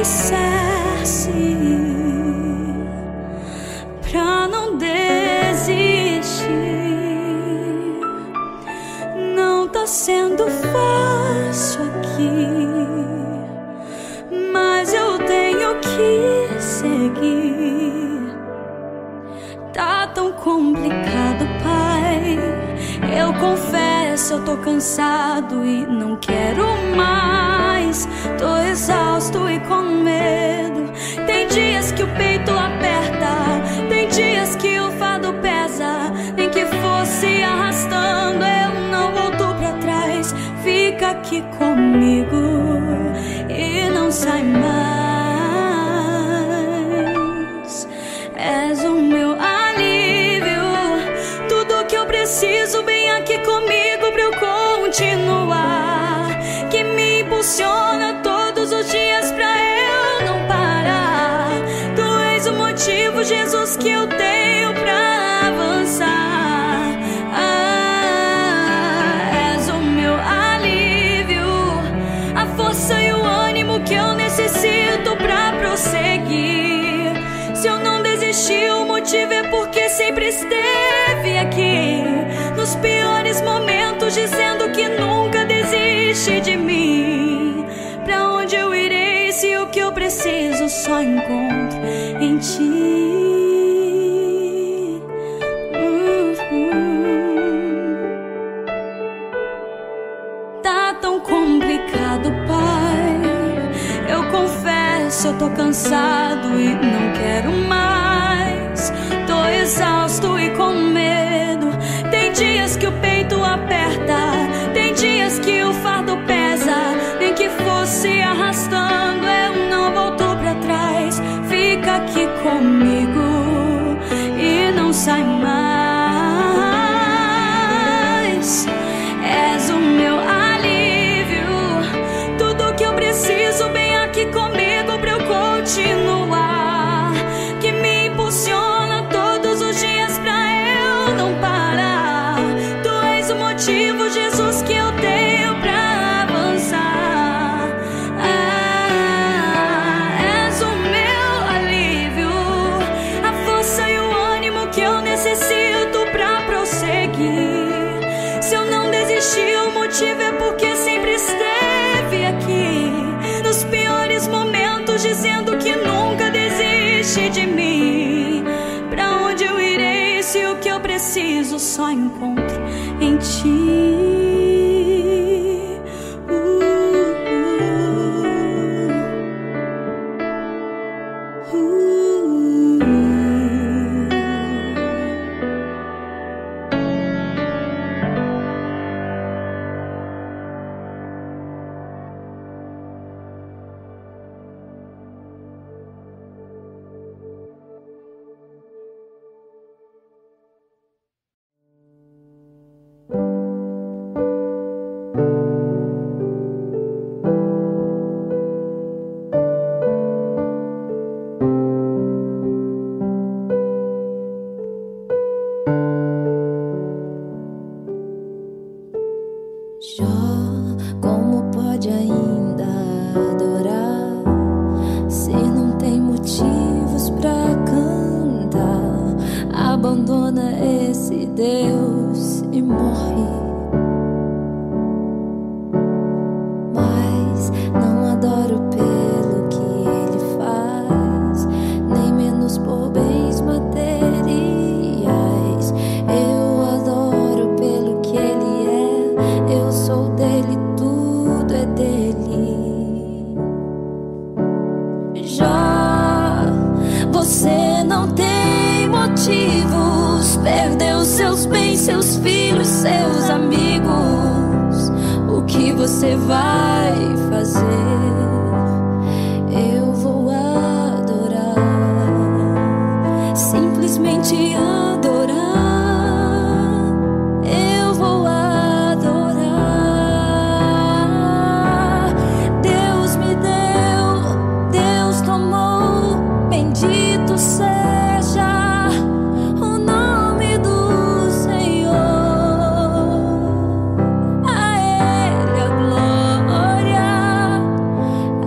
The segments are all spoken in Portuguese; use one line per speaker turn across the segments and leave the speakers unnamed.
alicerce pra não desistir. Não tá sendo fácil aqui, mas eu tenho que seguir. Tá tão complicado, pai. Eu confesso, eu tô cansado e não quero mais. Tô exausto e com medo. Tem dias que o peito aperta, tem dias que o fardo pesa. Nem que fosse arrastando, eu não volto pra trás. Fica aqui comigo e não sai mais. És o meu alívio, tudo que eu preciso bem aqui comigo pra eu continuar. Que me impulsiona todos os dias pra eu não parar. Tu és o motivo, Jesus, que eu tenho pra avançar. És o meu alívio, a força e o ânimo que eu necessito pra prosseguir. Se eu não desisti, o motivo é porque sempre esteve aqui. Nos piores momentos, dizendo que nunca desiste de mim. Pra onde eu irei se o que eu preciso só encontro em ti? Tá tão complicado, pai. Eu confesso, eu tô cansado e não quero mais. Tô exausto e com medo. Tem dias que o peito aperta, tem dias que o fardo pesa. Nem que fosse arrastando, eu não volto pra trás. Fica aqui comigo e não sai mais. És o meu alívio, tudo que eu preciso bem aqui comigo pra eu continuar. Que me impulsiona todos os dias pra eu não parar. Tu és o motivo, Jesus, que eu tenho pra avançar. És o meu alívio, a força e o ânimo que eu necessito pra prosseguir. Se eu não desisti, o motivo é porque sempre esteve aqui. Nos piores momentos, dizendo que nunca desiste de mim. Pra onde eu irei se o que eu preciso só encontro em ti?
Como pode ainda adorar se não tem motivos pra cantar? Abandona esse Deus e morre. Mas não adoro pelo que ele faz, nem menos por bens materiais. Eu adoro pelo que ele é. Eu sou dele, tudo é dele. Jó, você não tem motivos. Perdeu seus bens, seus filhos, seus amigos. O que você vai fazer? Eu vou adorar, simplesmente adorar. Eu vou adorar. Deus me deu, Deus tomou. Bendito seja o nome do Senhor. A Ele a glória,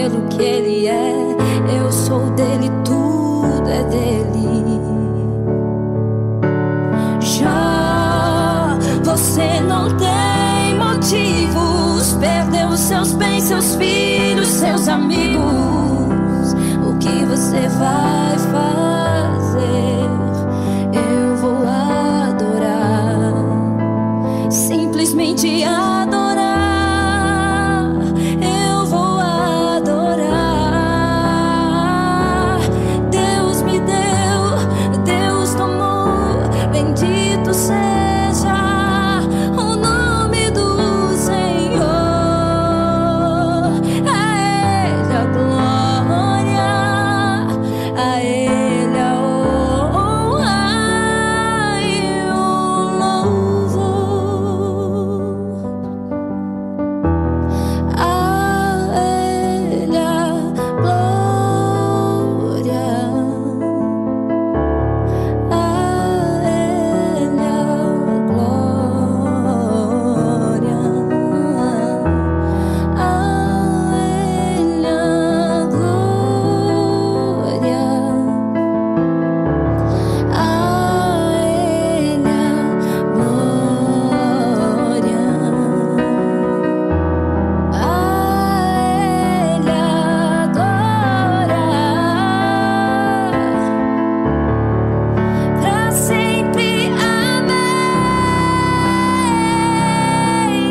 pelo que Ele é. Eu sou dele, tudo é dele. Já você não tem motivos, perdeu seus bens, seus filhos, seus amigos. O que você vai fazer? Eu vou adorar, simplesmente adorar. Eu vou adorar. Deus me deu, Deus tomou, bendito seja o nome do Senhor. A Ele a glória, a Ele a honra e o louvor. A Ele a glória, a Ele a glória, a Ele a glória, a Ele a glória, a Ele a glória, pra sempre. Amém.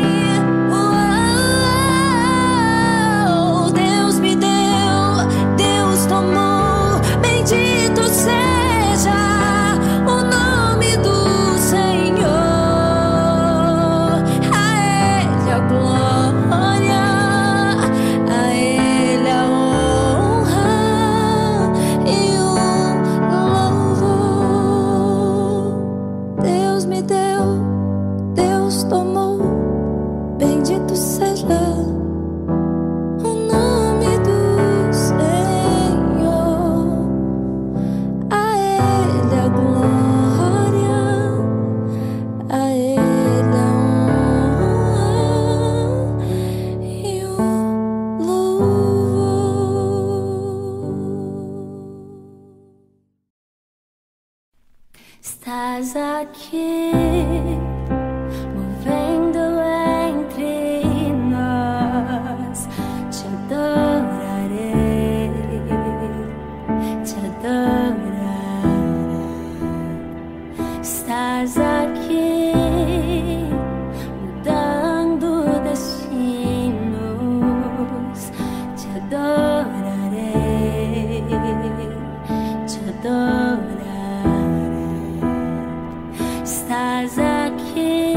Uau. Deus me deu, Deus tomou, bendito seja o nome do Senhor. A Ele a glória, a Ele a honra e o louvor. Deus me deu, Deus tomou, bendito seja o nome do Senhor. A Ele a glória, a Ele a honra e o louvor. Estás aqui, movendo entre nós. Te adorarei, te adorarei. Estás aqui, mudando destinos. Te adorarei, te adorarei. Estás aqui,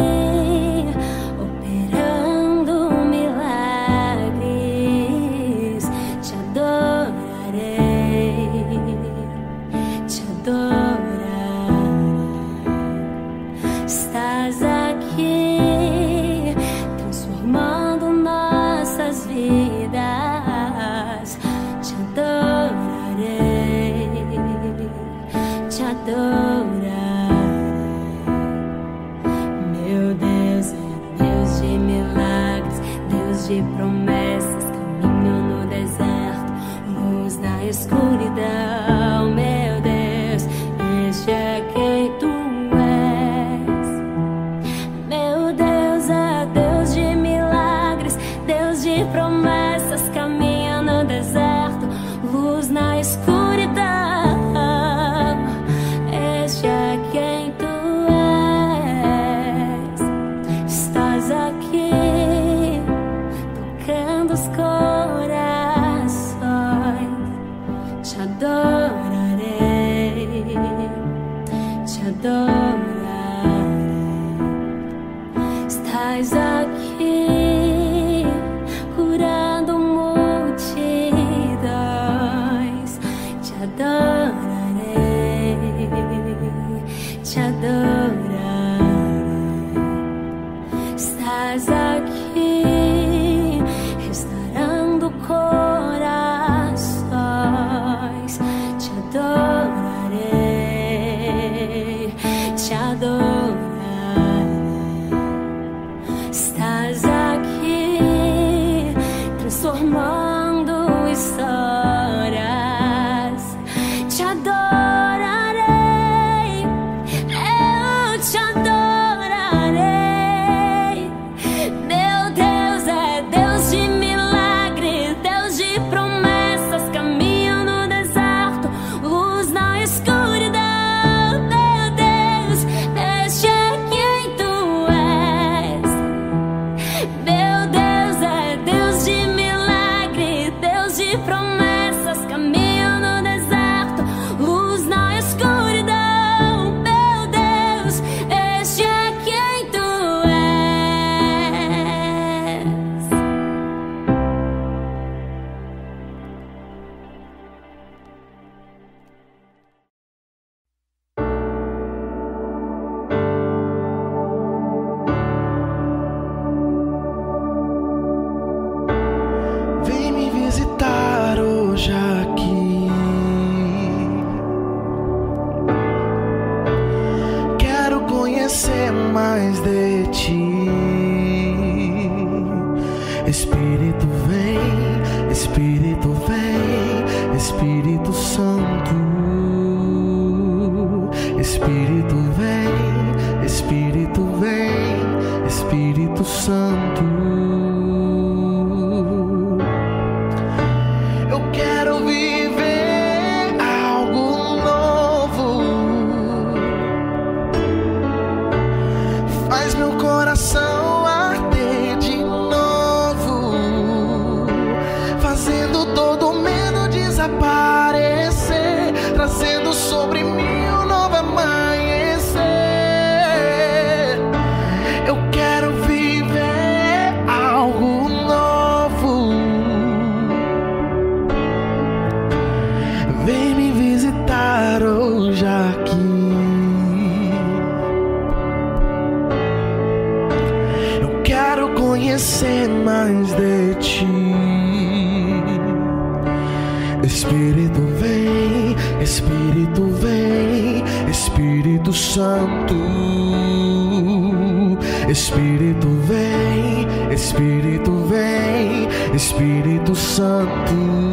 operando milagres. Te adorarei, te adorarei. Estás aqui, transformando nossas vidas. Te adorarei, te adorarei. Meu Deus é Deus de milagres, Deus de promessas, caminho no deserto, luz na escuridão. Meu Deus, este é quem tu és. Meu Deus é Deus de milagres, Deus de promessas, caminho no deserto, luz na escuridão. Este é quem tu és. Estás aqui, tocando os corações. Te adorarei, te adorarei. Estás aqui, curando multidões. Te adorarei, te adorarei. Estás aqui, restaurando corações. Te adorarei, te adorarei. Estás aqui, transformando
horas. Te adorarei, eu te adorarei. Meu Deus é Deus de milagre, Deus de promessas, caminho no deserto, luz na escuridão. Meu Deus, este é quem tu és. Meu Deus é Deus de milagre, Deus de promessas, caminho no deserto, luz na escuridão. Meu Deus, este é quem tu és.
Vem me visitar hoje aqui. Quero conhecer mais de ti. Espírito vem, Espírito vem, Espírito Santo. Espírito vem, Espírito vem, Espírito Santo. Eu quero viver algo novo. Faz meu coração arder de novo, fazendo todo medo desaparecer, trazendo sobre mim um novo amanhecer. Eu quero viver algo novo. Vem me visitar hoje aqui. Eu quero conhecer mais de ti. Espírito vem, Espírito vem, Espírito Santo. Espírito vem, Espírito vem, Espírito Santo.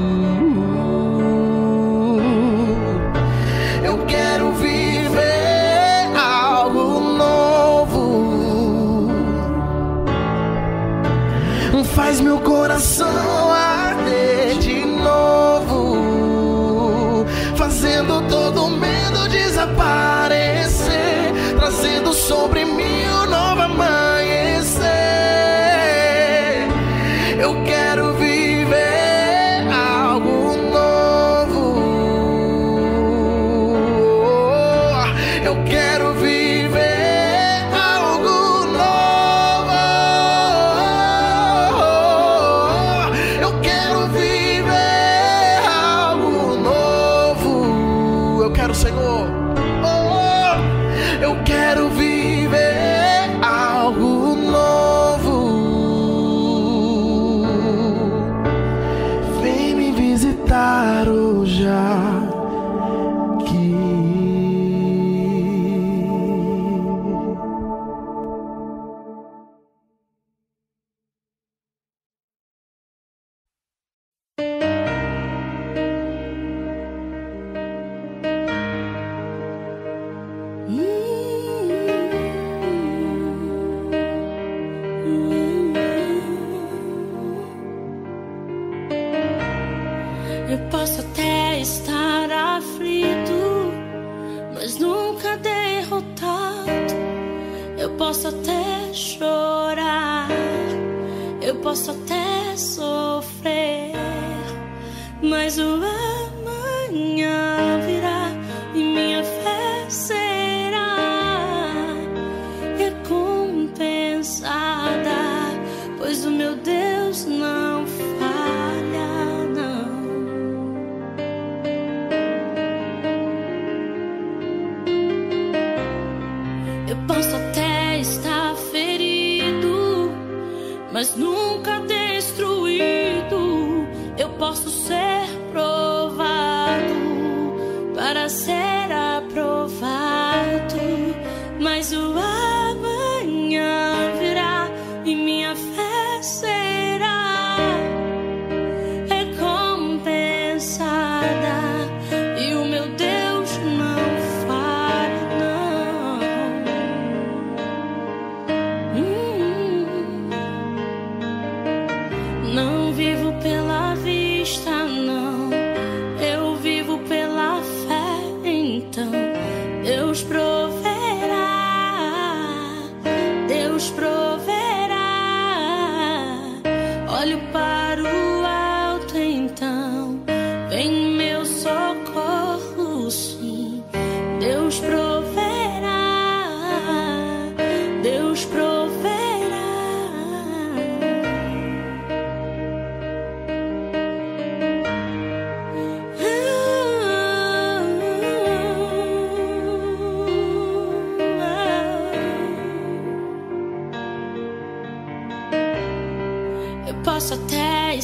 Eu quero viver algo novo. Faz meu coração arder de novo, fazendo todo medo desaparecer, trazendo sobre mim um novo amanhecer. Eu quero viver algo novo. Eu quero viver algo novo. Eu quero viver algo novo. Eu quero, Senhor. Eu quero viver algo novo. Vem me visitar hoje aqui.
Eu posso até estar aflito, mas nunca derrotado. Eu posso até chorar, eu posso até sofrer, mas o amanhã virá e minha fé será recompensada, pois o meu Deus não falha, não. Eu posso até estar ferido, mas nunca destruído. Eu posso ser protegido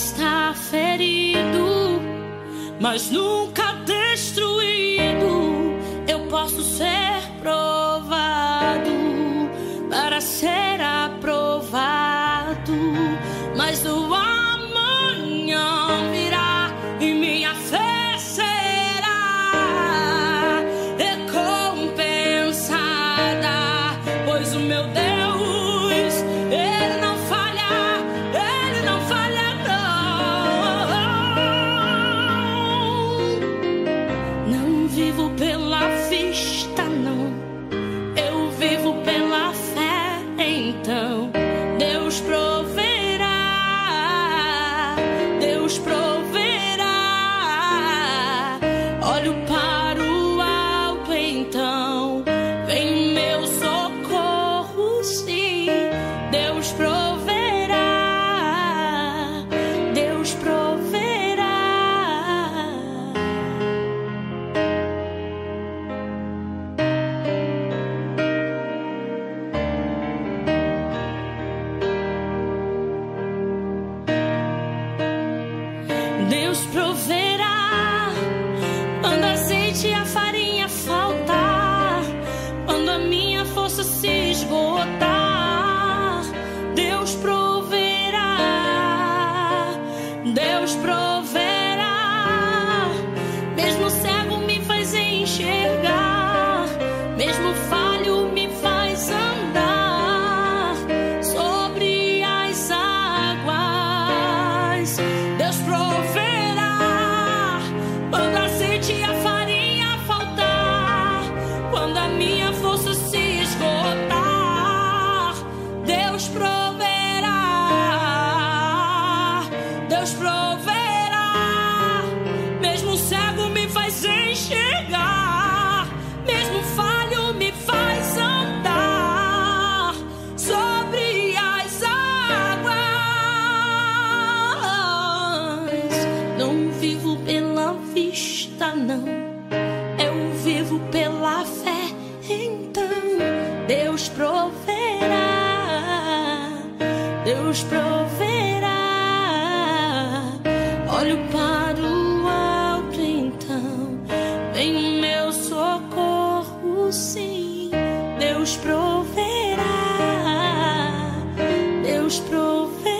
está ferido, mas nunca destruído. Eu posso ser provado para ser aprovado, mas o amanhã virá e minha fé será recompensada, pois o meu Deus, Ele não falha, Ele não falha não. Não vivo pela vista não, eu vivo pela fé. Então Deus proverá, Deus proverá. Olho para o alto, então vem meu socorro, sim. Deus proverá, Deus proverá. Deus proverá quando a azeite e a farinha faltar, quando a minha força se esgotar. Deus proverá, Deus proverá. Mesmo cego me faz enxergar, mesmo falho me faz andar sobre as águas. Deus proverá quando a azeite e a farinha faltar, quando a minha força se esgotar. Deus proverá, Deus proverá. Mesmo cego me faz enxergar, mesmo falho me faz andar sobre as águas. Não vivo pela vista não, eu vivo pela fé. Então Deus proverá, Deus proverá. Olho para o alto, então vem meu socorro, sim. Deus proverá, Deus proverá.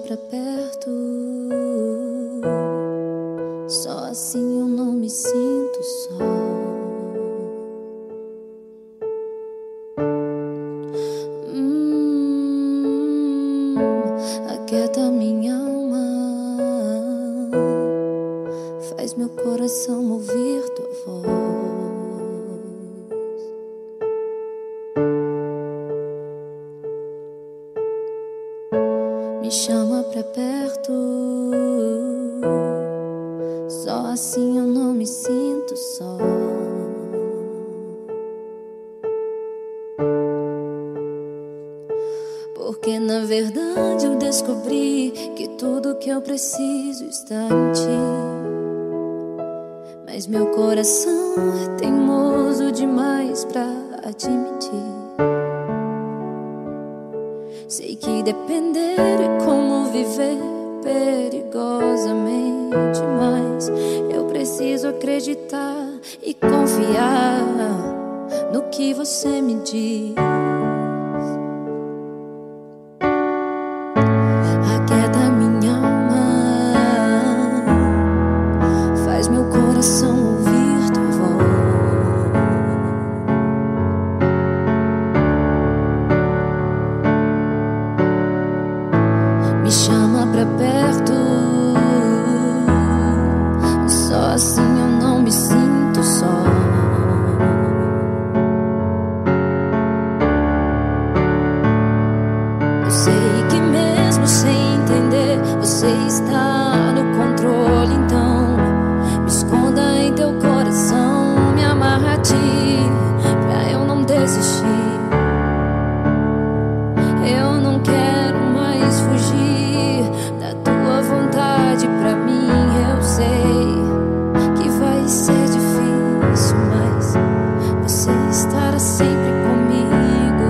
pra perto, só assim eu não me sinto só. Aquieta minha alma, faz meu coração ouvir tua voz. Me chama pra perto, só assim eu não me sinto só. Porque na verdade eu descobri que tudo que eu preciso está em ti. Mas meu coração é teimoso demais pra admitir. Sei que depender é como viver perigosamente, mas eu preciso acreditar e confiar no que você me diz. Aquieta minha alma, faz meu coração ouvir tua voz. Me chama pra perto, só assim eu não me sinto só. Eu sei que mesmo sem entender, você está no controle. Então me esconda em teu coração, me amarra a ti, pra eu não desistir. Eu não quero mais fugir da tua vontade pra mim. Eu sei que vai ser difícil, mas você estará sempre comigo.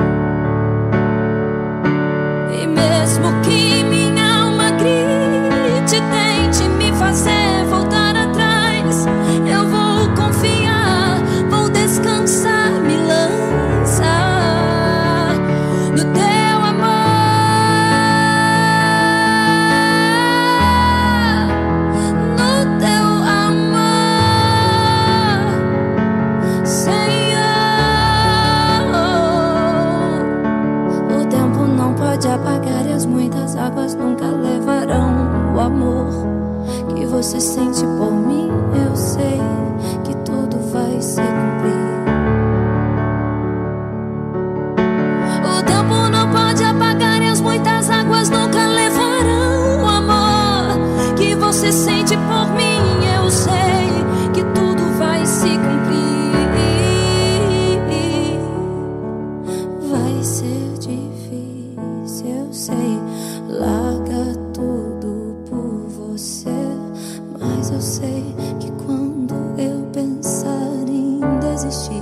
E mesmo que minha alma grite, tente me fazer voltar atrás, eu vou confiar, vou descansar, me lançar no teu amor, no teu amor, Senhor. O tempo não pode apagar e as muitas águas nunca levarão o amor que você sente por mim. Eu sei que tudo vai se cumprir. O tempo não pode apagar e as muitas águas nunca levarão o amor que você sente por mim. Eu sei que tudo vai se cumprir. Vai ser difícil, eu sei, larga tudo por você, mas eu sei que quando eu pensar em desistir,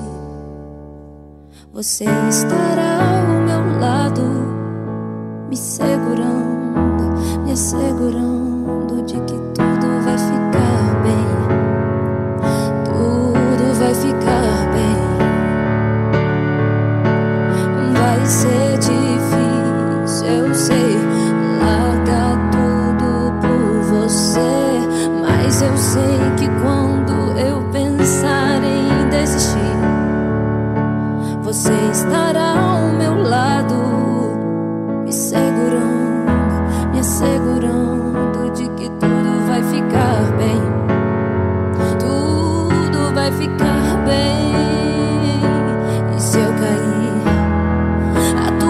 você estará ao meu lado, me segurando, me assegurando de que tudo vai ficar bem. Tudo vai ficar bem. Vai ser difícil, eu sei, larga tudo por você, mas eu sei que quando eu pensar em desistir, você estará ao meu lado, me segurando, me assegurando de que tudo vai ficar bem. Tudo vai ficar bem. E se eu cair, a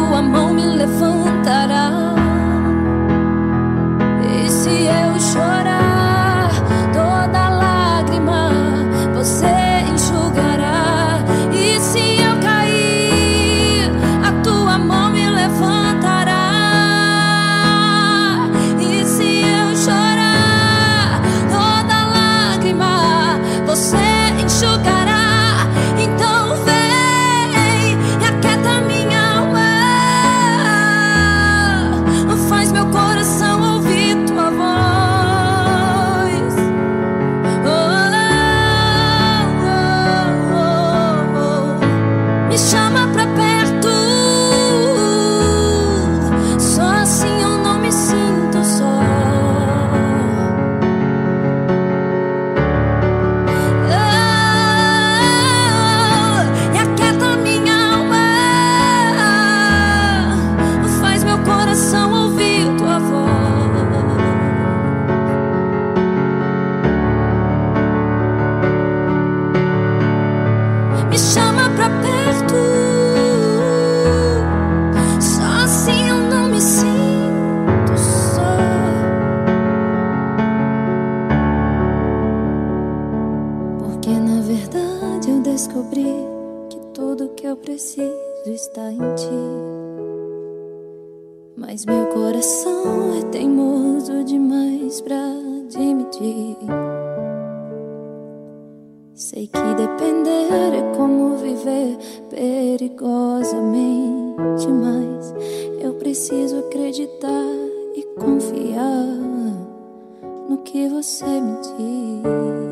mas meu coração é teimoso demais pra admitir. Sei que depender é como viver perigosamente, mas eu preciso acreditar e confiar no que você me diz.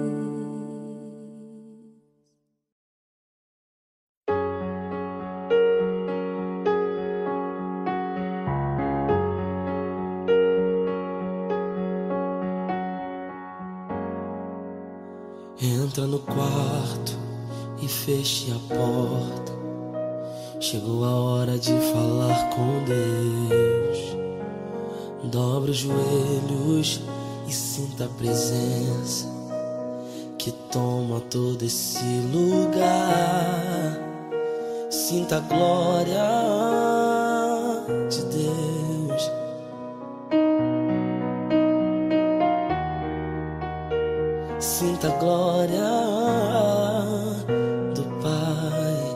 Entra no quarto e feche a porta. Chegou a hora de falar com Deus. Dobra os joelhos e sinta a presença que toma todo esse lugar. Sinta a glória de Deus. Sinta a glória do Pai.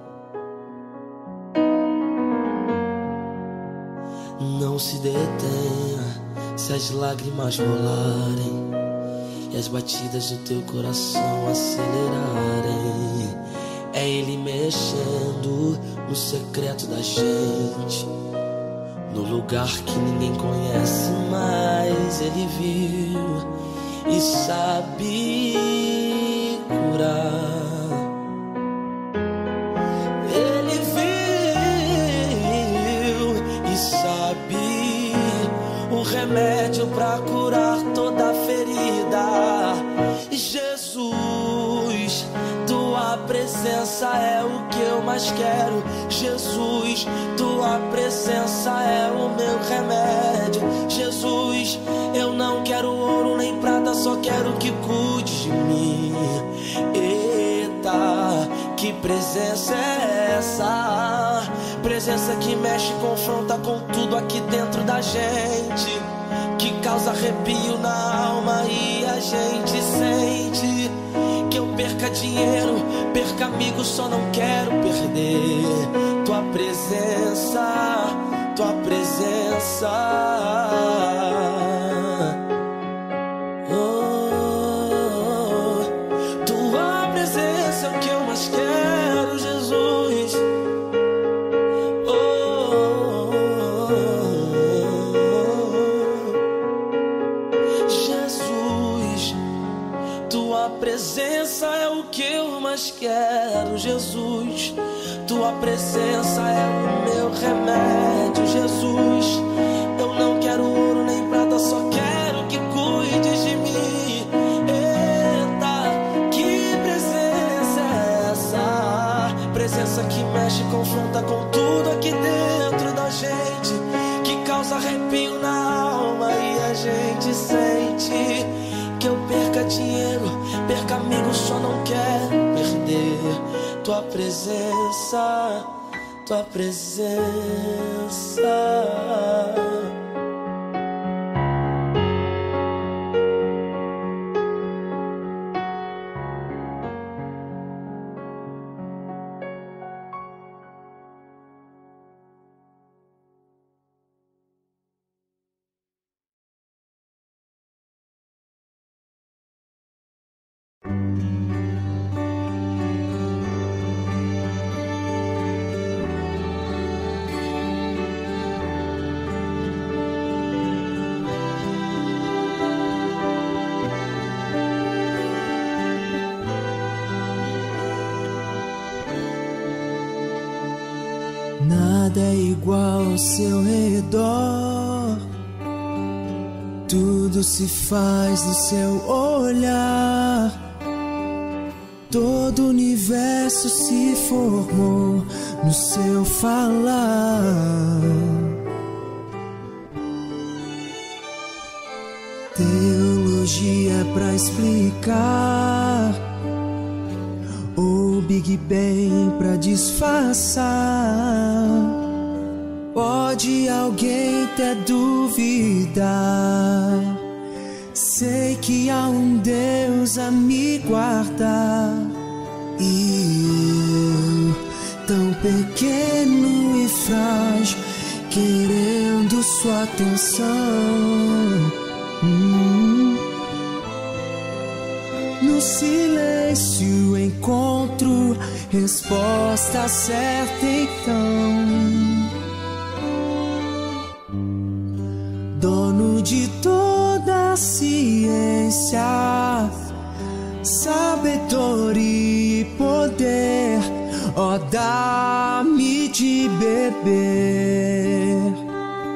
Não se detenha se as lágrimas rolarem e as batidas do teu coração acelerarem. É Ele mexendo no secreto da gente, no lugar que ninguém conhece, mas Ele viu e sabe curar. Ele viu e sabe o remédio pra curar toda ferida. Jesus, tua presença é o que eu mais quero. Jesus, tua presença é o meu remédio. Jesus, eu não quero ouro nem prata, só quero que cuide de mim. Eita, que presença é essa? Presença que mexe e confronta com tudo aqui dentro da gente, que causa arrepio na alma e a gente sente. Que eu perca dinheiro, perca amigos, só não quero perder tua presença, tua presença. Tua presença é o que eu mais quero, Jesus. Jesus, tua presença é o que eu mais quero, Jesus. Tua presença é o meu remédio, Jesus. Eu não quero ouro nem prata, só quero que cuides de mim. Eita, que presença é essa? Presença que mexe e confronta com tudo aqui dentro da gente, que causa arrepio na alma e a gente sente. Que eu perca dinheiro, perca amigos, só não quero perder tua presença, tua presença.
Nada é igual ao seu redor, tudo se faz no seu olhar. Todo o universo se formou no seu falar. Teologia pra explicar, ou Big Bang pra disfarçar. Pode alguém até duvidar, sei que há um Deus a me guardar. E eu, tão pequeno e querendo sua atenção. No silêncio encontro resposta certa então. Dono de toda a ciência, sabedoria e poder, ó, dá-me de beber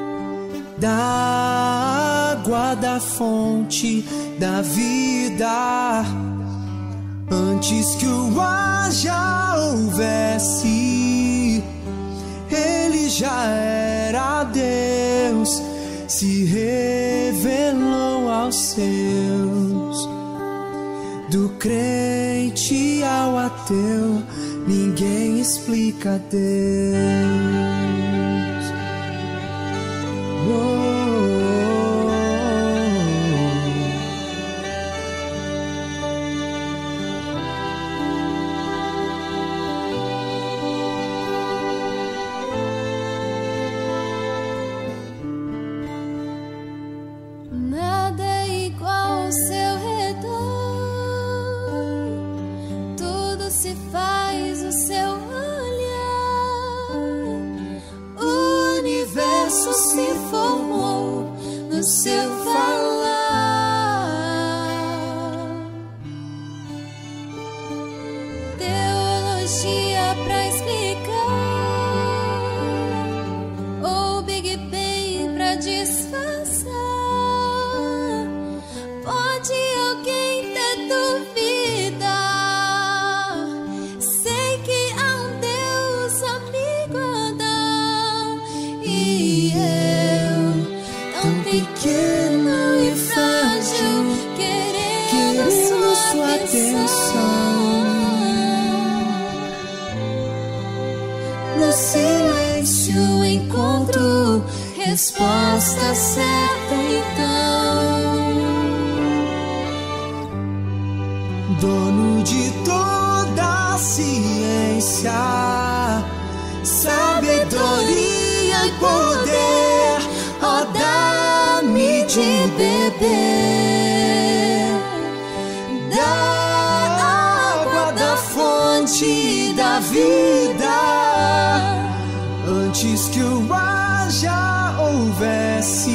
da água da fonte da vida. Antes que o ar já houvesse, ele já era Deus, se revelou aos seus. Do crente ao ateu, ninguém explica Deus. Oh.
Nada é igual ao seu redor, tudo se faz o seu olhar. O universo se formou no seu falar. Teologia pra explicar, ou Big Bang pra disfarçar. Pode alguém ter dúvida? Sei que há um Deus amigo Adão, e eu, tão pequeno e frágil, querendo sua atenção. No silêncio encontro resposta certa então.
Dono de toda a ciência, sabedoria e poder, ó, dá-me de beber da água da fonte da vida. Antes que o ar já houvesse,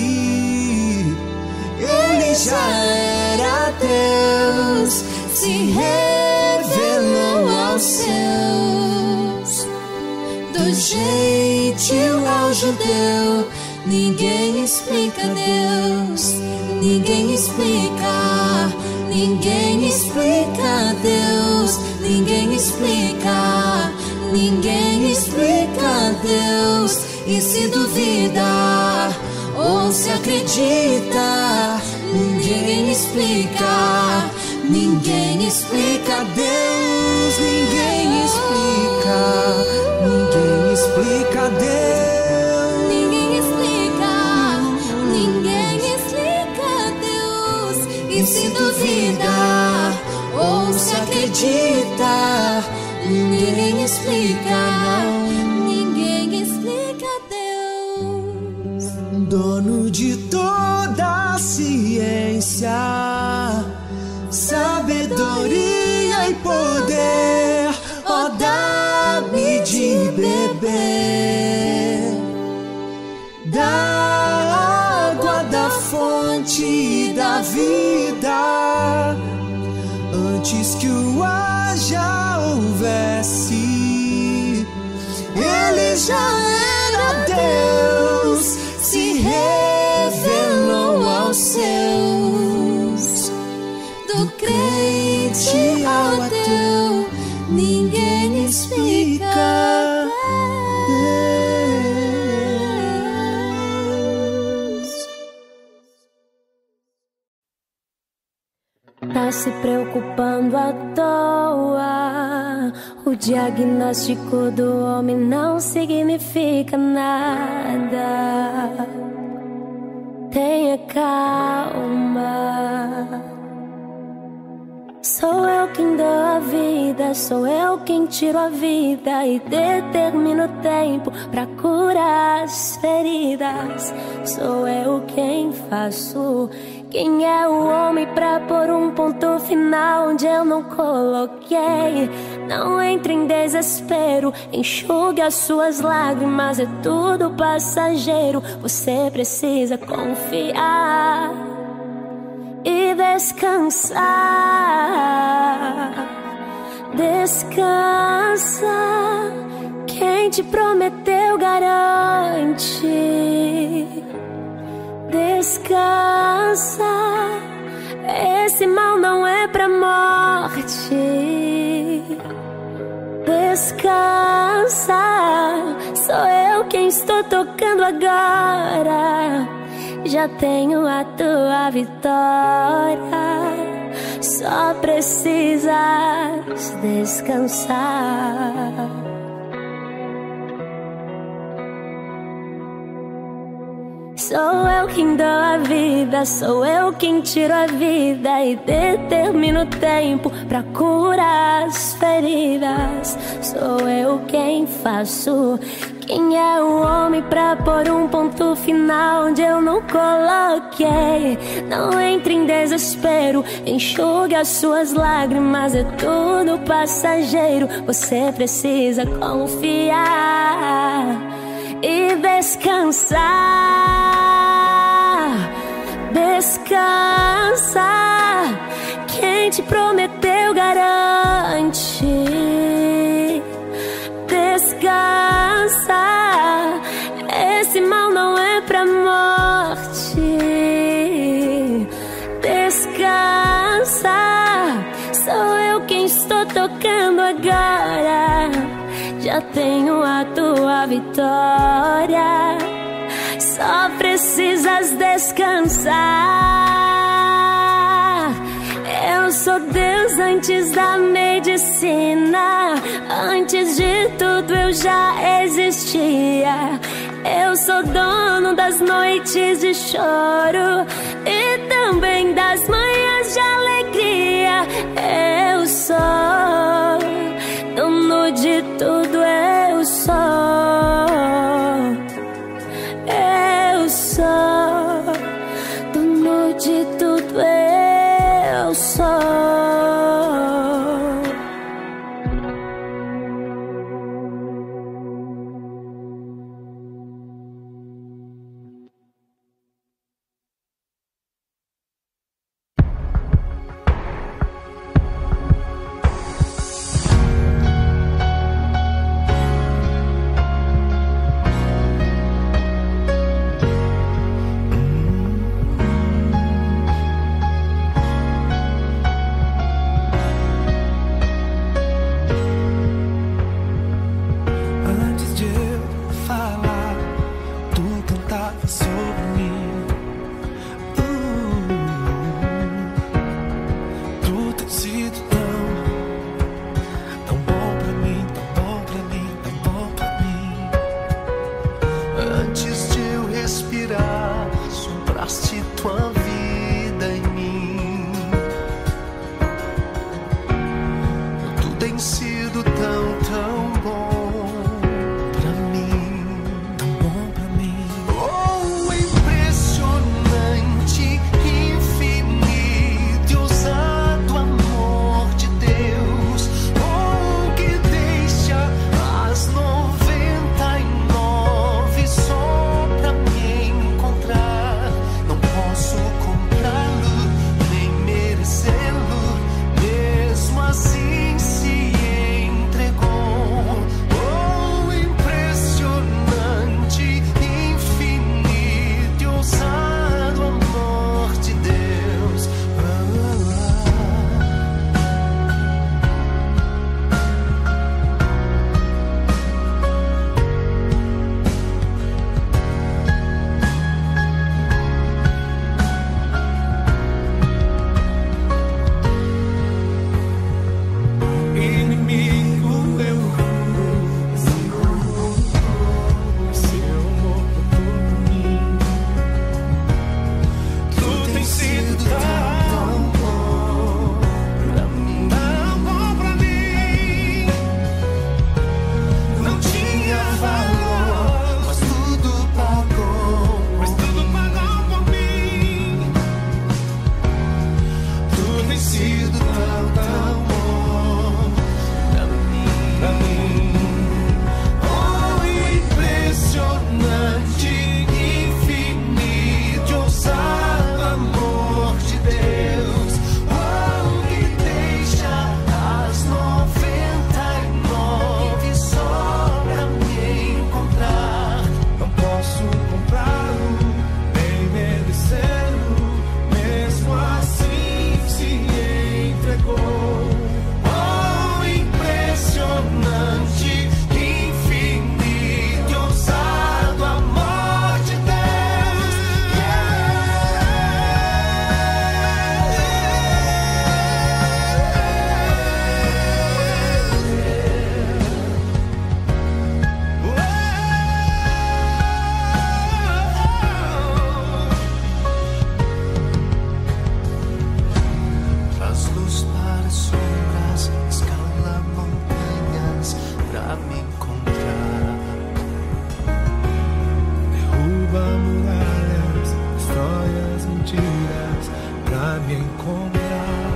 ele já era Deus, se revelou aos seus. Do gentil ao judeu, ninguém explica Deus, ninguém explica, ninguém explica Deus, ninguém explica, ninguém explica Deus. E se duvida ou se acredita, ninguém explica, ninguém explica Deus, ninguém explica, ninguém explica Deus,
Ninguém explica, ninguém explica Deus. E se duvida ou se acredita, ninguém explica, ninguém explica Deus.
dono de toda a ciência, sabedoria e poder, ó, dá-me de beber da água da fonte da vida. Antes que o ar já houvesse, ele já era Deus, se revelou aos seus. Do crente ao ateu, ninguém explica Deus.
Tá se preocupando à toa. O diagnóstico do homem não significa nada. Tenha calma. Sou eu quem dou a vida, sou eu quem tiro a vida e determino o tempo pra curar. feridas. Sou eu quem faço. Quem é o homem pra pôr um ponto final onde eu não coloquei? Não entre em desespero, enxugue as suas lágrimas, é tudo passageiro. Você precisa confiar e descansar. Descansa, quem te prometeu garante. Descansa, esse mal não é pra morte. Descansa, sou eu quem estou tocando agora. Já tenho a tua vitória, só precisas descansar. Sou eu quem dou a vida, sou eu quem tiro a vida e determino o tempo pra curar as feridas. Sou eu quem faço. Quem é o homem pra pôr um ponto final onde eu não coloquei? Não entre em desespero, enxugue as suas lágrimas, é tudo passageiro. Você precisa confiar e descansar. Descansa, quem te prometeu garante. Descansa, esse mal não é pra morte. Descansa, sou eu quem estou tocando agora. Já tenho a tua vitória, só precisas descansar. Eu sou Deus antes da medicina, antes de tudo eu já existia. Eu sou dono das noites de choro e também das manhãs de alegria. Eu sou dono de tudo, eu sou. Eu sou dono de tudo, eu sou.
Posso
derruba muralhas, destrói as mentiras pra me encontrar.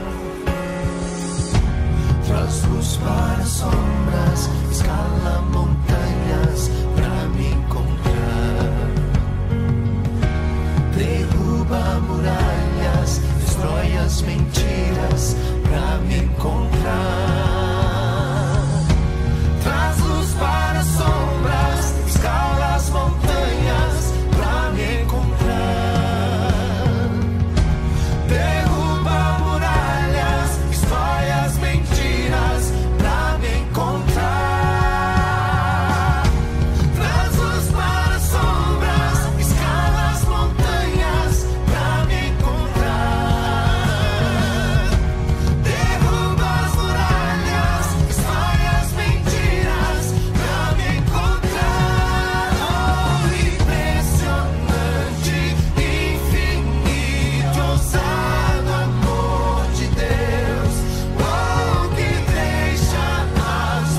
Traz luz para sombras, escala montanhas pra me encontrar. Derruba muralhas, destrói as mentiras pra me encontrar. Traz luz para sombras, escala as montanhas pra me encontrar. Derruba muralhas, destrói as mentiras pra me encontrar. Traz luz para sombras, escala as montanhas pra me encontrar. Derruba as muralhas, destrói as mentiras pra me encontrar. Oh, impressionante, infinito, ousado amor de Deus. Oh, que deixa as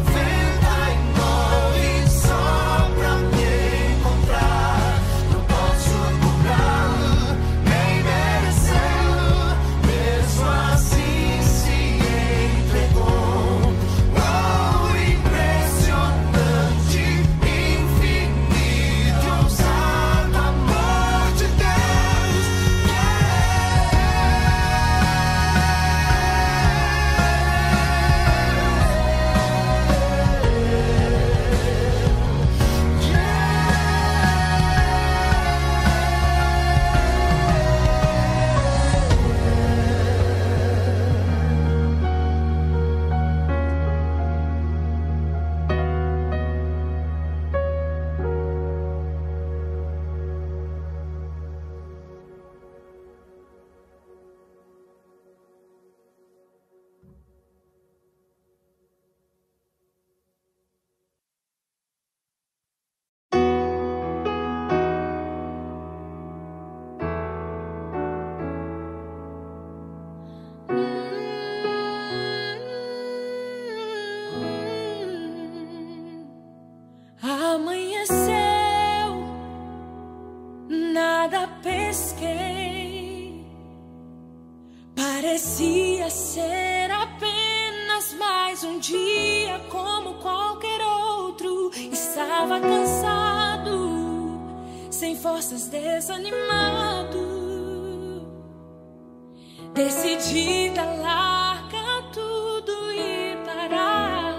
99 só pra me encontrar. Não posso comprá-lo, nem merecê-lo, mesmo assim se entregou. Oh, impressionante, infinito, ousado amor de Deus.
Amanheceu, nada pesquei. Parecia ser apenas mais um dia como qualquer outro. Estava cansado, sem forças, desanimado. Decidida, larga tudo e parar.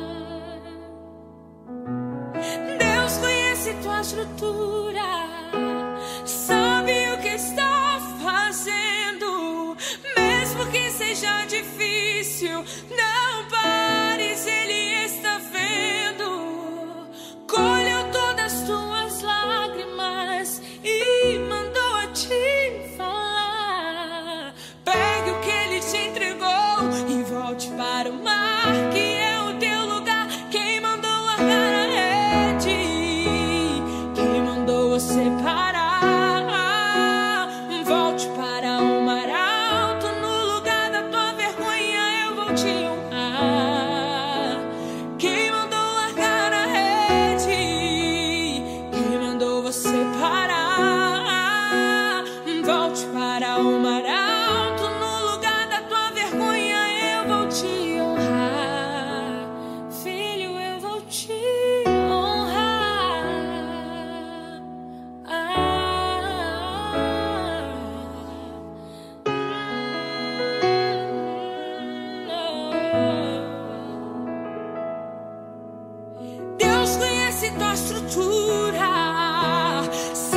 Deus conhece tua estrutura, sabe o que está fazendo. Mesmo que seja difícil, não pares, Ele está vendo. Colheu todas as tuas lágrimas e mandou a te falar. Pegue o que Ele te entregou e volte para o mar, que é o teu lugar. Quem mandou largar a rede, quem mandou você parar. Volte para o mar alto, no lugar da tua vergonha eu vou te honrar. Quem mandou largar a rede, quem mandou você parar. Volte para o mar alto, no lugar da tua vergonha eu vou te honrar. Filho, eu vou te honrar. Deus conhece tua estrutura,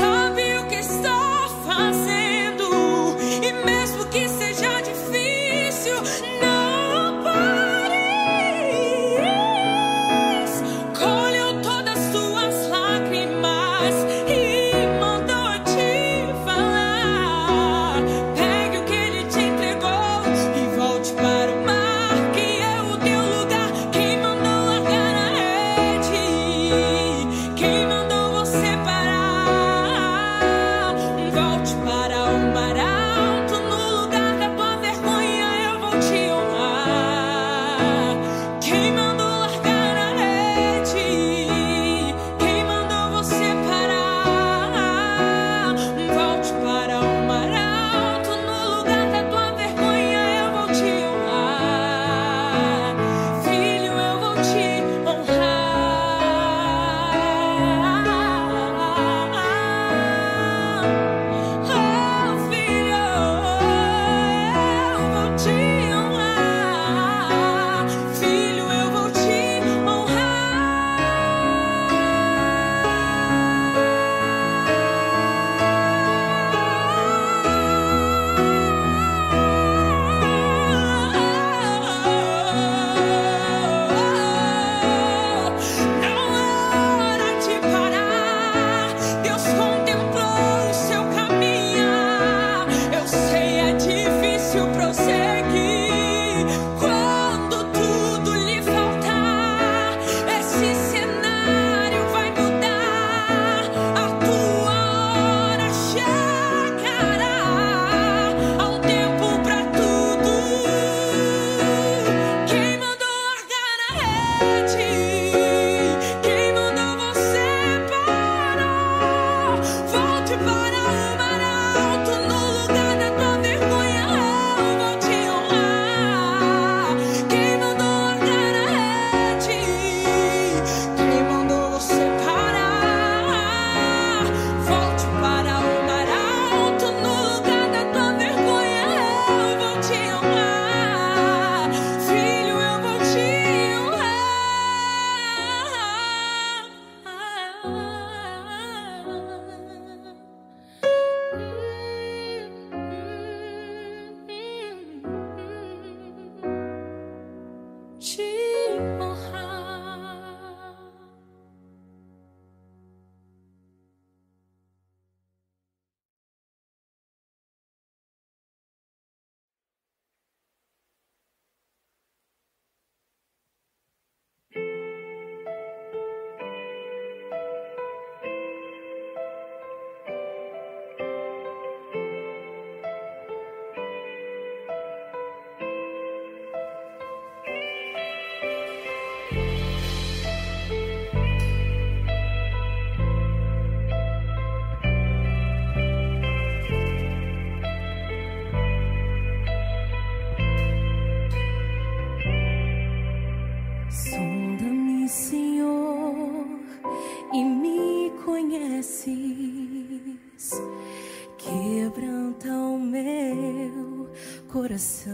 conheces, quebranta o meu coração,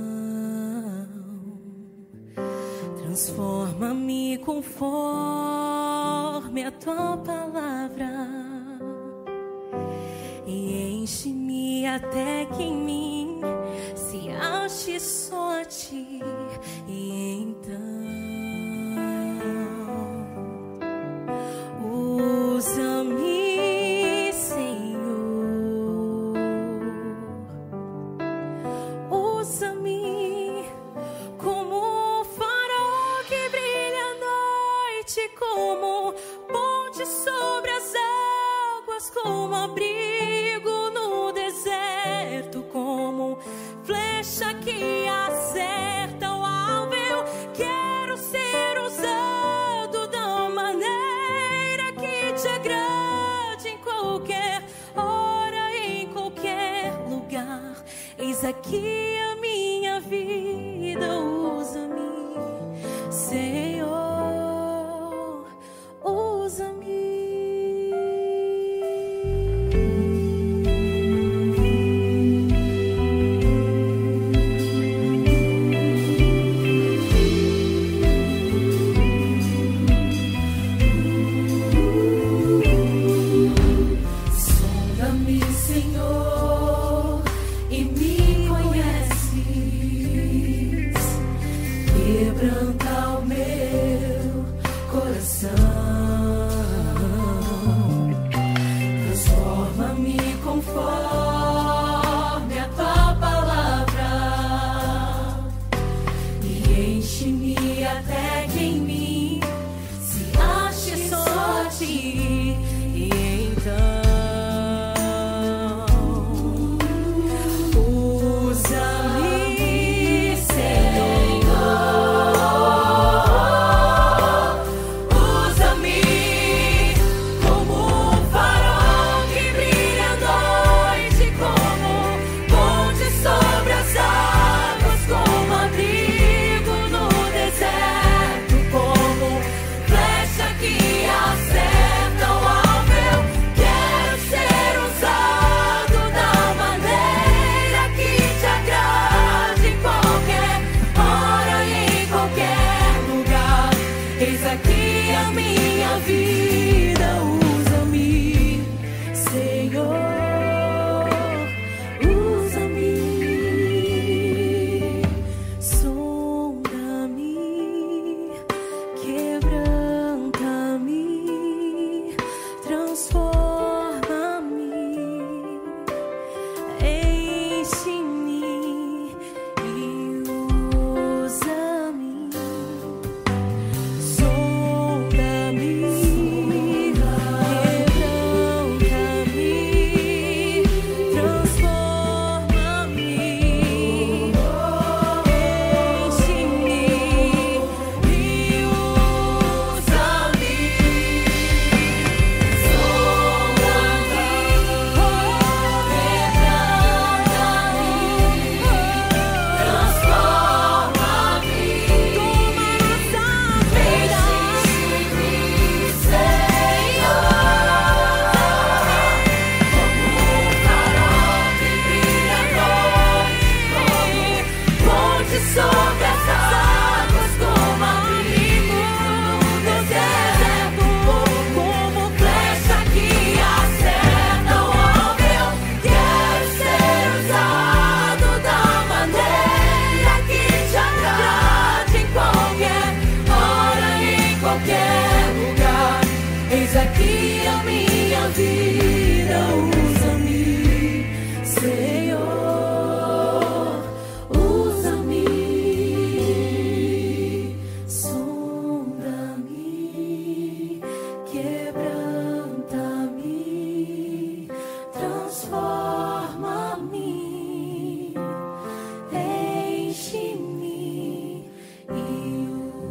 transforma-me conforme a tua palavra e enche-me até que em mim se ache só a ti. E então usa-me, Senhor, usa-me como um farol que brilha à noite, como ponte sobre as águas, como abrigo no deserto, como flecha que acerta o alvo. Eu quero ser usado da maneira que te agrade, em qualquer hora, em qualquer lugar. Eis aqui a minha vida, usa-me, Senhor, usa-me. Senhor, e me conheces, quebranta o meu coração, transforma-me conforme a tua palavra e enche-me até que em mim se ache só a ti. E então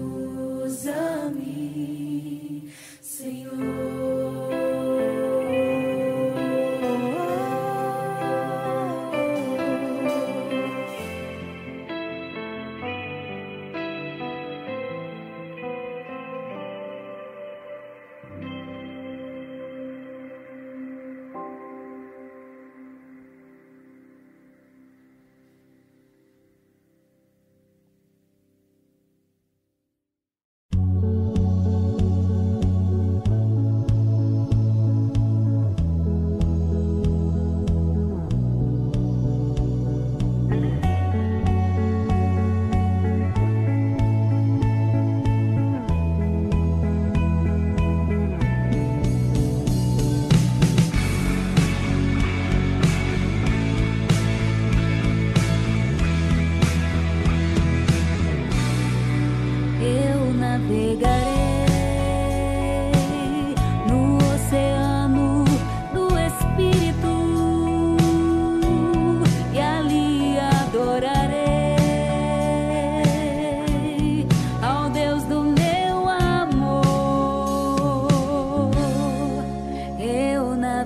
Senhor.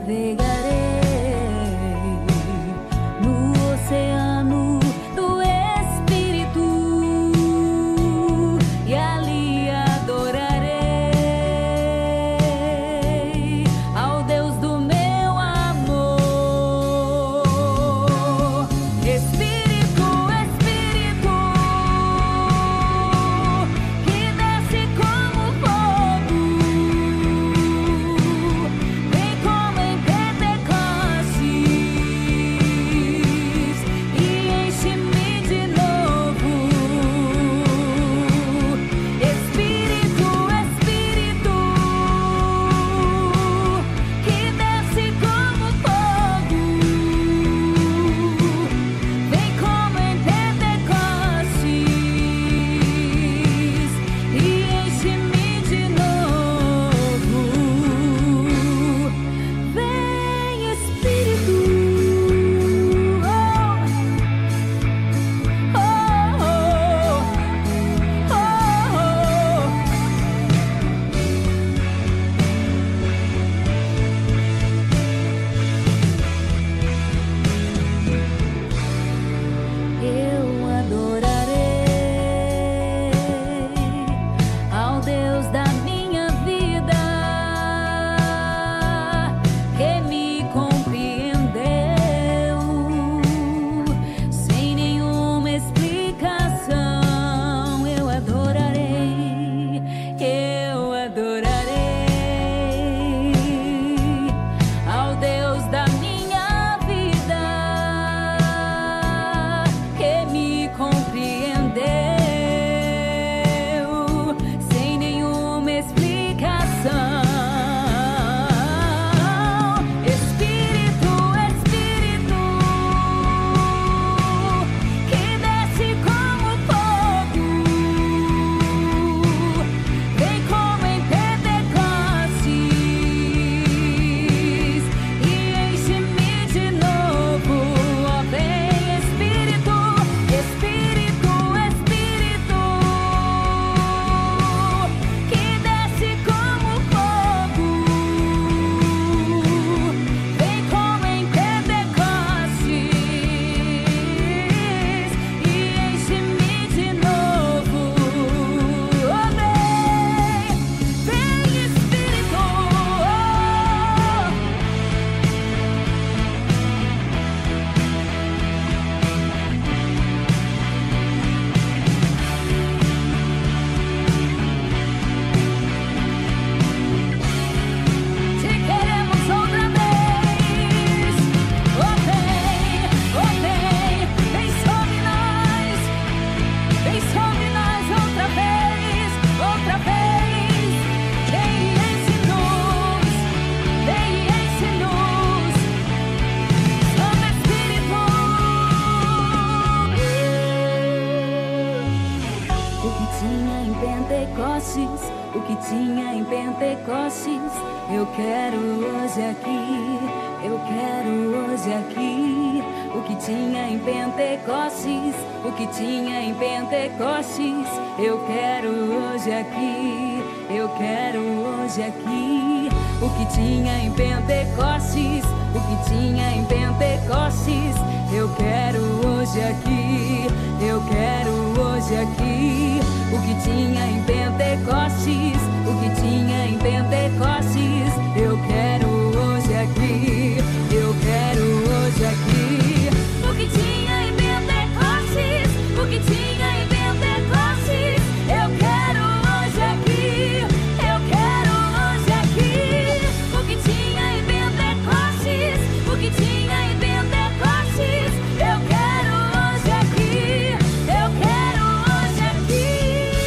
o que tinha em Pentecostes. Eu quero hoje aqui, eu quero hoje aqui. O que tinha em Pentecostes, o que tinha em Pentecostes. Eu quero hoje aqui, eu quero hoje aqui. O que tinha em Pentecostes, o que tinha em Pentecostes. Eu quero hoje aqui, eu quero hoje aqui. O que tinha em Pentecostes, o que tinha em Pentecostes. Eu quero hoje aqui, eu quero hoje aqui. O que tinha em Pentecostes, o que tinha em Pentecostes. Eu quero hoje aqui, eu quero hoje aqui. O que tinha em Pentecostes, o que tinha em Pentecostes. Eu quero hoje aqui, eu quero hoje aqui.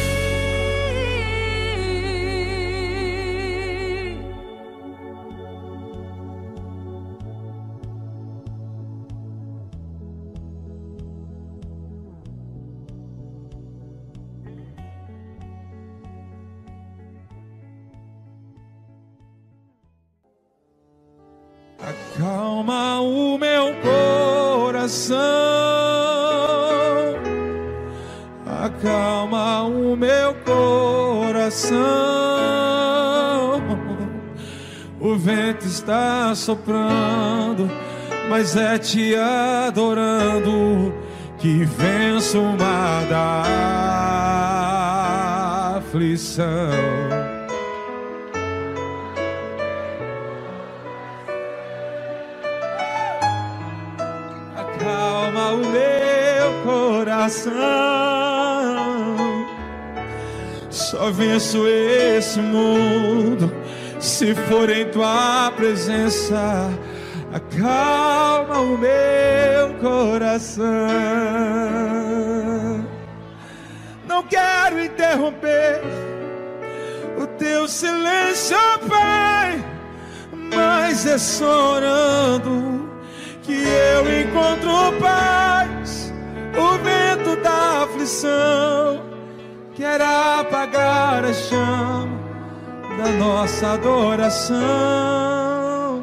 Acalma o meu coração, acalma o meu coração. O vento está soprando, mas é te adorando que venço o mar da aflição. Acalma o meu coração, só venço esse mundo se for em tua presença. Acalma o meu coração. Não quero interromper o teu silêncio, Pai, mas é só orando que eu encontro paz. O vento da aflição quer apagar a chama da nossa adoração.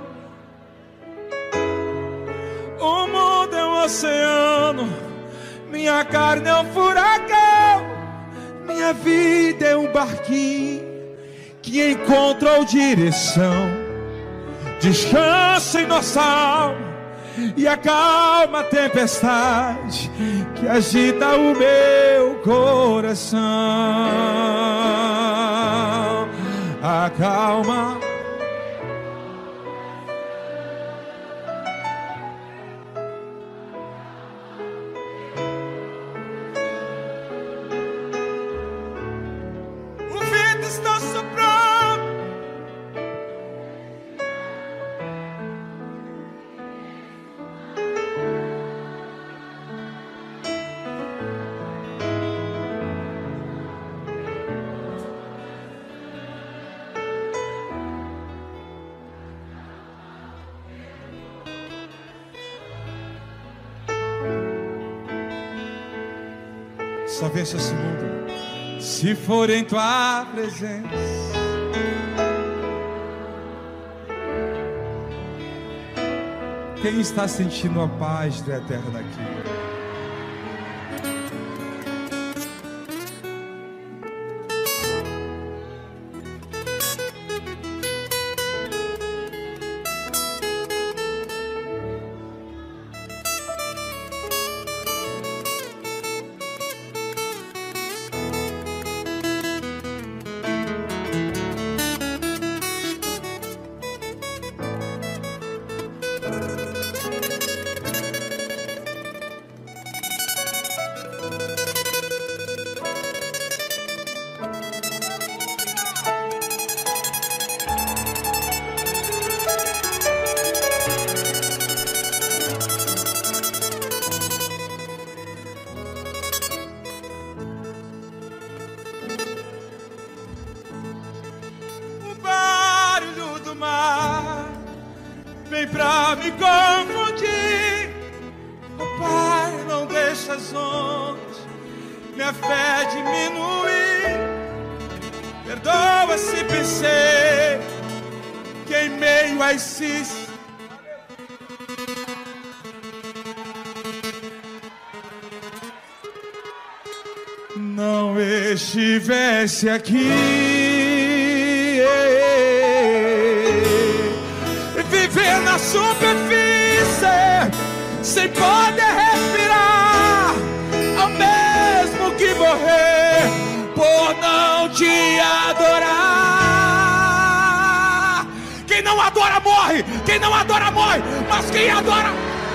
O mundo é um oceano, minha carne é um furacão, minha vida é um barquinho que encontrou direção. Descansa em nossa alma e acalma a tempestade que agita o meu coração. Acalma. O vento está soprando, só vença esse mundo se for em tua presença. Quem está sentindo a paz do eterno aqui? Vem pra me confundir, oh Pai, não deixa as ondas minha fé diminuir. Perdoa se pensei que em meio a esses não estivesse aqui. Viver na superfície sem poder respirar, ao mesmo que morrer por não te adorar. Quem não adora morre, quem não adora morre, mas quem adora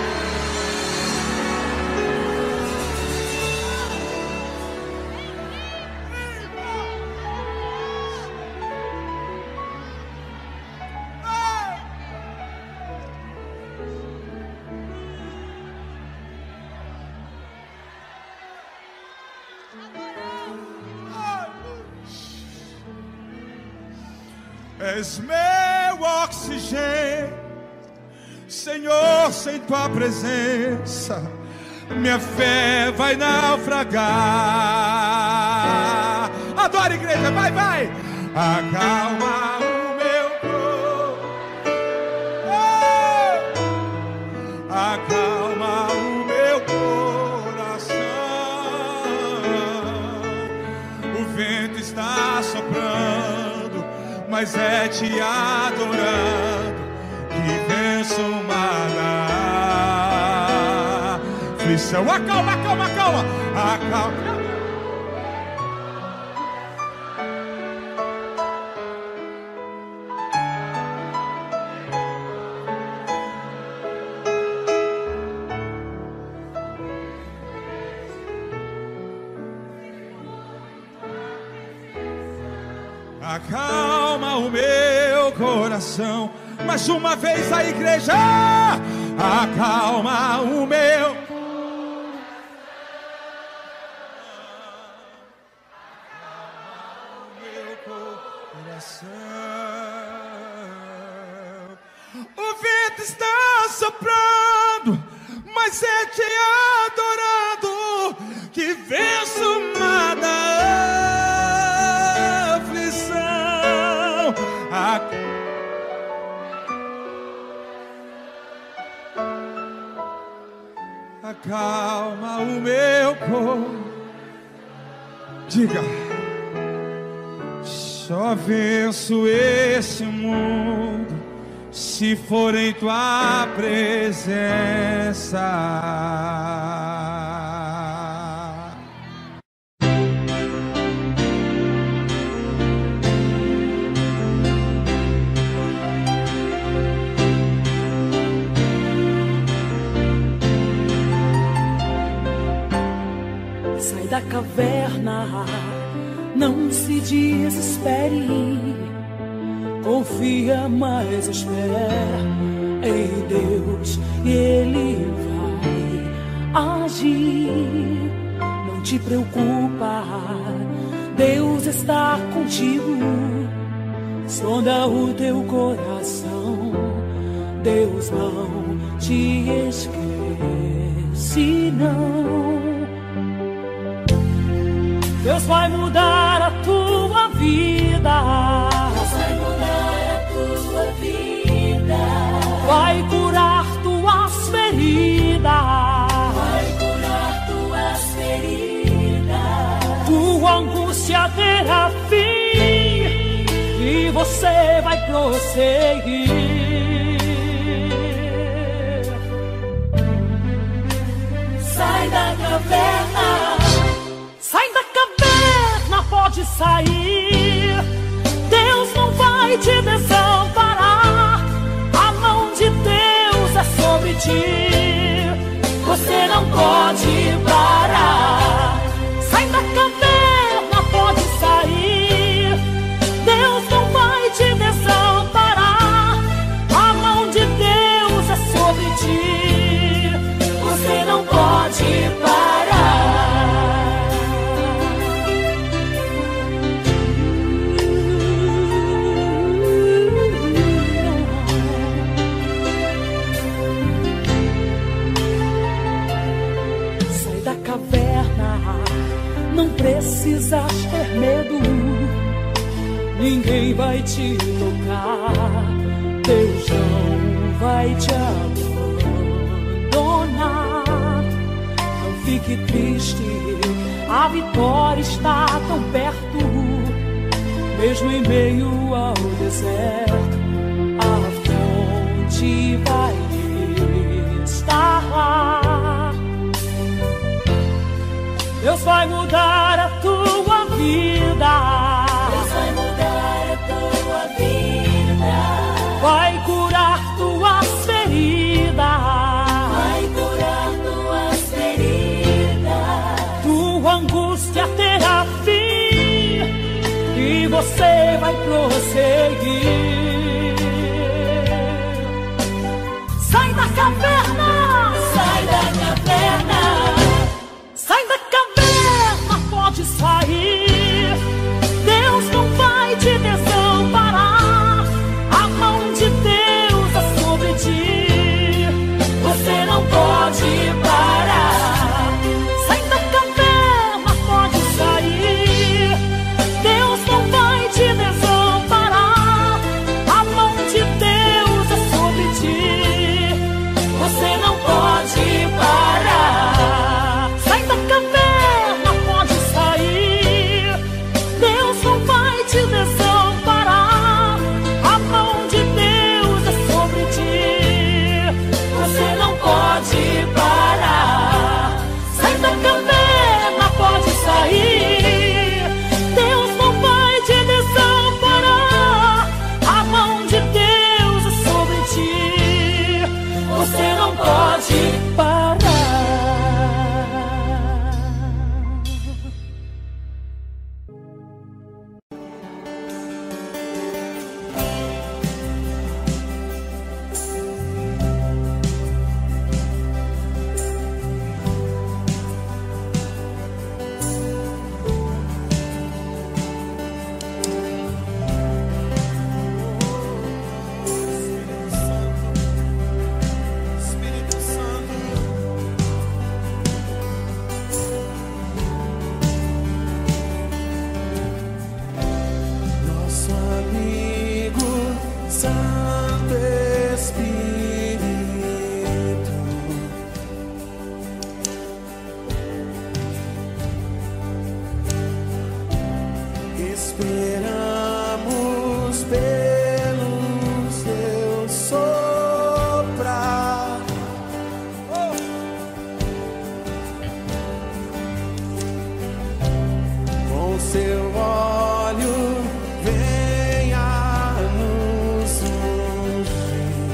és meu oxigênio, Senhor, sem tua presença minha fé vai naufragar. Adora, igreja, vai, vai. Acalma o meu corpo, acalma o meu coração. O vento está soprando, mas é te adorar venço uma aflição. Acalma, acalma, acalma, acalma. Acalma o meu coração. Mais uma vez a igreja. Acalma o meu coração. O vento está soprando, mas é te adorando que venço nada. Acalma o meu corpo. Diga: só venço esse mundo se for em tua presença.
Sai da caverna, não se desespere. Confia, mas espera em Deus e Ele vai agir. Não te preocupa, Deus está contigo. Sonda o teu coração, Deus não te esquece, não. Deus vai mudar a tua vida. Deus vai mudar a tua vida. Vai curar tuas feridas. Vai curar tuas feridas. Tua angústia terá fim e você vai prosseguir. Sai da caverna. Sai da caverna, pode sair. Deus não vai te desamparar. A mão de Deus é sobre ti. Você não pode parar. Sai da caverna, pode sair. Deus não vai te desamparar. A mão de Deus é sobre ti. Você não pode parar. Não precisas ter medo, ninguém vai te tocar. Deus não vai te abandonar. Não fique triste, a vitória está tão perto. Mesmo em meio ao deserto, a fonte vai estar lá. Deus vai mudar a tua vida. Deus vai mudar a tua vida. Vai curar tuas feridas. Vai curar tuas feridas. Tua angústia terá fim e você vai prosseguir. Sai da caverna. Sai da caverna. Sai da caverna, pode sair. Deus não vai te desamparar. A mão de Deus é sobre ti. Você não pode parar. Sai da caverna, pode sair. Deus não vai te desamparar. A mão de Deus é sobre ti. pode parar.
Esperamos pelo seu soprar. Com seu óleo venha nos ungir.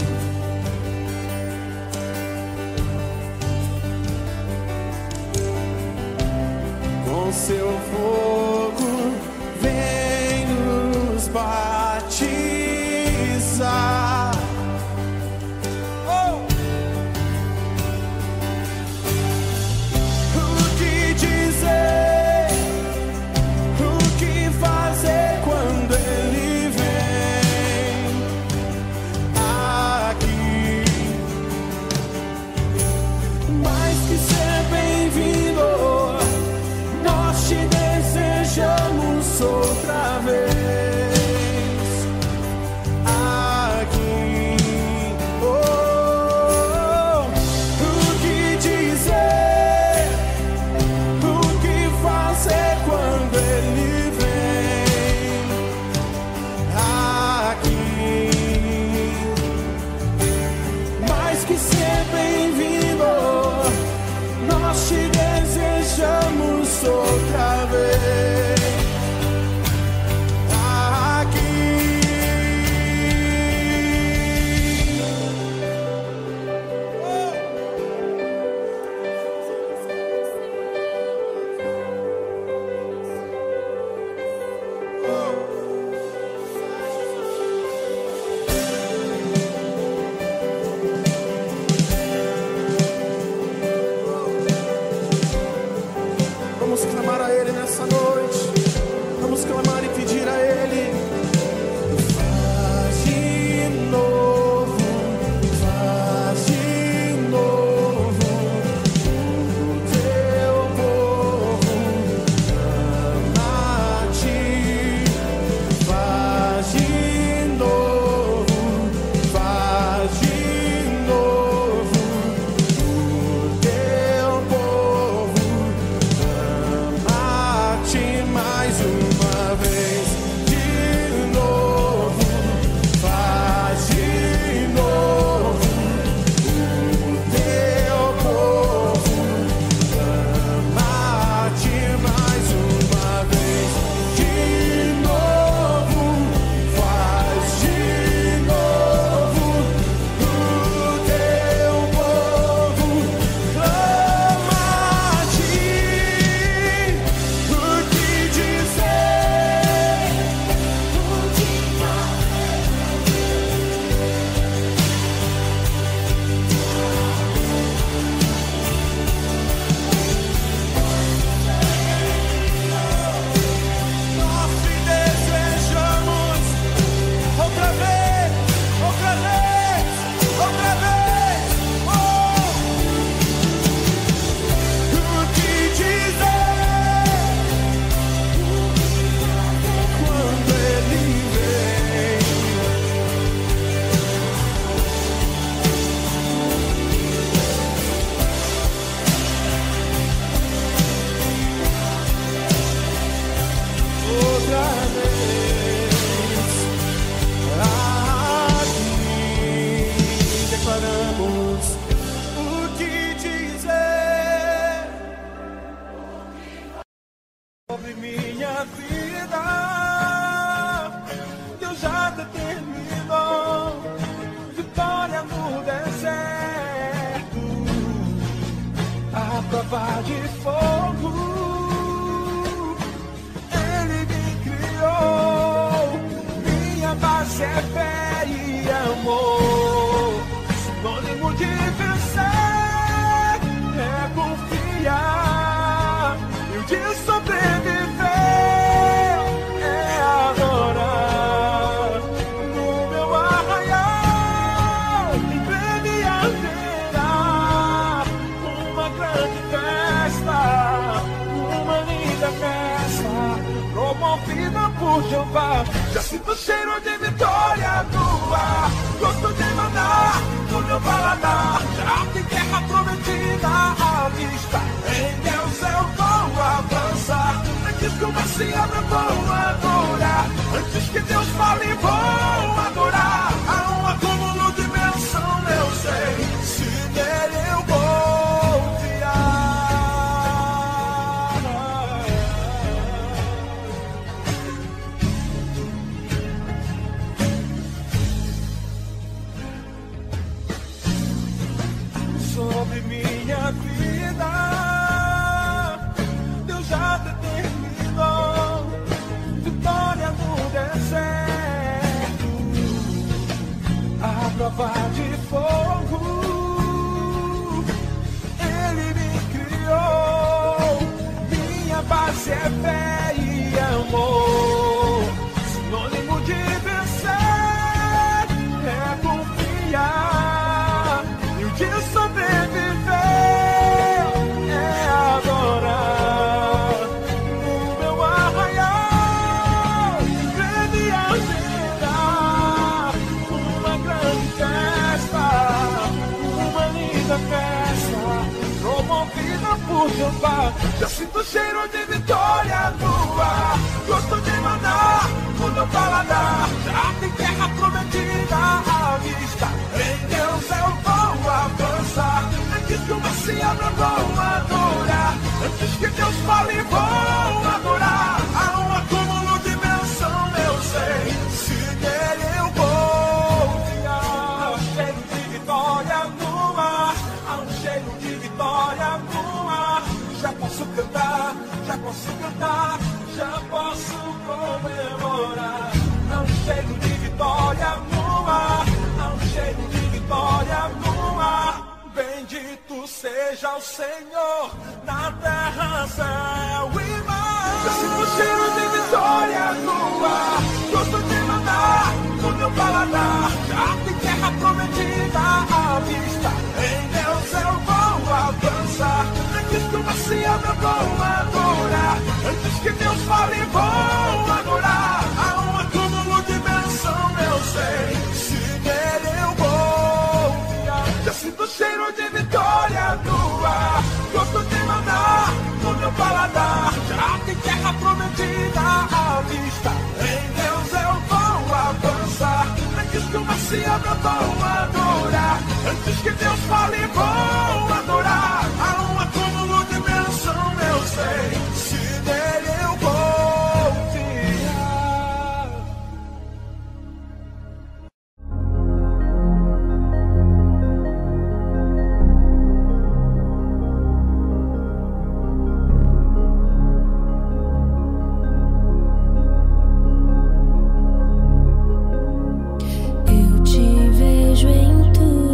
Com seu fogo vem nos batizar. O que dizer? O que fazer quando ele vem aqui? Mais que ser bem-vindo, nós te desejamos outra vez aqui. Oh, o que dizer? O que fazer quando ele vem aqui? Mais que ser bem-vindo, nós te desejamos outra vez aqui. Vamos clamar a Ele nessa noite.
prova de fogo. Ele me criou, minha base é fé e amor. Sinônimo de vencer é confiar, e o de sobreviver é adorar. No meu arraial, em breve haverá uma grande festa, uma linda festa, promovida por Jeová. Já sinto o cheiro de vitória no ar, gosto de mandar no meu paladar. Já tem terra prometida à vista, em Deus eu vou avançar. Antes que o mar se abra, vou adorar. Antes que Deus fale, vou adorar. Há um acúmulo de bênção, eu sei, se nele eu confiar. Sobre minha vida, Deus já determinou vitória no deserto, a prova de fogo. Ele me criou, minha base é fé e amor. Sinônimo de vencer é confiar, e o de sobreviver é adorar. No meu arraial, grande haverá uma grande festa, uma linda festa, promovida por Jeová. Já sinto o cheiro de vitória no ar, gosto de mandar no meu paladar. Já tem terra prometida à vista, em Deus eu vou avançar. Antes que o mar se abra, vou adorar. Antes que Deus fale, vou adorar. Há um acúmulo de bênção, eu sei, se nele eu confiar. Há um cheiro de vitória no ar, há um cheiro de vitória no ar. Já posso cantar, já posso cantar, já posso comemorar. Há um cheiro de vitória no ar, há um cheiro de vitória no ar. Bendito seja o Senhor na terra, céu e mar. Já sinto o cheiro de vitória no ar, gosto de mandar no meu paladar. Já tem terra prometida à vista, em Deus eu vou avançar. Antes que o mar se abra, vou adorar. Antes que Deus fale, vou adorar. Há um acúmulo de bênção, eu sei, se nele eu confiar. Já sinto o cheiro de vitória no ar, gosto de mandar no meu paladar. Já tem terra prometida à vista, em Deus eu vou avançar. Antes que o mar se abra, vou adorar. Antes que Deus fale, vou adorar. Há um acúmulo de bênção, eu sei, se nele eu confiar.
Eu te vejo em tudo.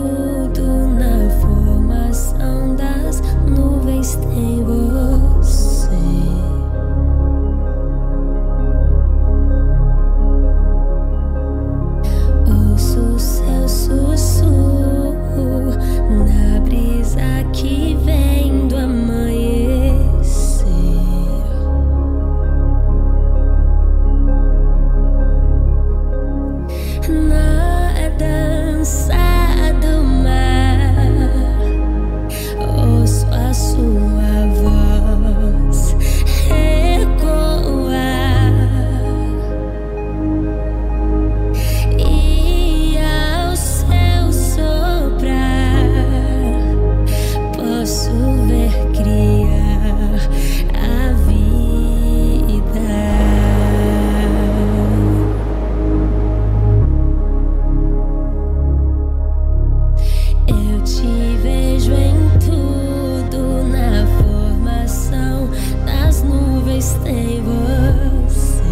pois tem você.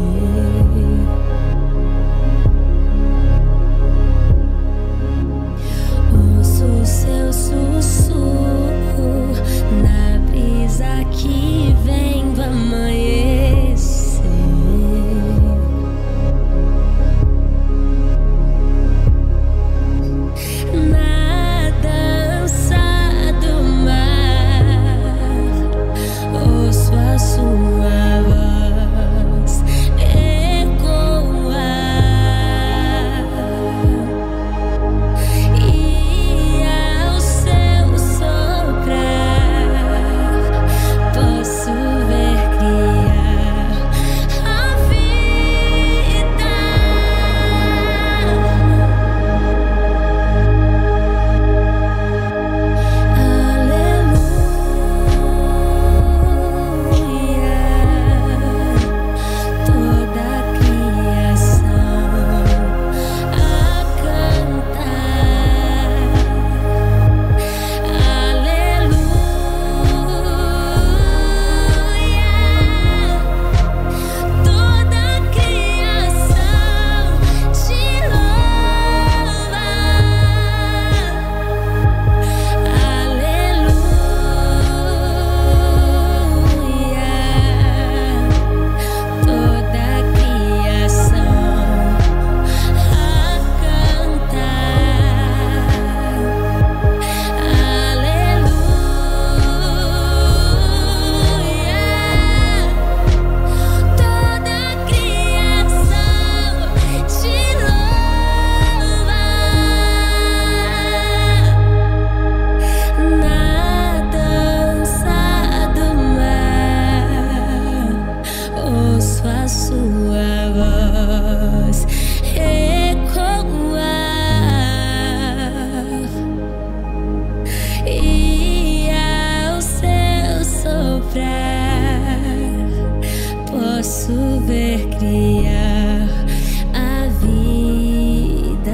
Ouço o seu sussurro na brisa que vem do amanhecer. Na dança do mar, ouço a sua voz ecoar, e ao seu soprar posso ver criar a vida. Toda a criação a cantar. Aleluia. Toda a criação te louva. Aleluia. Toda a criação a cantar. Aleluia. Toda a criação te louva. Na dança do mar, ouço a sua voz ecoar, e ao seu soprar posso ver criar a vida.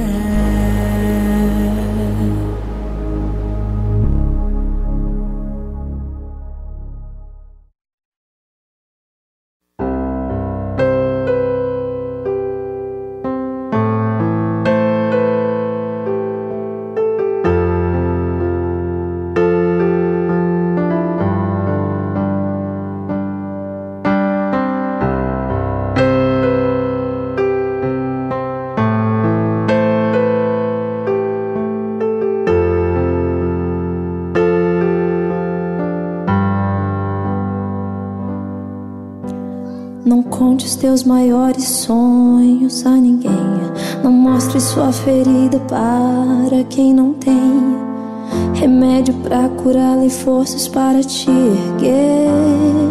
Não conte os teus maiores sonhos a ninguém. Não mostre sua ferida para quem não tem remédio pra curá-la e forças para te erguer.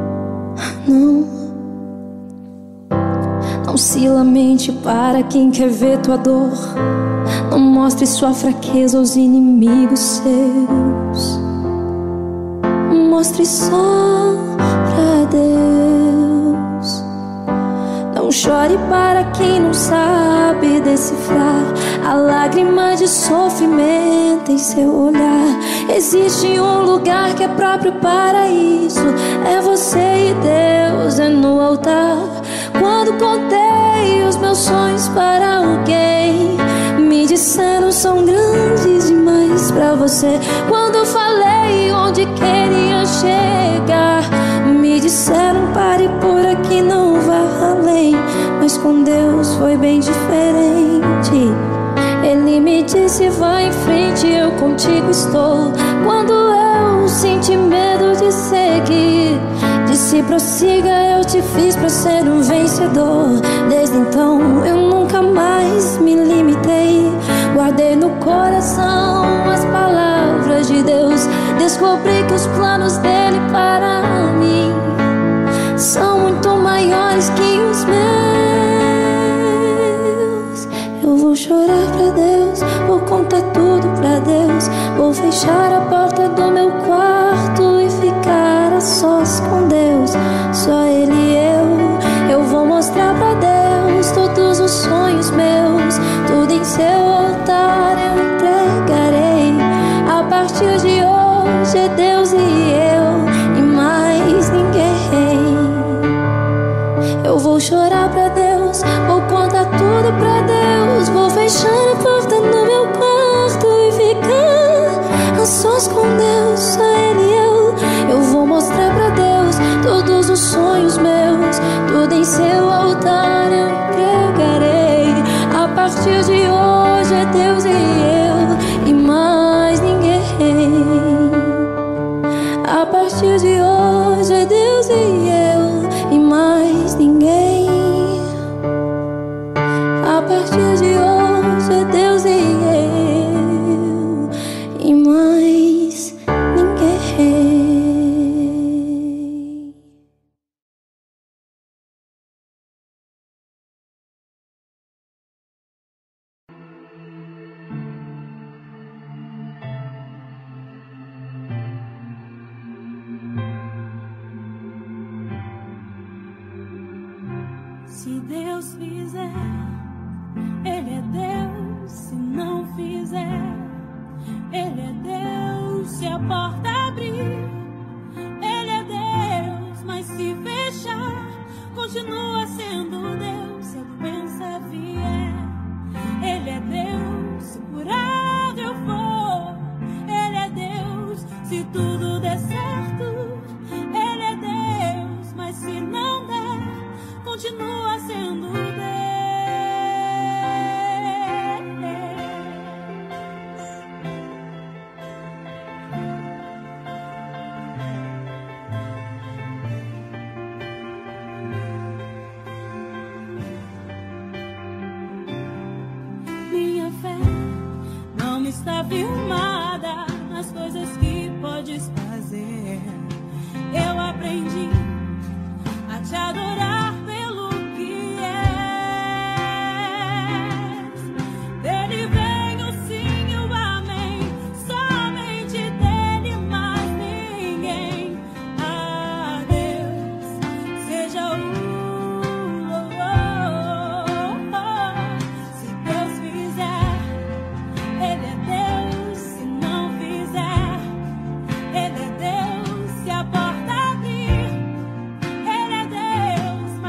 Não se lamente para quem quer ver tua dor. Não mostre sua fraqueza aos inimigos seus. Mostre só pra Deus. Não chore para quem não sabe decifrar a lágrima de sofrimento em seu olhar. Existe um lugar que é próprio para isso. É você e Deus, é no altar. Quando contei os meus sonhos para alguém, me disseram são grandes demais pra você. Quando falei onde queria chegar, me disseram pare por aqui, não vá além. Mas com Deus foi bem diferente. Ele me disse vá em frente, eu contigo estou. Quando eu senti medo de seguir, disse prossiga, eu te fiz pra ser um vencedor. Desde então eu nunca mais me limitei. Guardei no coração as palavras de Deus. Descobri que os planos dele para mim são muito maiores que os meus. Eu vou chorar pra Deus, vou contar tudo pra Deus. Vou fechar a porta do meu quarto e ficar a sós com Deus. Só Ele e eu vou mostrar pra Deus todos os sonhos meus. Tudo em seu altar eu entregarei. A partir de hoje é Deus e eu e mais ninguém.
Se Deus fizer, Ele é Deus. Se não fizer, Ele é Deus. Se a porta abrir, Ele é Deus. Mas se fechar, continua sendo Deus. Se a doença vier, Ele é Deus. Se curado eu for, Ele é Deus. Se tudo der certo, Ele é Deus. Mas se não der, continua sendo Deus. Minha fé não está firmada nas coisas que podes fazer. Eu aprendi a te adorar pelo que és. Dele vem o sim e o amém, somente dele, mais ninguém. A Deus seja o Se Deus fizer, Ele é Deus. Se não fizer, Ele é Deus. Se a porta abrir, Ele é Deus.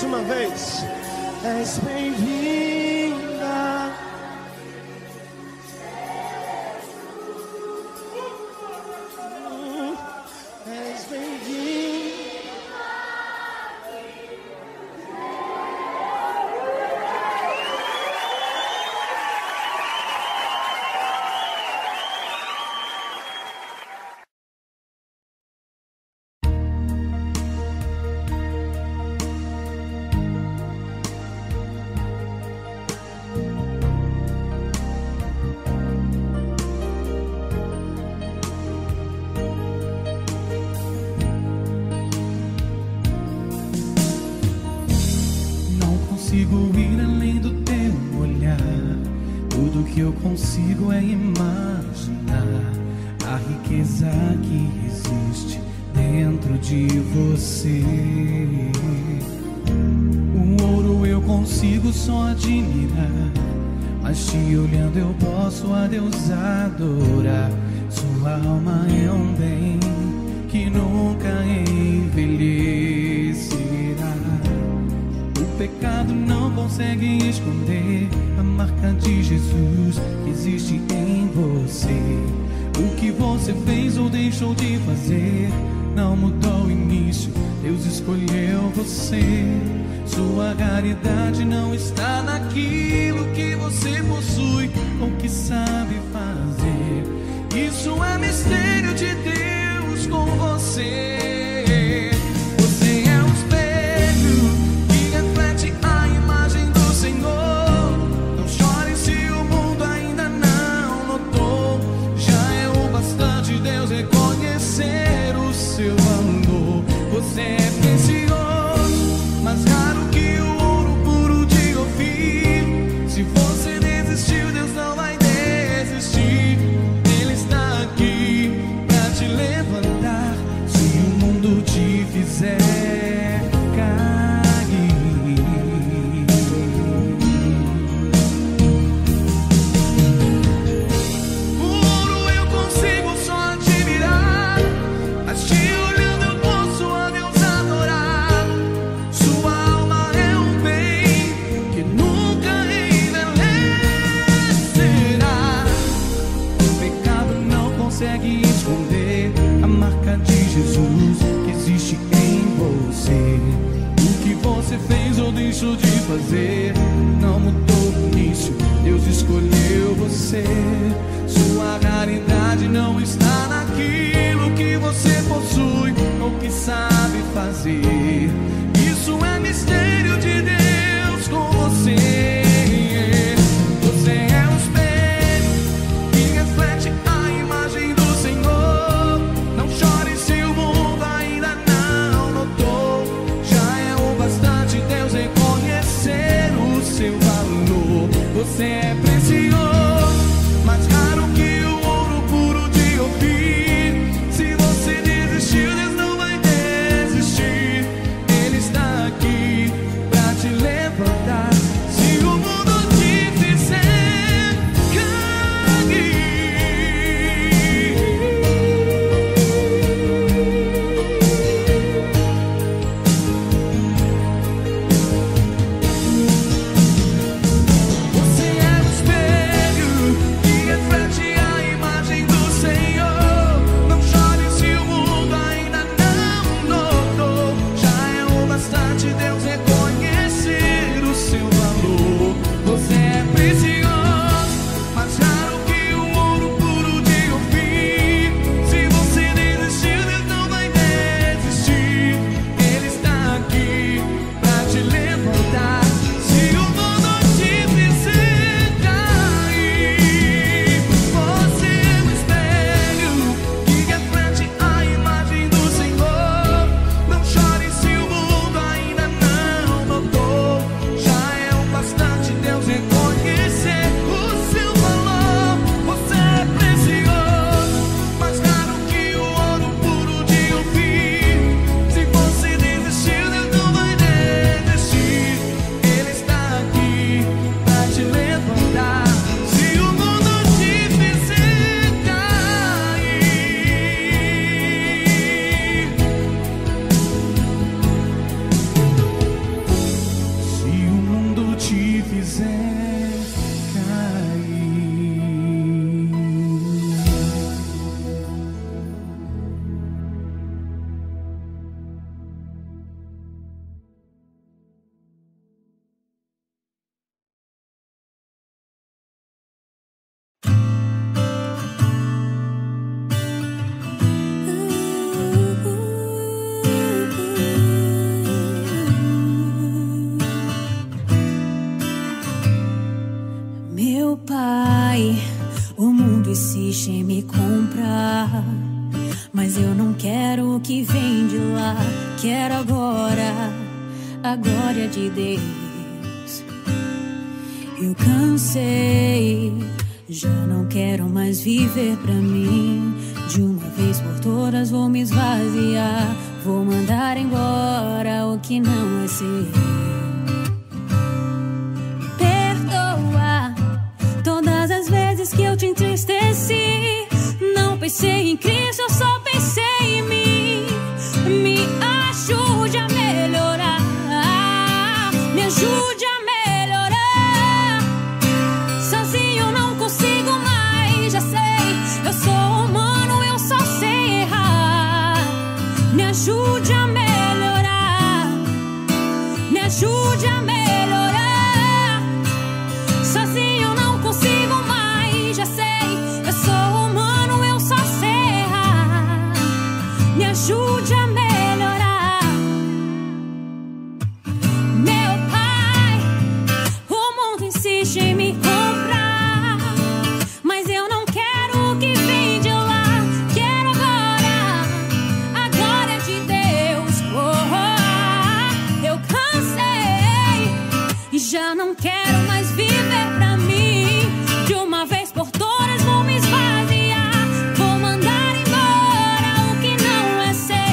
mais uma vez. És bem-vinda. És bem-vinda.
Consigo ir além do teu olhar. Tudo que eu consigo é imaginar a riqueza que existe dentro de você. O ouro eu consigo só admirar, mas te olhando eu posso a Deus adorar. Sua alma é um bem que nunca envelhecerá. O pecado não consegue esconder a marca de Jesus que existe em você. O que você fez ou deixou de fazer não mudou o início, Deus escolheu você. Sua caridade não está naquilo que você possui ou que sabe fazer. Isso é mistério de Deus com você. Você é precioso, mais raro que o ouro puro de Ofir. Se você desistiu, Deus não vai desistir. Ele está aqui pra te levantar. Se o mundo te fizer cair, o ouro eu consigo só admirar, mas te consegue esconder a marca de Jesus que existe em você. O que você fez ou deixou de fazer não mudou o início, Deus escolheu você. Sua raridade não está naquilo que você possui ou que sabe fazer. Isso é mistério de Deus com você. Você é precioso, mais
que vem de lá. Quero agora a glória de Deus. Eu cansei, já não quero mais viver pra mim. De uma vez por todas vou me esvaziar. Vou mandar embora o que não é seu. Perdoa todas as vezes que eu te entristeci. Não pensei em Cristo, eu só pensei em mim. Me ajude a melhorar. Me ajude a melhorar. Sozinho eu não consigo mais, já sei. Eu sou humano, eu só sei errar. Me ajude a melhorar. Me ajude a melhorar. Sozinho eu não consigo mais, já sei. Eu sou humano, eu só sei errar. Me ajude a melhorar. Meu pai, o mundo insiste em me comprar, mas eu não quero o que vem de lá. Quero agora a glória de Deus. Eu cansei e já não quero mais viver pra mim. De uma vez por todas vou me esvaziar. Vou mandar embora o que não é seu.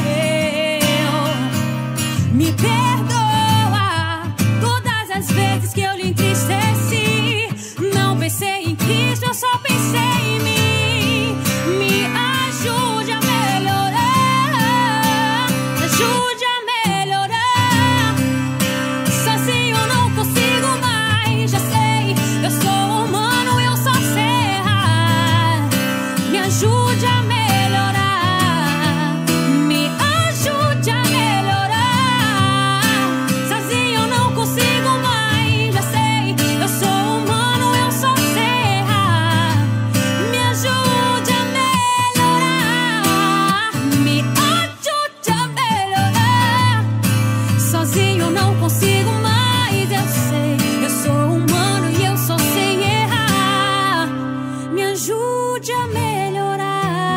Me perdoa todas as vezes que eu lhe entristeci. Não pensei em Cristo, eu só pensei em mim. Me ajude a melhorar. Me ajude a melhorar. Sozinho eu não consigo mais, já sei. Eu sou humano, eu só sei errar. Me ajude a melhorar. Me ajude a melhorar. Sozinho eu não consigo mais, já sei. Eu sou humano, eu só sei errar. Me ajude a melhorar. Me ajude a melhorar. Sozinho eu não consigo mais, eu sei. Eu sou humano e eu só sei errar. Me ajude a melhorar.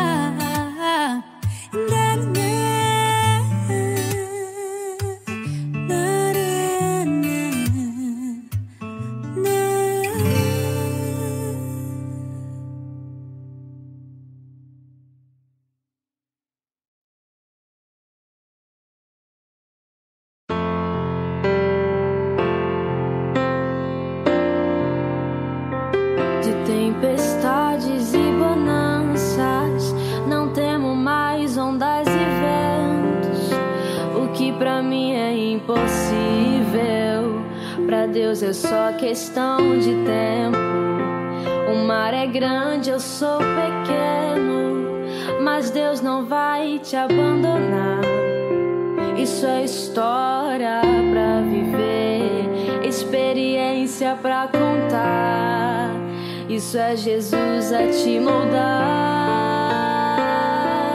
De tempestades e bonanças, não temo mais ondas e ventos. O que pra mim é impossível, pra Deus é só questão de tempo. O mar é grande, eu sou pequeno, mas Deus não vai te abandonar. Isso é história pra viver, experiência pra contar. Isso é Jesus a te moldar.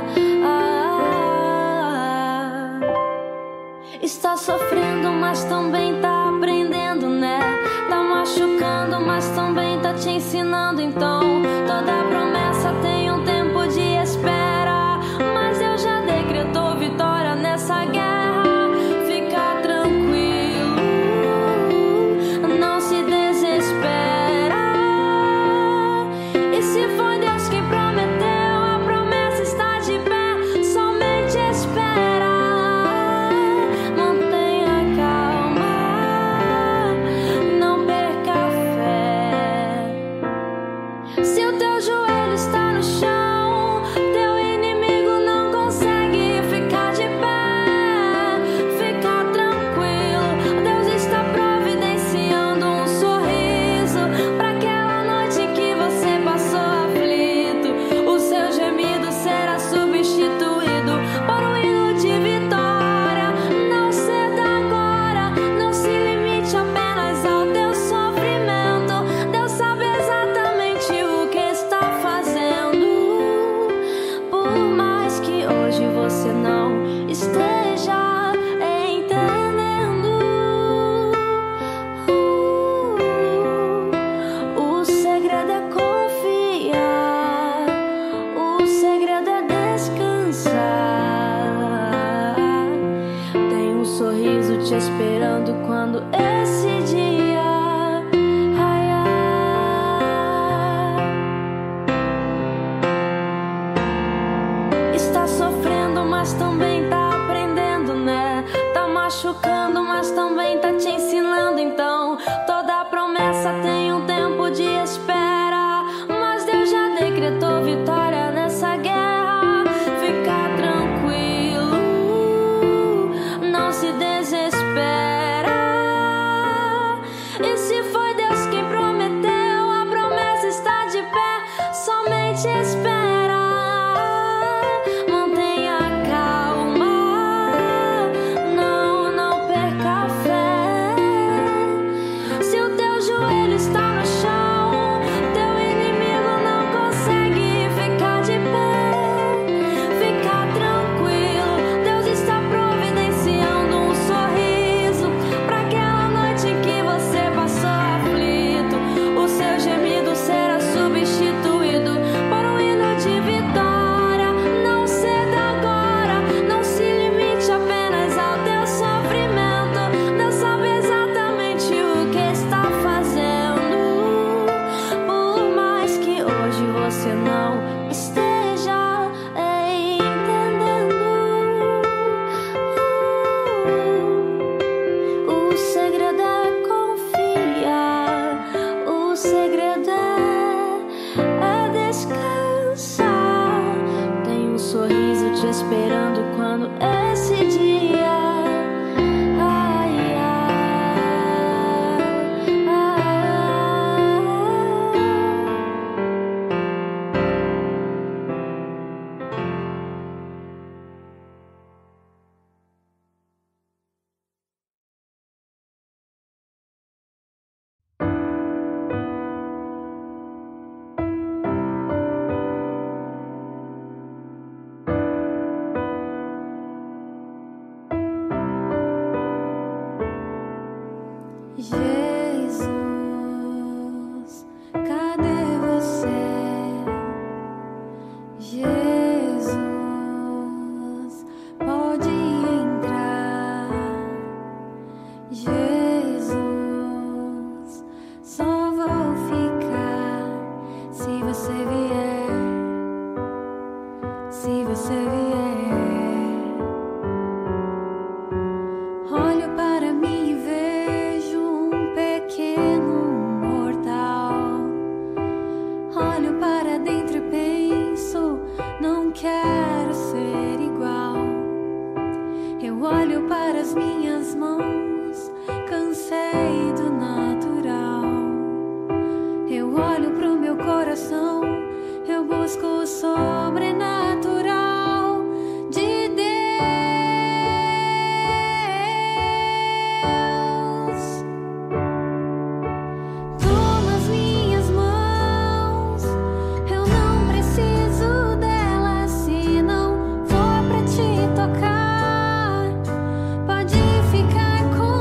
Está sofrendo, mas também tá aprendendo, né? Tá machucando, mas também tá te ensinando. Então, toda promessa tem um tempo de espera, mas Deus já decretou vitória nessa guerra. Fica tranquilo, não se desespera. E se foi Deus quem prometeu, a promessa está de pé. Somente espera, mantenha calma, não perca a fé. Se o teu joelho está no chão, teu inimigo não consegue ficar de pé. te esperando quando esse dia raiar. Está sofrendo, mas também tá aprendendo, né? Tá machucando, mas também tá te ensinando. Então toda promessa tem um tempo de espera, mas Deus já decretou vitória nessa guerra. Fica tranquilo, não se desespera. E se foi Deus quem prometeu, a promessa está de pé, somente espera. Mantenha calma, não perca a fé. Se o teu joelho está no chão, teu inimigo não consegue ficar de pé. Fica tranquilo, Deus está providenciando um sorriso para aquela noite em que você passou aflito. O seu gemido será substituído por um hino de vitória. Não ceda agora, não se limite apenas ao teu sofrimento. Deus sabe exatamente o que está fazendo. Por mais que hoje você não esteja entendendo, o segredo é confiar, o segredo é descansar. Tem um sorriso te esperando quando esse dia raiar. Jesus, cadê você? Jesus, pode entrar. Jesus, só vou ficar se você vier. Se você vier, olho para mim e vejo um pequeno mortal. Olho para dentro e penso, não quero ser igual. Eu olho para as minhas mãos, cansei do natural. Eu olho pro meu coração, eu busco o sobrenatural de Deus. Toma as minhas mãos, eu não preciso delas se não for pra te tocar. Pode ficar comigo.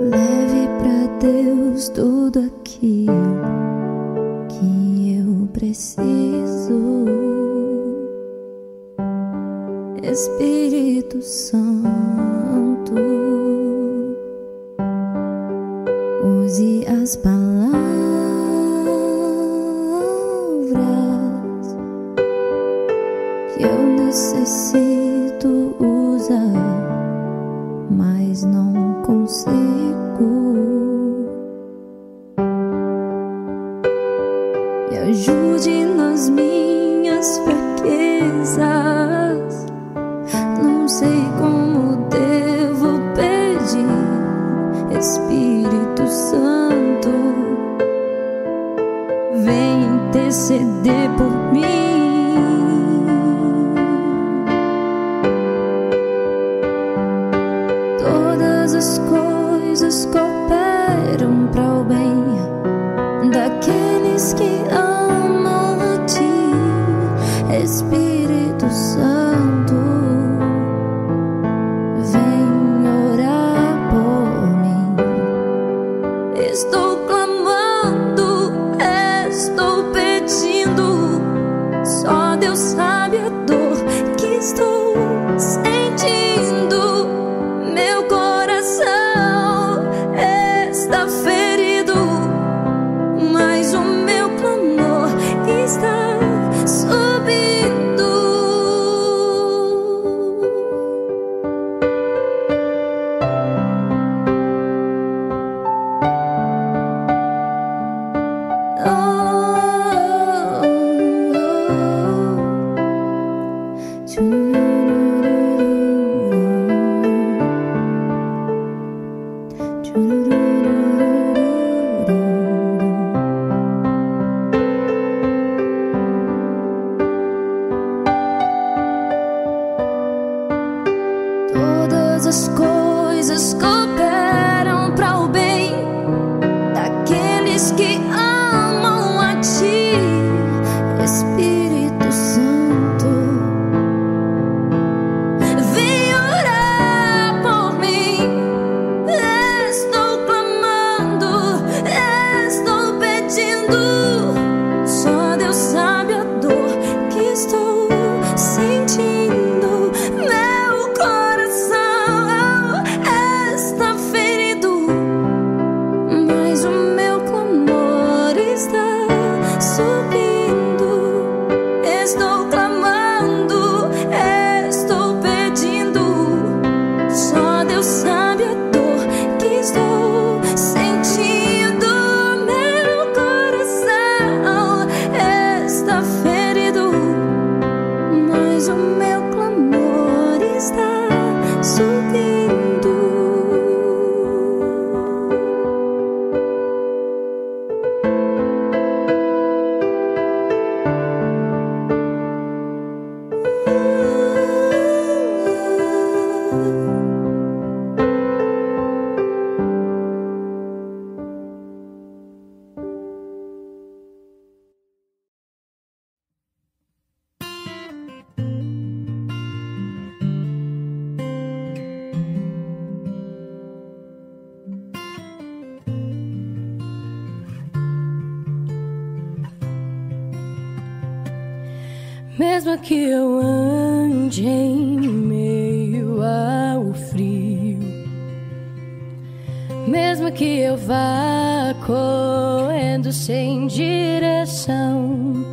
Leve pra Deus tudo aquilo que eu preciso. Espírito Santo, use as palavras que eu necessito usar, mas não consigo. Me ajude nas minhas fraquezas. Não sei como devo pedir. Espírito Santo, vem interceder por mim. Todas as coisas cooperam para o bem daqueles que amam a Ti, Espírito Santo, vem orar por mim. Estou clamando, estou pedindo, só Deus sabe a dor que estou sentindo. Meu coração está ferido, mas o meu clamor está subindo. Todas as coisas cooperam para o bem daqueles que amam a Ti, Espírito Santo, vem orar por mim. Estou clamando, estou pedindo, só Deus sabe a dor que estou sentindo. Meu coração está ferido, mas o meu clamor está subindo. Estou clamando, estou pedindo, só Deus sabe a dor que estou sentindo. Meu coração está ferido, mas o meu clamor está subindo. Mesmo que eu ande em meio ao frio, mesmo que eu vá correndo sem direção,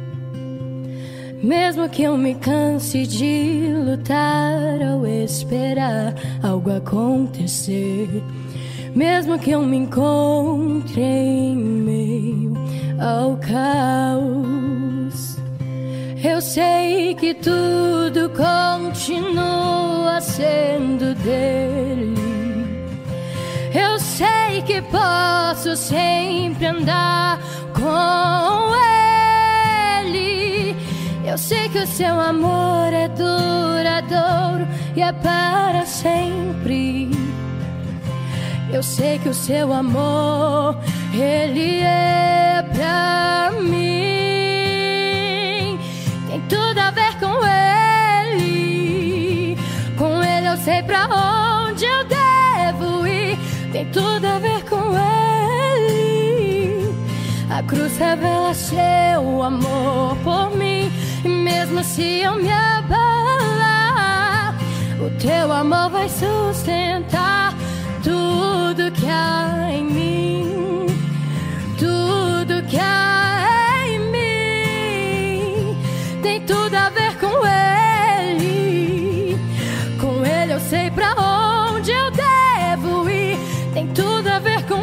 mesmo que eu me canse de lutar ao esperar algo acontecer, mesmo que eu me encontre em meio ao caos, eu sei que tudo continua sendo dele. Eu sei que posso sempre andar com ele. Eu sei que o seu amor é duradouro e é para sempre. Eu sei que o seu amor, ele é pra mim. Tem tudo a ver com ele. Com ele eu sei pra onde eu devo ir. Tem tudo cruz revela seu amor por mim. E mesmo se eu me abalar, o teu amor vai sustentar tudo que há em mim. Tudo que há em mim tem tudo a ver com Ele. Com Ele eu sei pra onde eu devo ir. Tem tudo a ver com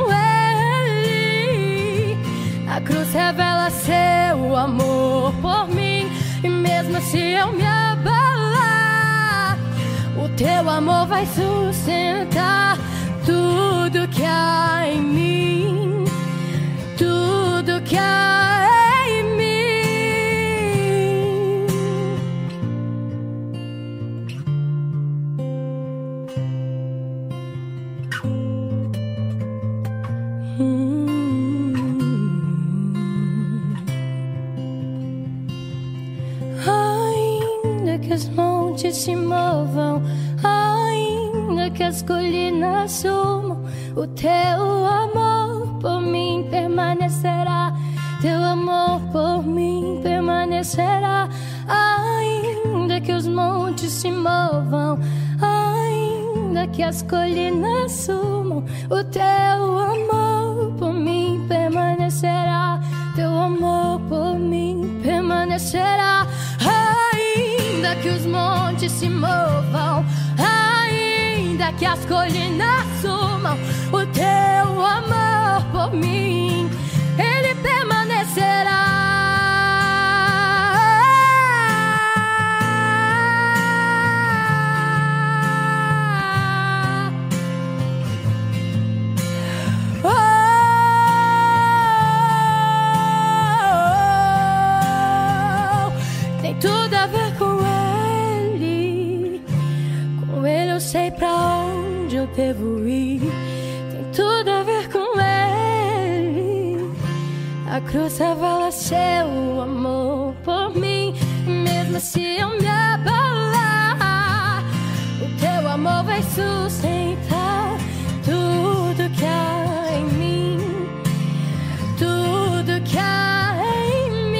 Ele. A cruz revela seu amor por mim. E mesmo se eu me abalar, o teu amor vai sustentar tudo que há em mim. Tudo que há em mim. Ainda que os montes se movam, ainda que as colinas sumam, o teu amor por mim permanecerá. Teu amor por mim permanecerá. Ainda que os montes se movam, ainda que as colinas sumam, o teu amor por mim permanecerá. Teu amor por mim permanecerá. Ainda que os montes se movam, ainda que as colinas sumam, o teu amor por mim, ele permanecerá. Tem tudo a ver com Ele. Com Ele eu sei pra onde eu devo ir. Tem tudo a ver com Ele. A cruz revela seu amor por mim. Mesmo se eu me abalar, o teu amor vai sustentar tudo que há em mim. Tudo que há em mim.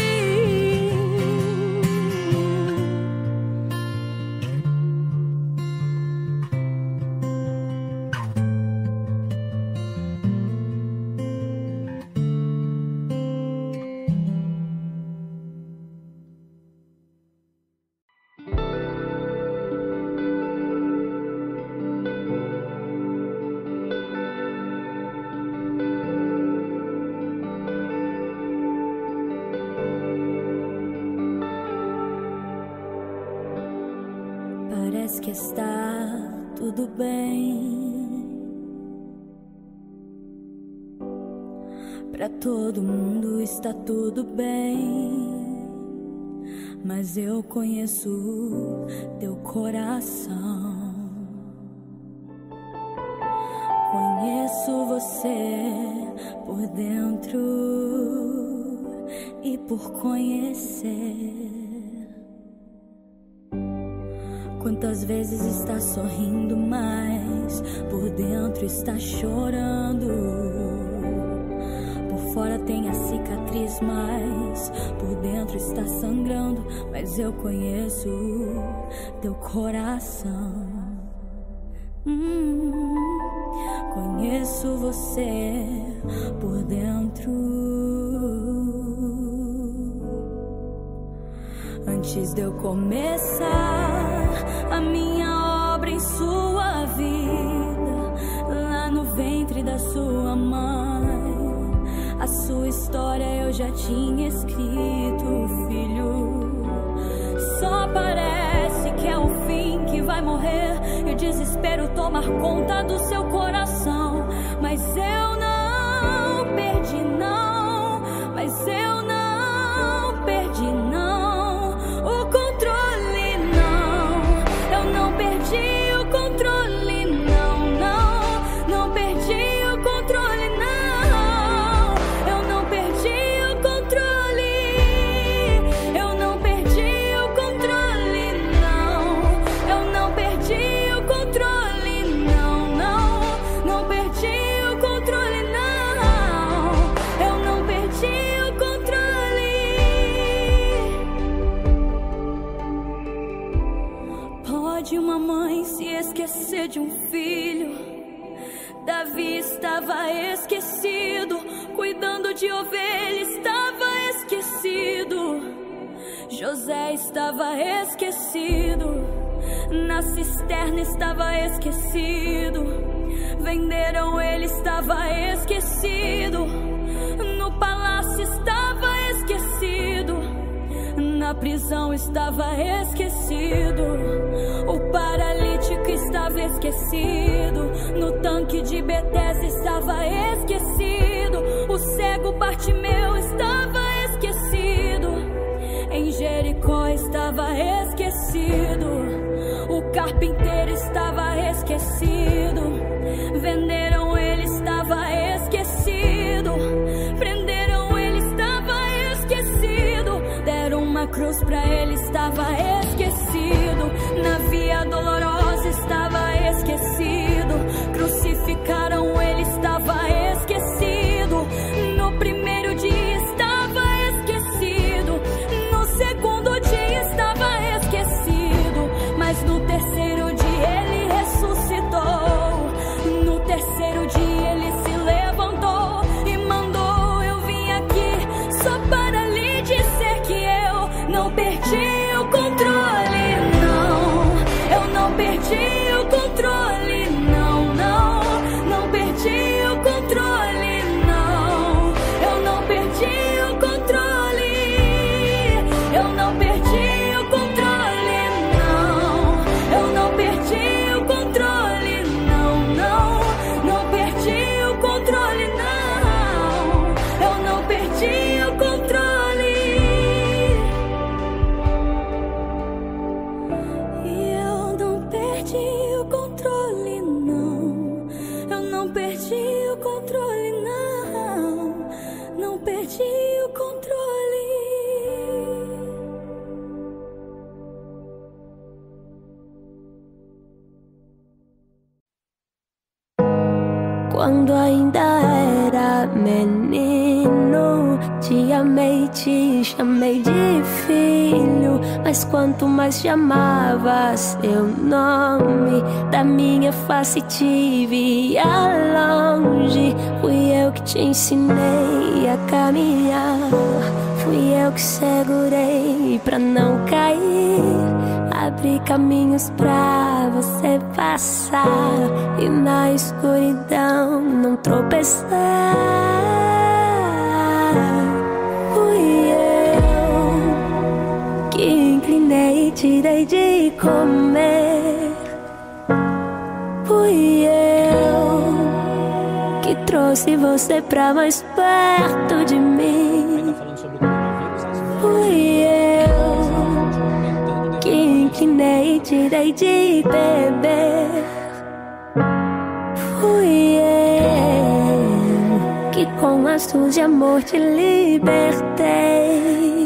Parece que está tudo bem. Pra todo mundo está tudo bem. Mas eu conheço teu coração. Conheço você por dentro e por conhecer. Quantas vezes está sorrindo, mas por dentro está chorando. Por fora tem a cicatriz, mas por dentro está sangrando. Mas eu conheço teu coração. Conheço você por dentro. Antes de eu começar a minha obra em sua vida, lá no ventre da sua mãe, a sua história eu já tinha escrito, filho. Só parece que é o fim, que vai morrer e o desespero tomar conta do seu coração. Mas eu não perdi não, mas eu não perdi não. O controle não, eu não perdi o controle não, não, não perdi o controle não, eu não perdi o controle, eu não perdi o controle não, eu não perdi o controle não, não, não perdi o controle não, eu não perdi. filho. Davi estava esquecido, cuidando de ovelha estava esquecido. José estava esquecido, na cisterna estava esquecido. Venderam ele, estava esquecido. No palácio estava esquecido, na prisão estava esquecido. O paralítico estava esquecido, no tanque de Betesda estava esquecido. O cego Bartimeu estava esquecido, em Jericó estava esquecido. O carpinteiro estava esquecido, venderam ele, estava esquecido. Prenderam ele, estava esquecido. Deram uma cruz pra ele, estava esquecido. Na via dolorosa estava esquecido. Crucificaram ele, estava esquecido. No primeiro dia estava esquecido, no segundo dia estava esquecido, mas no terceiro dia ele ressuscitou. No terceiro dia ele se levantou e mandou: eu vim aqui só para lhe dizer que eu não perdi o controle, não. Eu não perdi o controle, não, não. Não perdi o controle, não. Eu não perdi o controle. Eu não perdi o controle, não. Eu não perdi o controle, não, não. Não perdi o controle, não. Eu não perdi o controle. E eu não perdi o controle, não. Eu não perdi o controle, não. Não perdi o controle.
Quando ainda era menino, te amei, te chamei de filho. Mas quanto mais chamava seu nome, da minha face te via longe. Fui eu que te ensinei a caminhar, fui eu que segurei pra não cair. Abri caminhos pra você passar e na escuridão não tropeçar. Fui eu que inclinei e te dei de comer. Fui eu que trouxe você pra mais perto de mim. Fui eu que inclinei e te dei de beber. Fui eu que com laços de amor te libertei.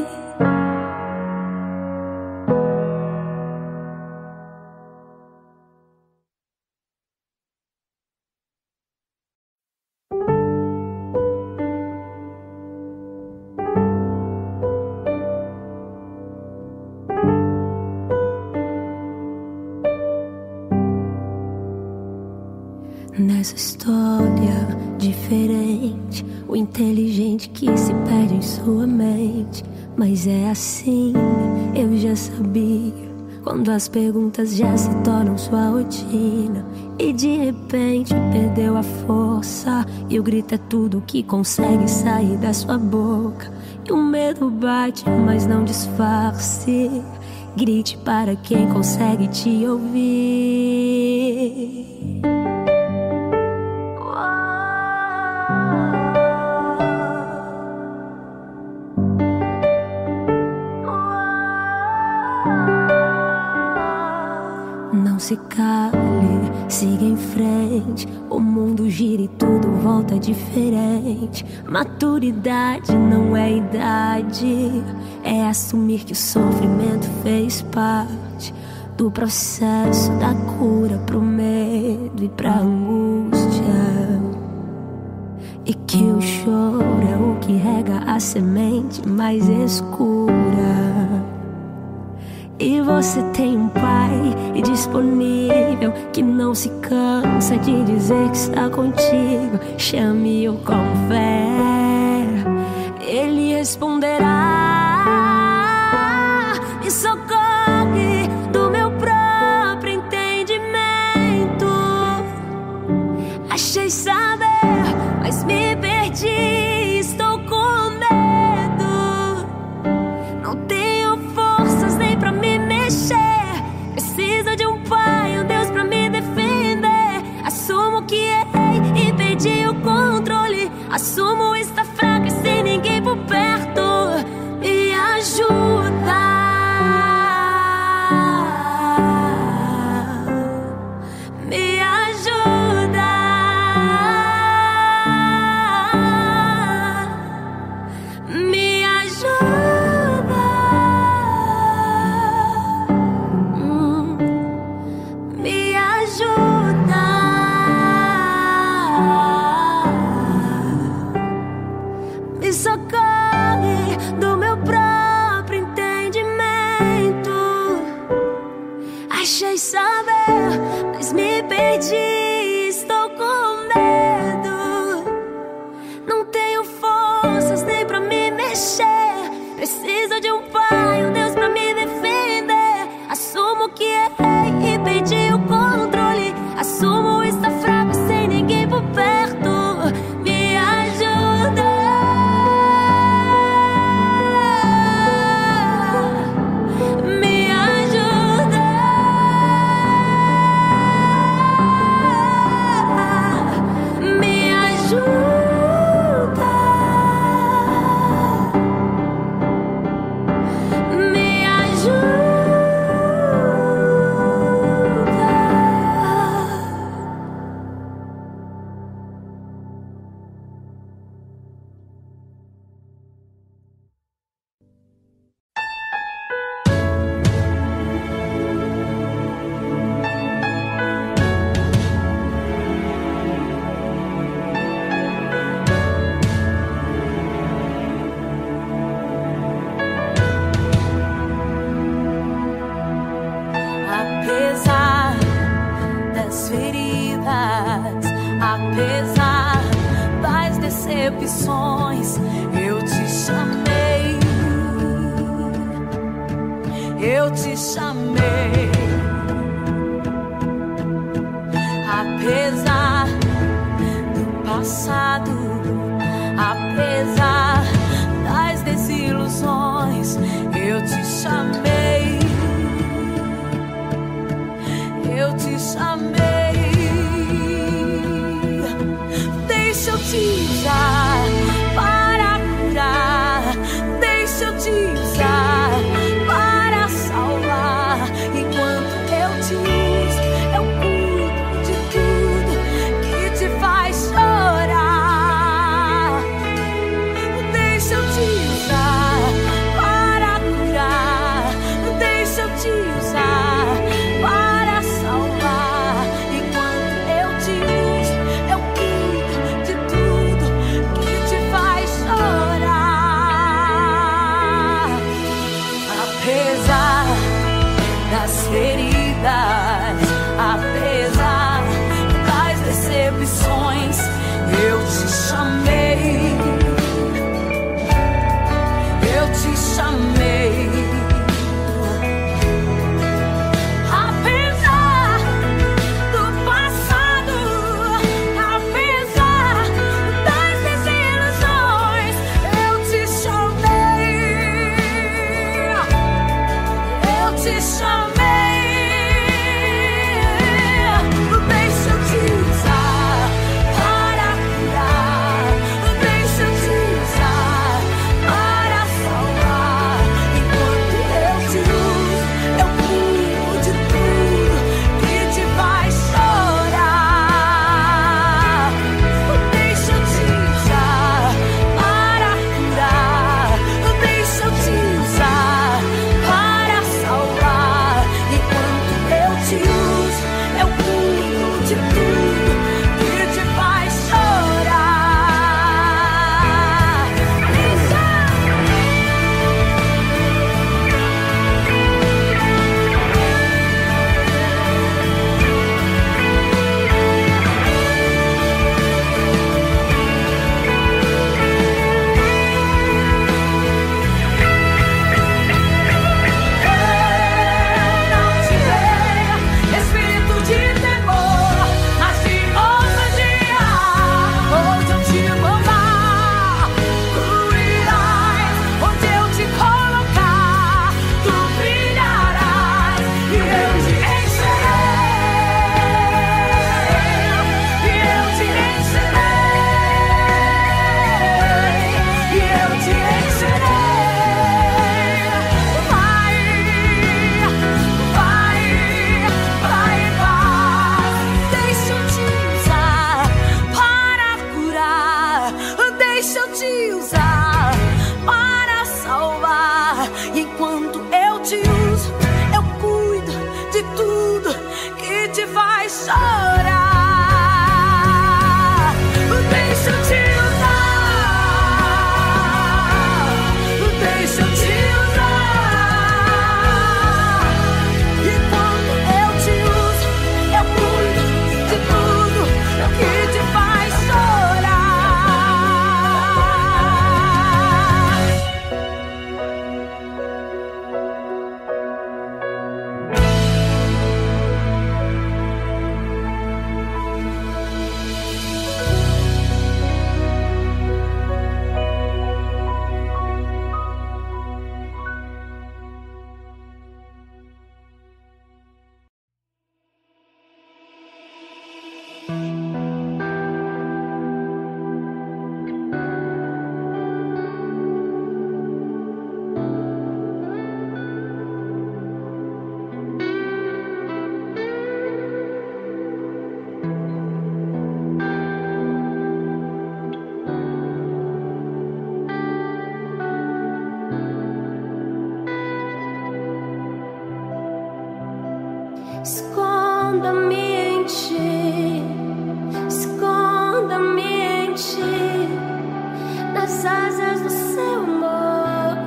Nessa história diferente, o inteligente que se perde em sua mente. Mas é assim, eu já sabia, quando as perguntas já se tornam sua rotina. E de repente perdeu a força, e o grito é tudo que consegue sair da sua boca. E o medo bate, mas não disfarce. Grite para quem consegue te ouvir. Não se cale, siga em frente. O mundo gira e tudo volta diferente. Maturidade não é idade, é assumir que o sofrimento fez parte do processo da cura pro medo e pra angústia. E que o choro é o que rega a semente mais escura. E você tem um pai disponível que não se cansa de dizer que está contigo. Chame-o com fé, ele responderá. Me socorre do meu próprio entendimento. Achei saber, mas me perdi. Estou com medo, não tenho forças nem pra me mexer. Preciso de um pai, um Deus pra me defender. Assumo que errei e perdi o controle. Assumo estar fraca e sem ninguém por perto. Me ajuda. Me ajuda. Me ajuda. Me ajuda. Me socorre do meu próprio entendimento. Achei saber, mas me perdi. Estou com medo, não tenho forças nem pra me mexer. Preciso de um pai, um Deus pra me defender. Assumo que errei e perdi o controle. Assumo estar fraco sem ninguém por perto. Me ajuda. Me ajuda. Me ajuda. Me ajuda. Apesar das feridas, apesar das decepções, eu te chamei, eu te chamei. Apesar do passado, apesar das desilusões, eu te chamei, eu te chamei. Deixa eu te usar para curar, deixa eu te usar para salvar. Enquanto
chorar. Deixa eu te usar, deixa eu te usar. E quando eu te uso, eu cuido de tudo que te faz chorar. Esconda-me em ti, esconda-me em ti, nas asas do seu amor.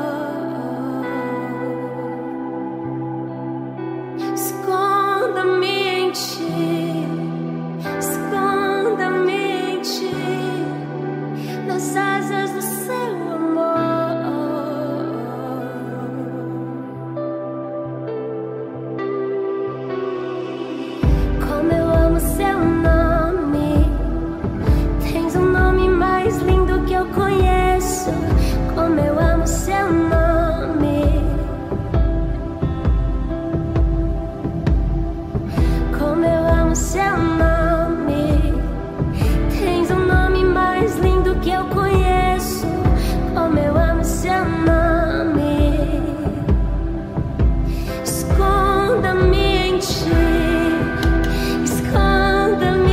Esconda-me em ti, esconda-me em ti, nas asas do seu amor. Como eu amo seu nome, tens um nome mais lindo que eu conheço. Como eu amo seu nome, como eu amo seu nome, tens um nome mais lindo que eu conheço. Como eu amo seu nome, esconda-me em ti, esconda-me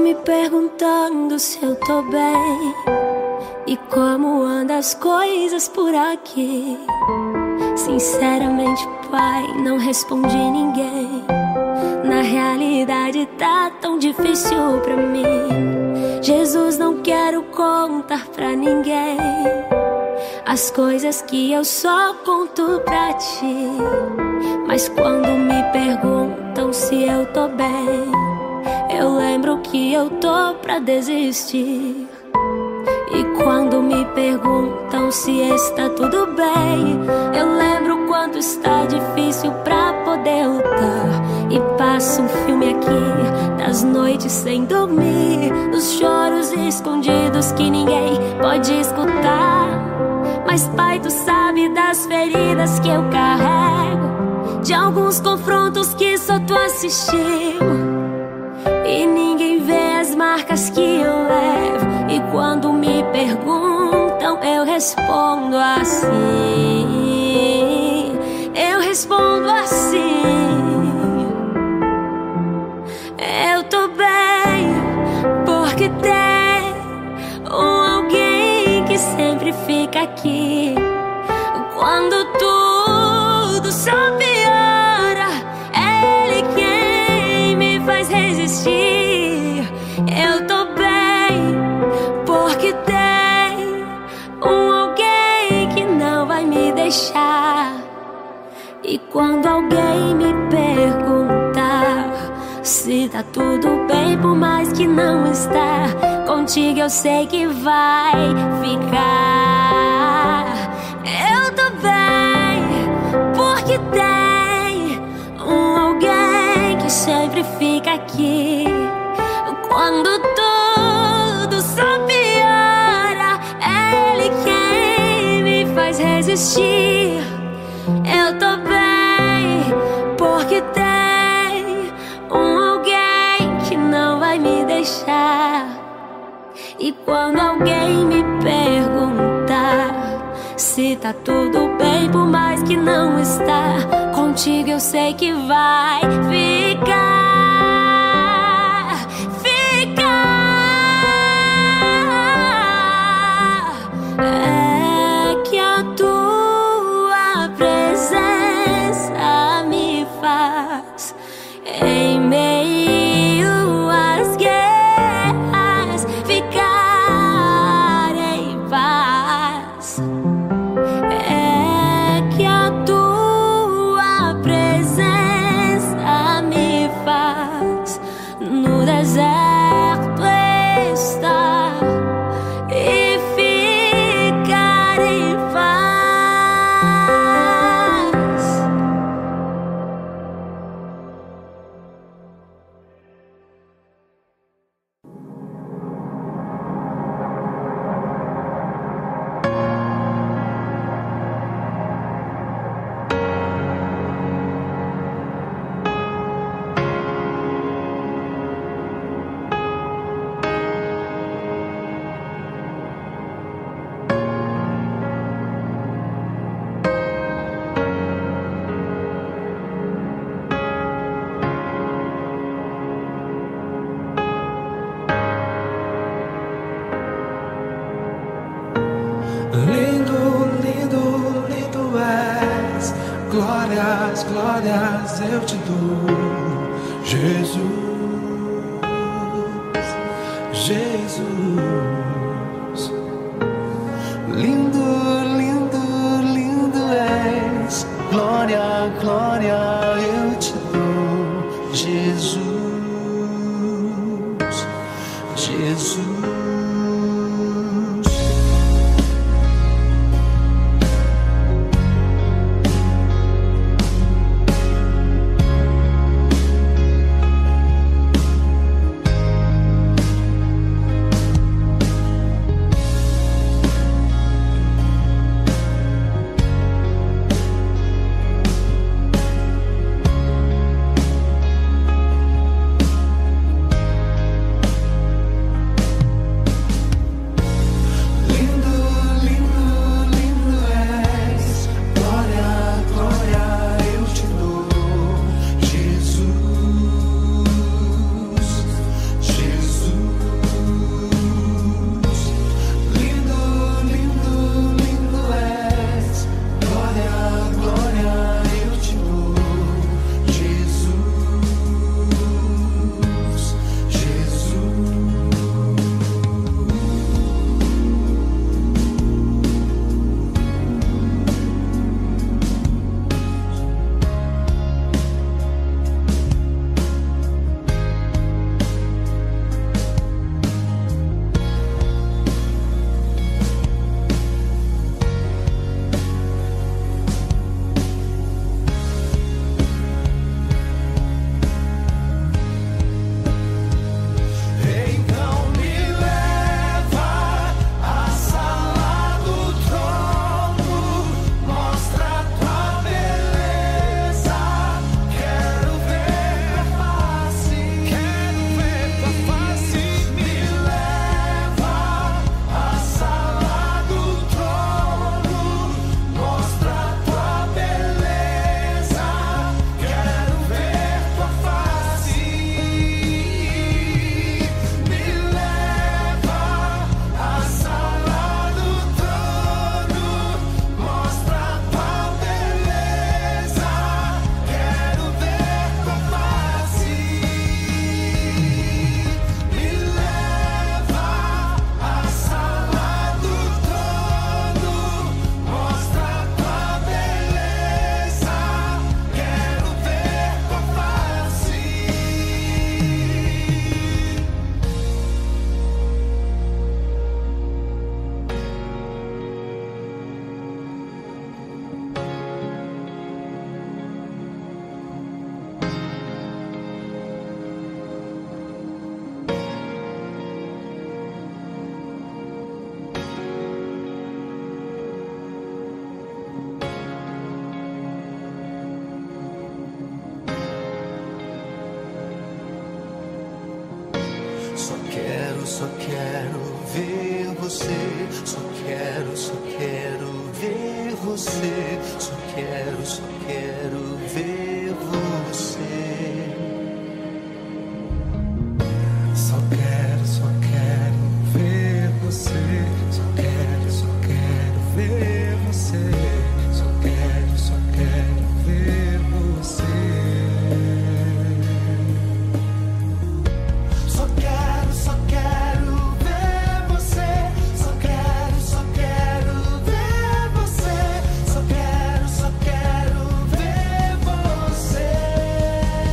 me perguntando se eu tô bem e como andam as coisas por aqui. Sinceramente, pai, não respondi ninguém. Na realidade tá tão difícil pra mim. Jesus, não quero contar pra ninguém as coisas que eu só conto pra ti. Mas quando me perguntam se eu tô bem, eu lembro que eu tô pra desistir. E quando me perguntam se está tudo bem, eu lembro quanto está difícil pra poder lutar. E passo um filme aqui das noites sem dormir, dos choros escondidos que ninguém pode escutar. Mas pai, tu sabe das feridas que eu carrego, de alguns confrontos que só tu assistiu. E ninguém vê as marcas que eu levo. E quando me perguntam, eu respondo assim. Eu respondo assim. Eu tô bem, porque tem alguém que sempre fica aqui. Quando tudo só piora, é Ele quem me faz resistir. Eu tô bem, porque tem alguém que não vai me deixar. E quando alguém me perguntar se tá tudo bem, por mais que não está, contigo eu sei que vai ficar. Eu tô bem, porque tem alguém que sempre fica aqui. Quando tudo só piora, é Ele quem me faz resistir. Eu tô bem, porque tem alguém que não vai me deixar. E quando alguém me perguntar se tá tudo bem, por mais que não está, contigo eu sei que vai ficar. É que a tua presença me faz, em meio às guerras, ficar em paz. É que a tua presença me faz no deserto estar e ficar em paz.
Lindo, lindo, lindo és. Glórias, glórias eu te dou, Jesus, Jesus. Lindo, lindo, lindo és. Glória, glória eu te dou, Jesus, Jesus.
só quero ver você. Só quero ver você. Só quero ver você. Só quero ver você. Só quero ver você. Só quero ver você. Só quero ver você. Só quero ver você. Só quero ver você.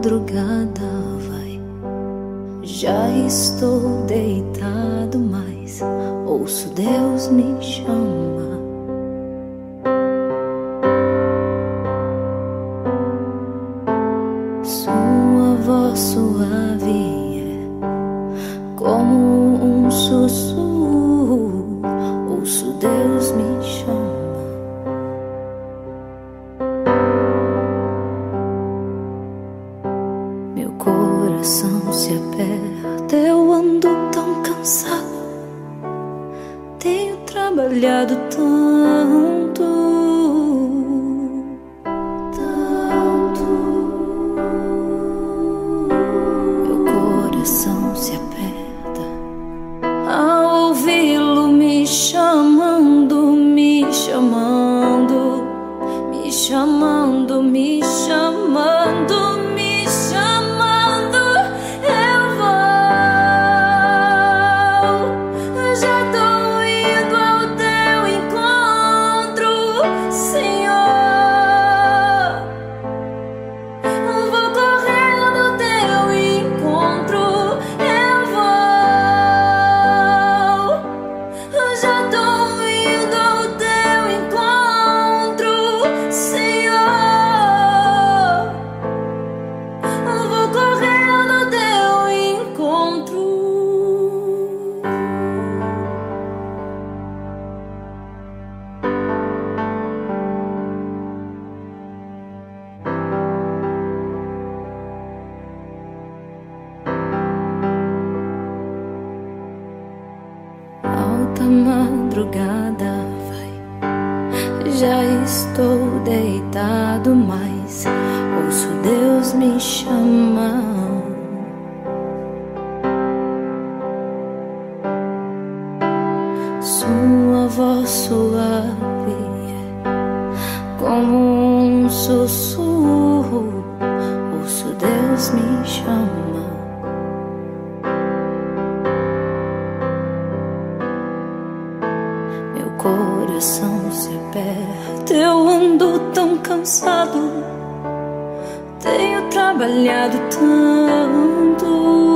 madrugada vai. Já estou deitado, mas ouço Deus me chama. Sua voz suave é como um sussurro. Ouço Deus me chama. Meu coração se aperta, eu ando tão cansado. Tenho trabalhado tanto. Meu coração se aperta ao ouvi-lo me chamando, me chamando, me chamando, me chamando, me chamando. Eu vou, já tô indo ao teu encontro, Senhor. Vou correndo ao teu encontro. Eu vou, já tô indo ao teu encontro, Senhor. Vou correndo ao teu encontro. Alta madrugada vai. Já estou deitado, mas ouço Deus me chamar. Sua voz suave é como um sussurro. Ouço Deus me chamar. Meu coração se aperta, eu ando tão cansado. Tenho trabalhado tanto.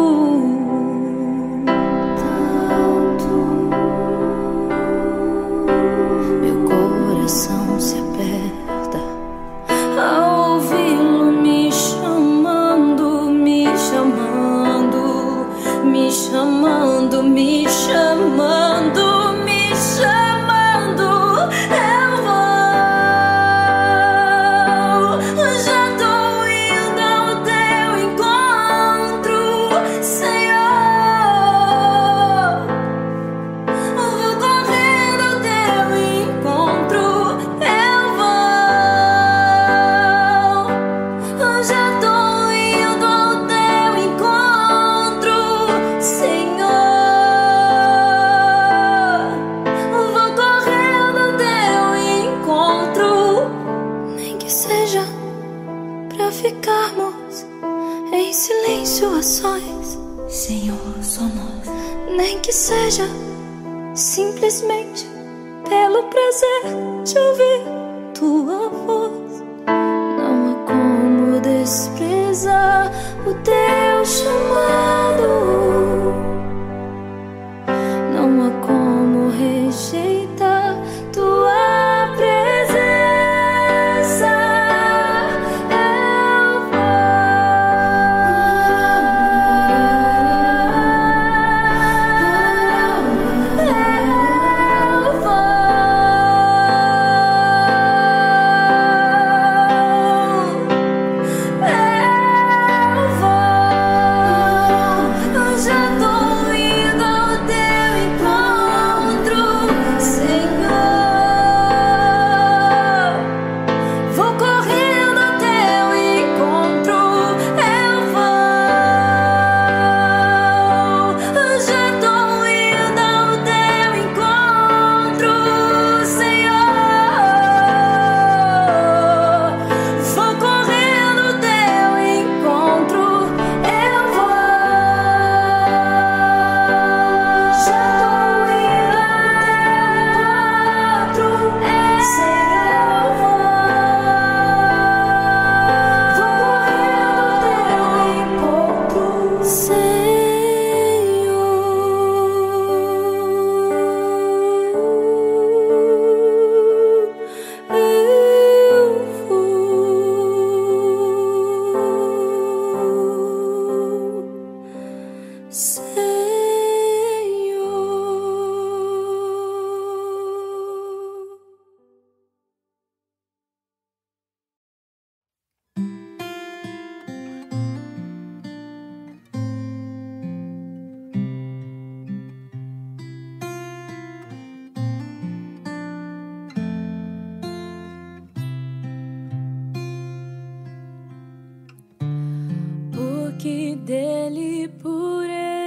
Meu coração se aperta ao ouvi-lo me chamando, me chamando, me chamando, me chamando, me chamando. Eu vou, já tô indo ao teu encontro, Senhor. Vou correndo ao teu encontro. Eu vou, já tô indo ao teu encontro, Senhor. Vou correndo ao teu encontro. Nem que seja pra ficarmos em silêncio a sós, Senhor, só nós. Nem que seja simplesmente pelo prazer de ouvir tua voz. Não há como desprezar o teu chamado. Não há como rejeitar tua presença. Eu vou,
porque dele, por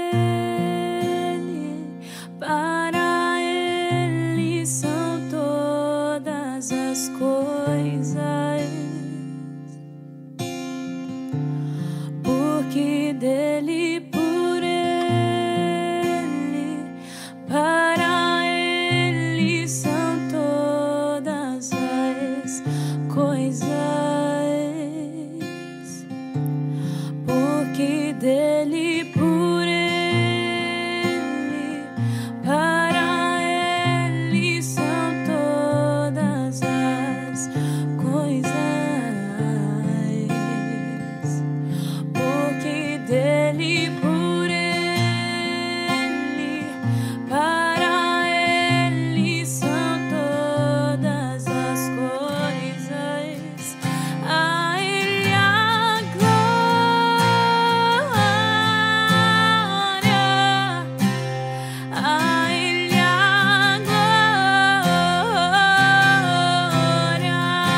ele, para ele são todas as coisas. Porque dele, por ele, para ele são todas as coisas. Porque dele, por ele, para ele são todas as coisas. Porque dele, por ele, para ele são todas as coisas. A ele a glória, a ele a glória,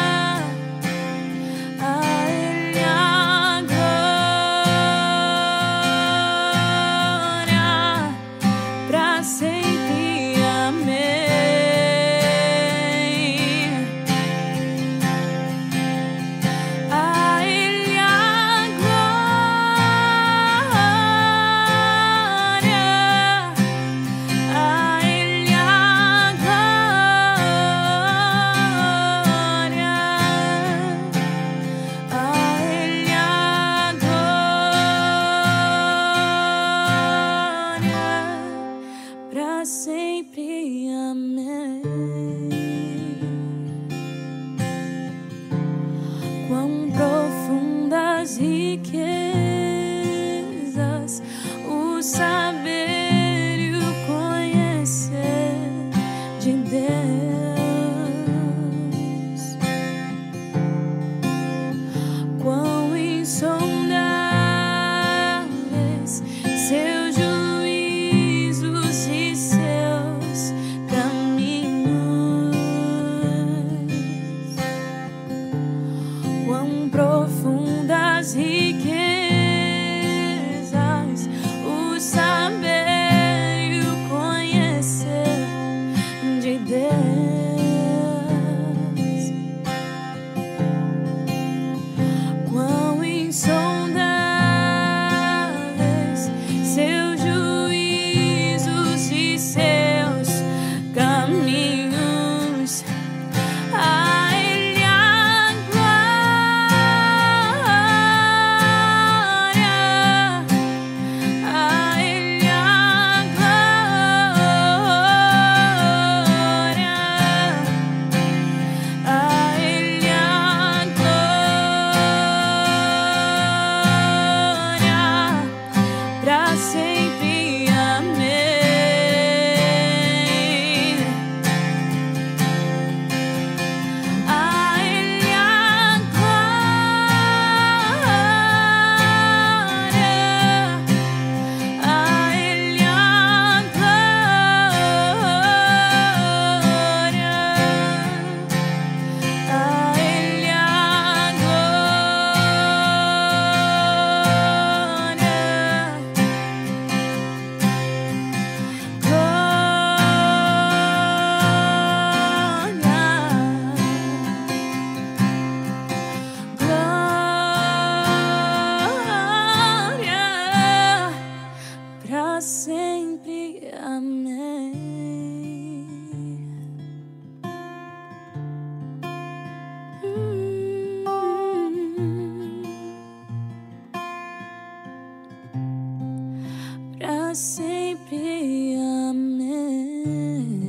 a ele a glória, pra sempre. Amém. A ele a glória, a ele a glória, a ele a glória, pra sempre. Amém. Quão profundas riquezas o saber e o conhecer de Deus. Quão insondáveis seus juízos e seus caminhos. Quão profundas riquezas o saber e o conhecer de Deus. Quão insondáveis seus juízos e seus caminhos. A ele a glória, a ele a glória, a ele a glória, pra sempre. Amém. A ele a glória, a ele a glória, a ele a glória, pra sempre. Amém. Pra sempre. Amém.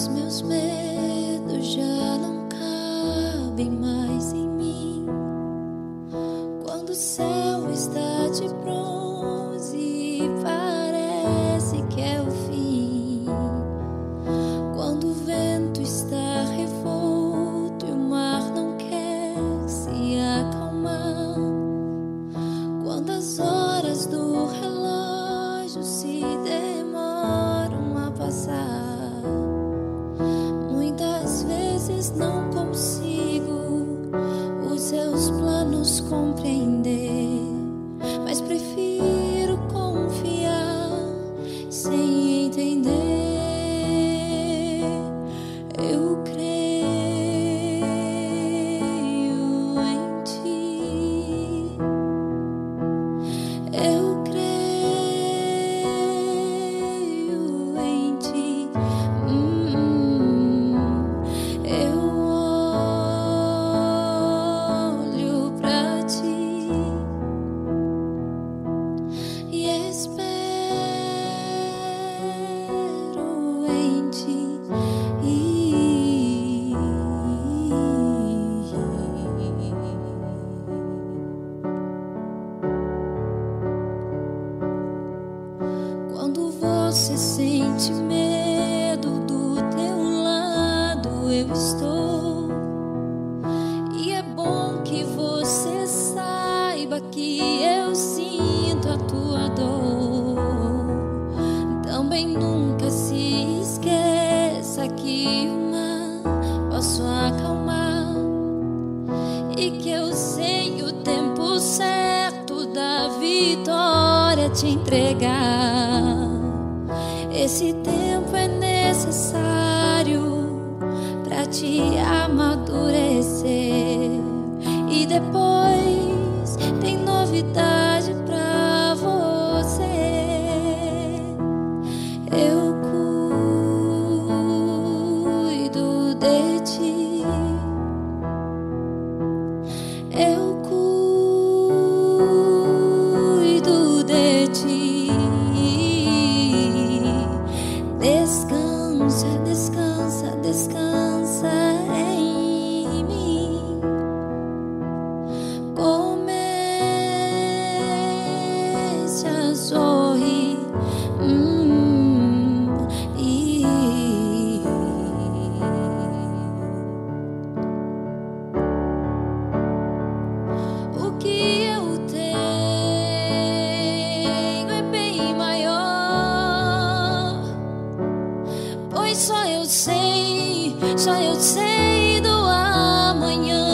meus medos já não cabem mais em mim. céu está de bronze e parece que é o fim. Quando o vento está revolto e o mar não quer se acalmar. Quando as horas do relógio se demoram a passar. Muitas vezes não consigo os seus planos compreender, mas prefiro confiar sem entender. Eu creio em ti. Eu creio em ti. Eu olho pra ti e espero em ti. Quando você sente medo, do teu lado eu estou. E é bom que você saiba que eu sinto a tua dor. Também nunca se esqueça que o mar posso acalmar e que eu sei o tempo certo da vitória te entregar. Esse tempo é necessário pra te amadurecer. E depois tem novidade pra você. Eu cuido de ti. Eu cuido de ti. Descansa, descansa, descansa em mim. Comece a sorrir. O que eu tenho é bem maior, pois só eu sei do amanhã.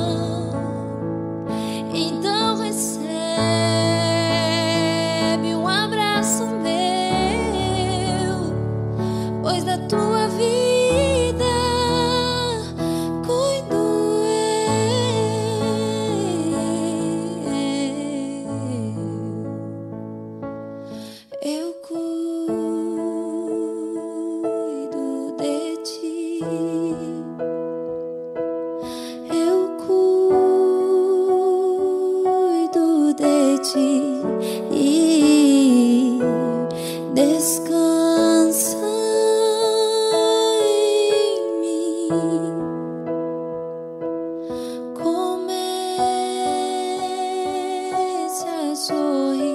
Então recebe um abraço meu, pois da tua vida cuido eu cuido de ti. Eu cuido de ti. E descansa em mim. Comece a sorrir.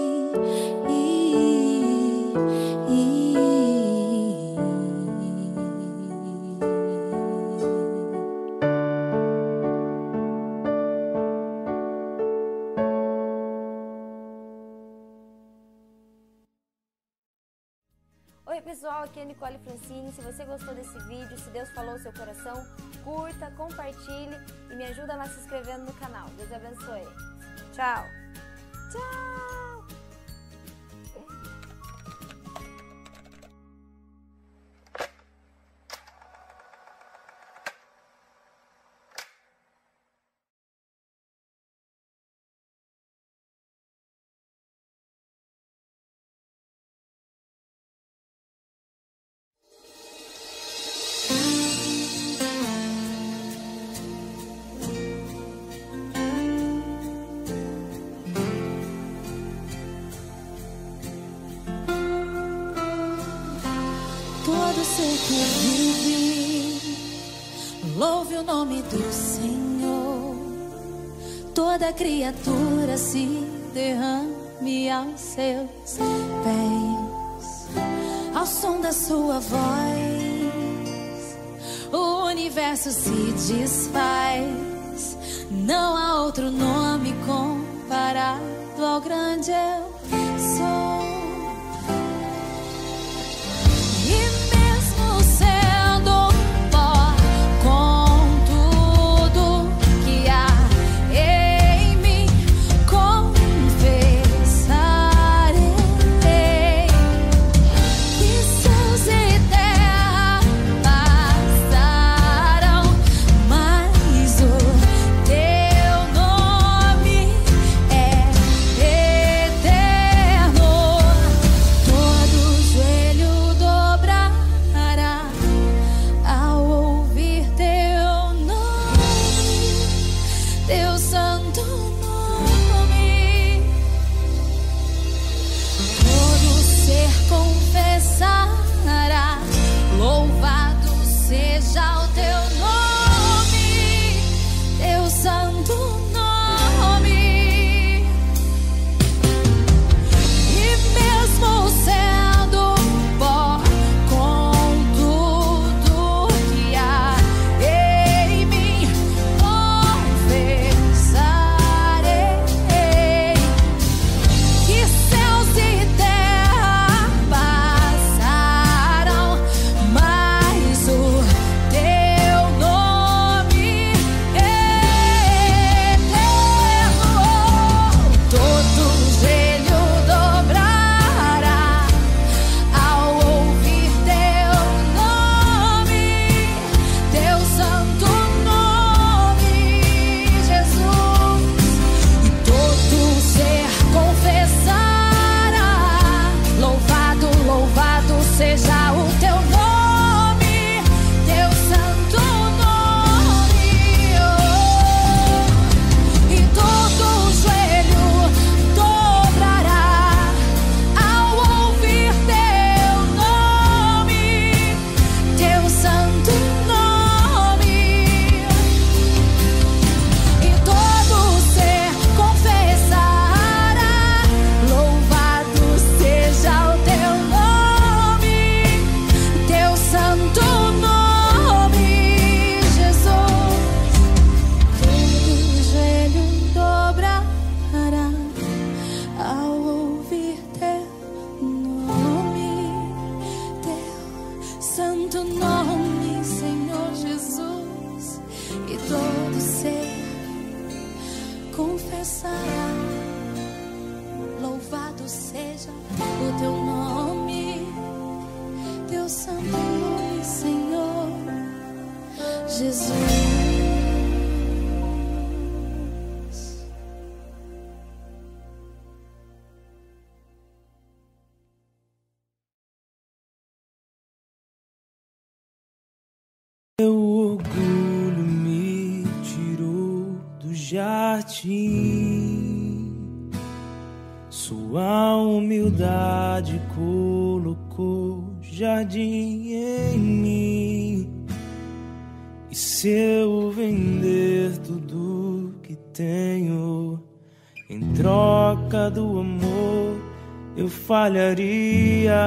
Oi pessoal, aqui é a Nicole Francini. Se você gostou desse vídeo, se Deus falou ao seu coração, curta, compartilhe e me ajuda lá se inscrevendo no canal. Deus abençoe. Tchau! Tchau!
Todo ser que vive, louve o nome do Senhor. toda criatura se derrame aos seus pés. Ao som da sua voz, o universo se desfaz. Não há outro nome comparado ao grande eu sou. E mesmo sendo pó, com tudo que há em mim, confessarei que céus e terra passarão, mas o teu nome é eterno. Todo joelho dobrará ao ouvir teu nome, teu santo nome. Todo ser confessará, louvado seja o teu nome, teu santo nome. E mesmo sendo pó, com tudo que há em mim, confessarei que céus e terra passarão, mas o teu nome é eterno. Todo joelho dobrará ao ouvir teu nome, teu santo nome, Jesus. E todo ser confessará, louvado, louvado seja o teu nome, teu santo nome. E todo joelho dobrará ao ouvir teu nome, teu santo nome. E todo ser confessará, louvado seja o teu nome, teu santo nome, Jesus. Todo joelho dobrará ao ouvir teu nome, teu santo nome, Senhor Jesus. E todo ser confessará, louvado seja o teu nome, teu santo nome, Senhor Jesus.
Meu orgulho me tirou do jardim, sua humildade colocou jardim em mim. E se eu vender tudo que tenho em troca do amor, eu falharia.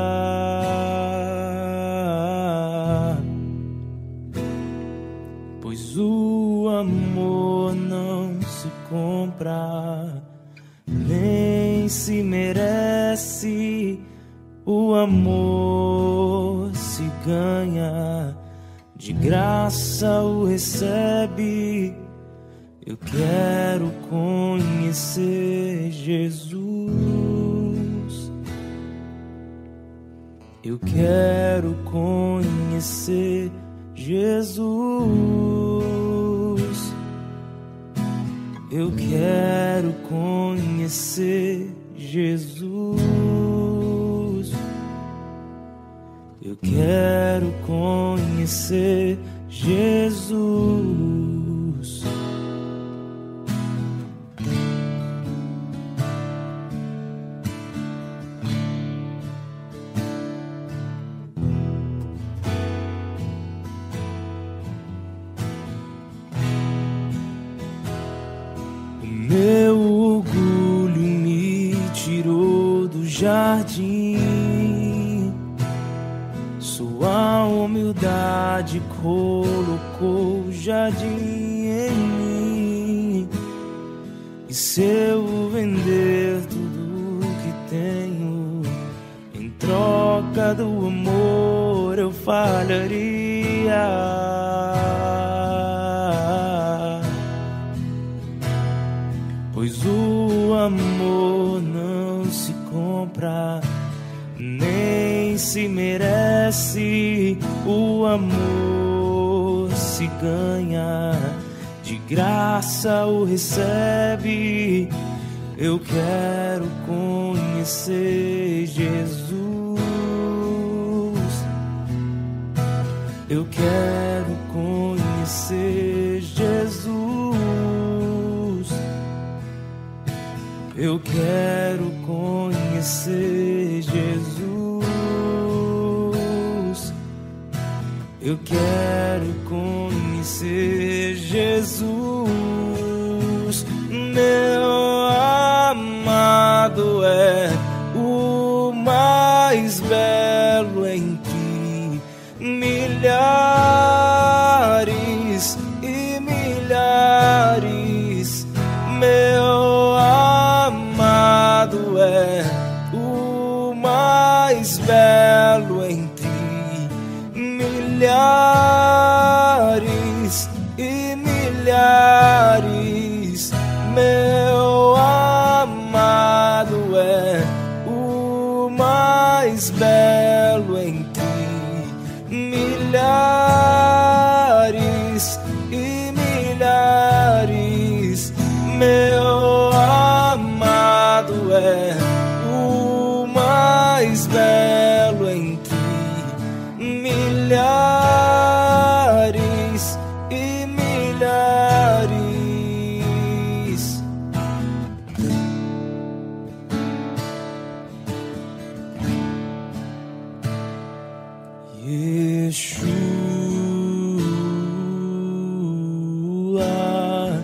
Pois o amor não se compra, nem se merece. O amor se ganha, de graça o recebe. Eu quero conhecer Jesus. Eu quero conhecer Jesus. Eu quero conhecer Jesus. Eu quero conhecer Jesus. jardim. Sua humildade colocou o jardim em mim. E se eu vender tudo que tenho em troca do amor, eu falharia. Pois o amor não se compra, nem se merece. O amor se ganha, de graça o recebe. Eu quero conhecer Jesus. Eu quero conhecer Jesus. Eu quero conhecer Jesus. Eu quero conhecer Jesus. Meu amado é o mais belo entre milhares e milhares. Meu amado é o mais belo entre milhares e milhares. Meu amado é o mais belo entre milhares e milhares. Meu amado é o mais belo entre milhares e milhares. Yeshua,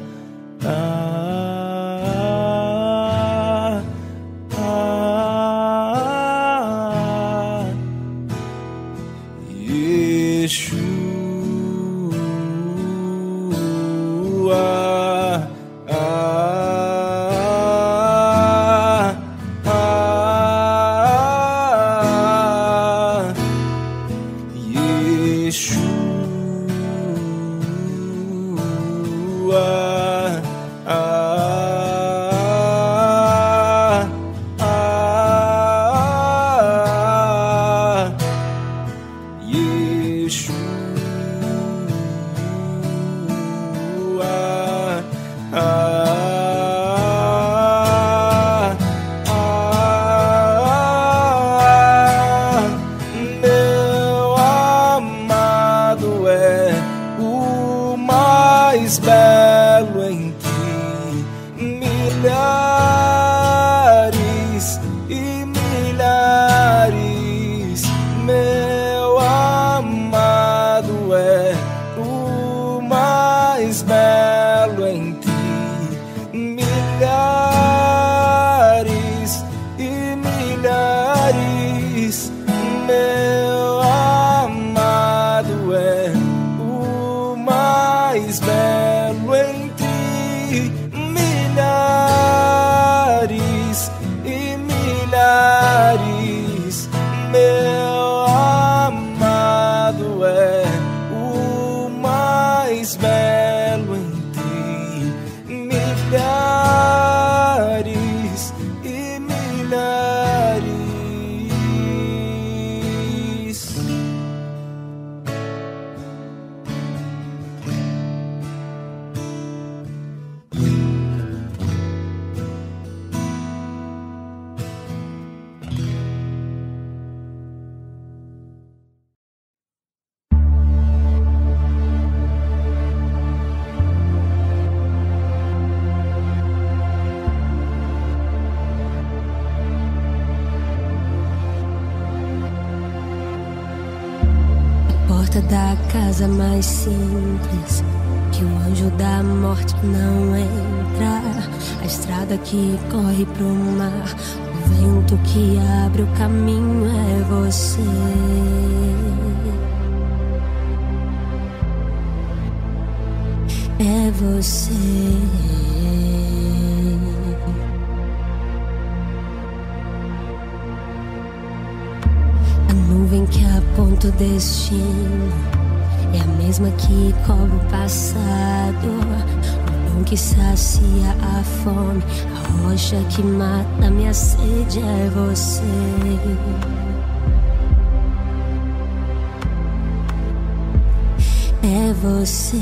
meu amado é o mais belo entre milhares e milhares. Meu amado é o mais belo entre milhares e milhares. Meu amado é o mais belo entre milhares e milhares. Meu amado é o mais belo entre milhares e milhares.
Porta da casa mais simples, que o anjo da morte não entra. A estrada que corre pro mar, o vento que abre o caminho é você. É você. A nuvem que aponta o destino é a mesma que cobre o passado. O pão que sacia a fome, a rocha que mata minha sede é você. É você.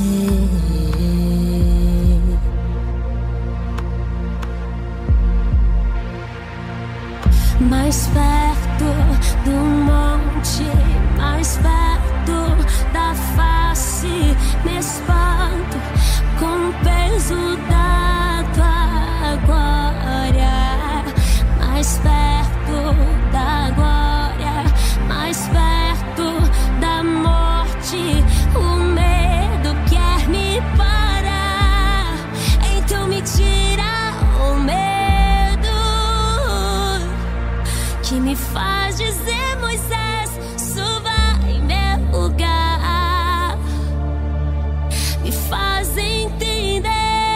Mais perto do monte, mais perto da face, me espanto com o peso da tua glória. Mais perto da glória, mais perto da morte, o medo quer me parar, então me tira o medo que me faz dizer: Moisés, suba em meu lugar. Me faz entender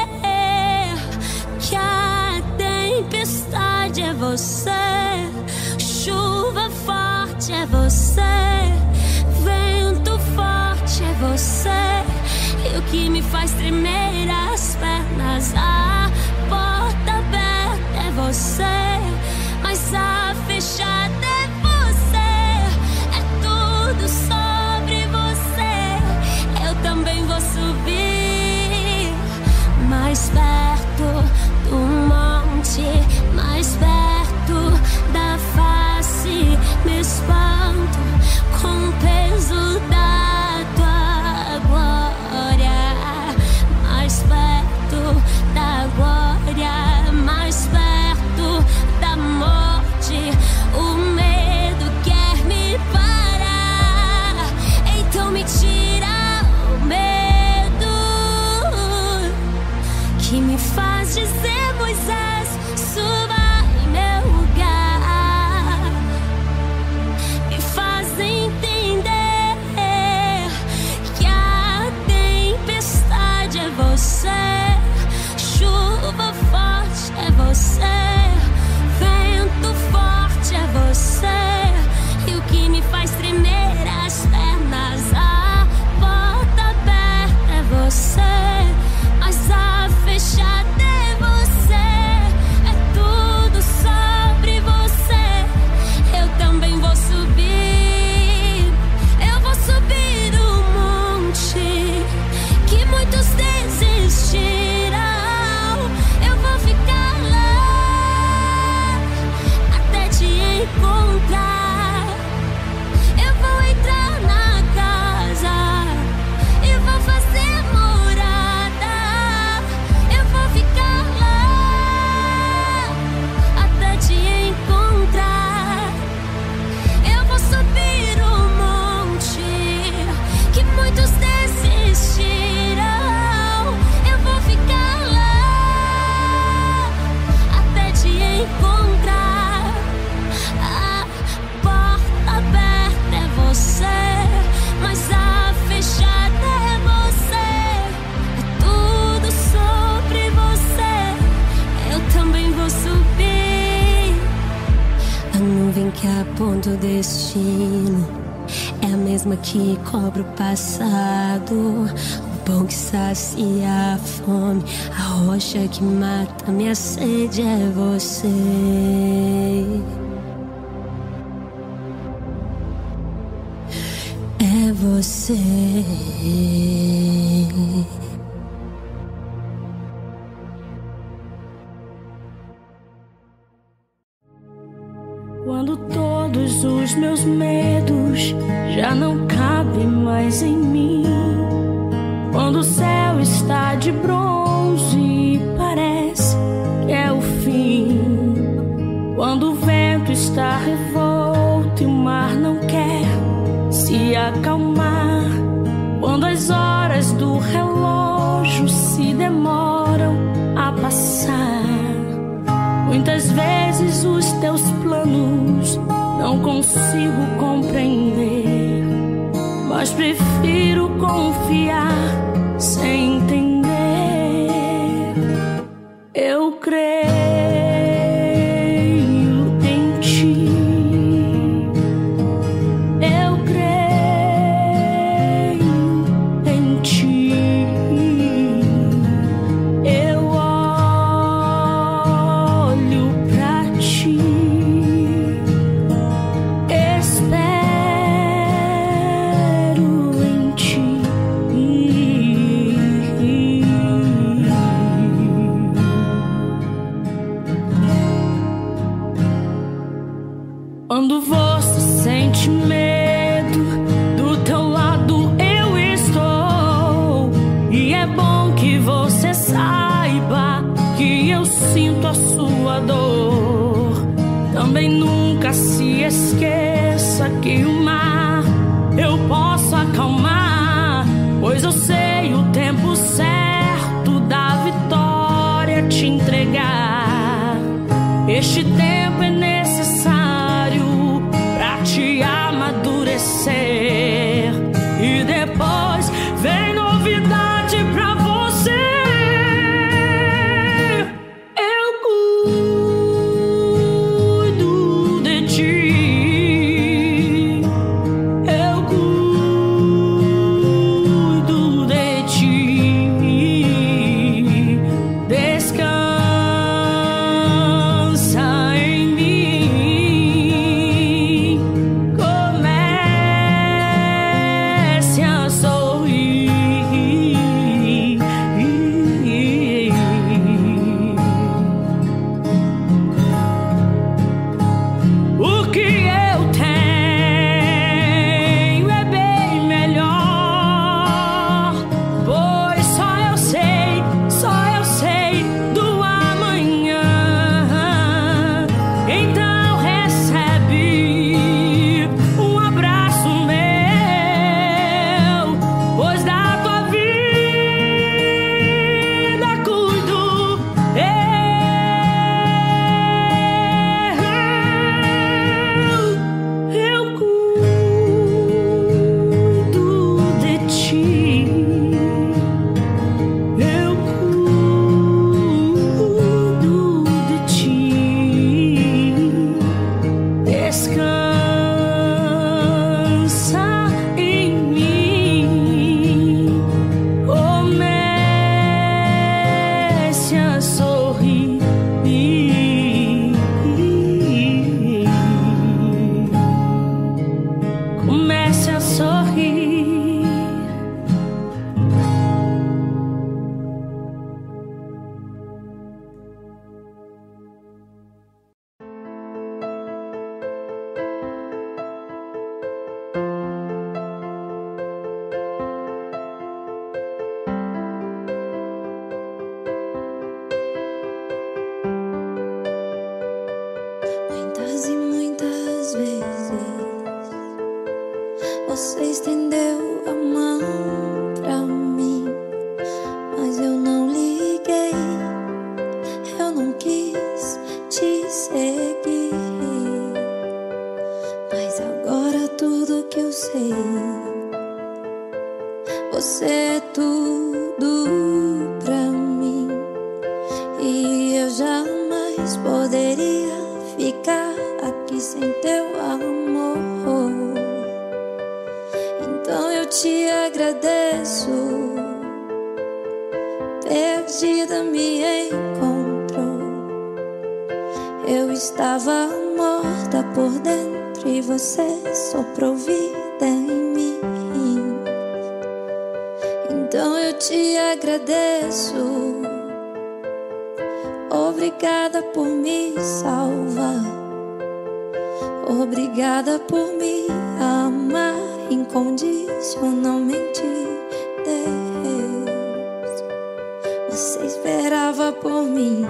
que a tempestade é você, chuva forte é você, vento forte é você, e o que me faz tremer as pernas, a porta aberta é você, mas a fechada é você, é tudo sobre você. Eu também vou subir mais perto do monte, mais perto da face, me espanto com o peso da tua glória. Mais perto da glória, mais perto da morte, o medo quer me parar, então me tira o medo que me faz dizer: Moisés, suba em meu lugar. Me faz entender que a tempestade é você, chuva forte é você, vento forte é você, e o que me faz tremer as pernas, a porta aberta é você, mas a fechada é você, é tudo sobre você. Eu também vou subir, eu vou subir o monte que muitos desistiram. Eu vou ficar lá até te encontrar. Eu vou entrar na casa e vou fazer morada. Eu vou ficar lá até te encontrar. Eu vou subir o monte que muitos desistiram. Eu vou ficar lá até te encontrar. A porta aberta é você, mas a fechada é você. É tudo sobre você. Eu também vou subir. A nuvem que aponta o destino é a mesma que cobre o passado. O pão que sacia a fome, a rocha que mata minha sede é você. É você.
Quando todos os meus medos já não cabem mais em mim, quando o céu está de bronze e parece que é o fim, quando o vento está revolto e o mar não quer se acalmar, quando as horas do relógio se demoram a passar,
Muitas vezes os teus planos não consigo compreender, mas prefiro confiar sem entender. Eu creio em ti, eu creio em ti, eu olho pra ti, espero em ti. Quando você sente medo, do teu lado eu estou. E é bom que você saiba que eu sinto a sua dor. Também nunca se esqueça que o mar eu posso acalmar, pois eu sei o tempo certo da vitória te entregar. Este tempo é necessário pra te amadurecer, e depois vem novidade pra você. Eu cuido de ti, eu cuido de ti. Descansa em mim, comece a sorrir. O que eu tenho é bem melhor, pois só eu sei do amanhã. Então recebe um abraço meu, pois da tua vida cuido eu cuido de ti, eu cuido de ti. Descansa em mim, comece a sorrir. Comece a sorrir.
Muitas e muitas vezes você estendeu a mão pra mim, mas eu não liguei, eu não quis te seguir. Mas agora tudo que eu sei, você é tudo pra mim, e eu jamais poderia ficar aqui sem teu amor. Então eu te agradeço, perdida me encontrou. Eu estava morta por dentro e você soprou vida em mim. Então eu te agradeço, obrigada por me salvar, obrigada por me amar incondicionalmente. Deus, você esperava por mim,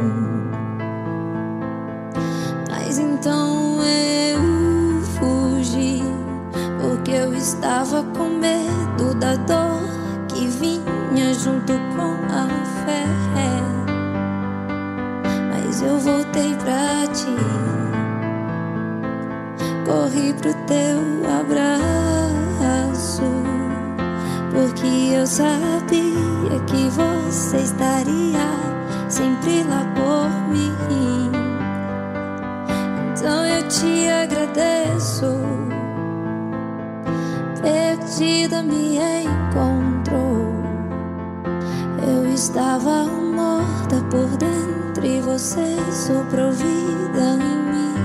mas então eu fugi, porque eu estava com medo da dor que vinha junto com a fé. depois eu voltei pra ti. Corri pro teu abraço, porque eu sabia que você estaria sempre lá por mim. Então eu te agradeço. Perdida me encontrou. Eu estava morta por dentro e você soprou vida em mim.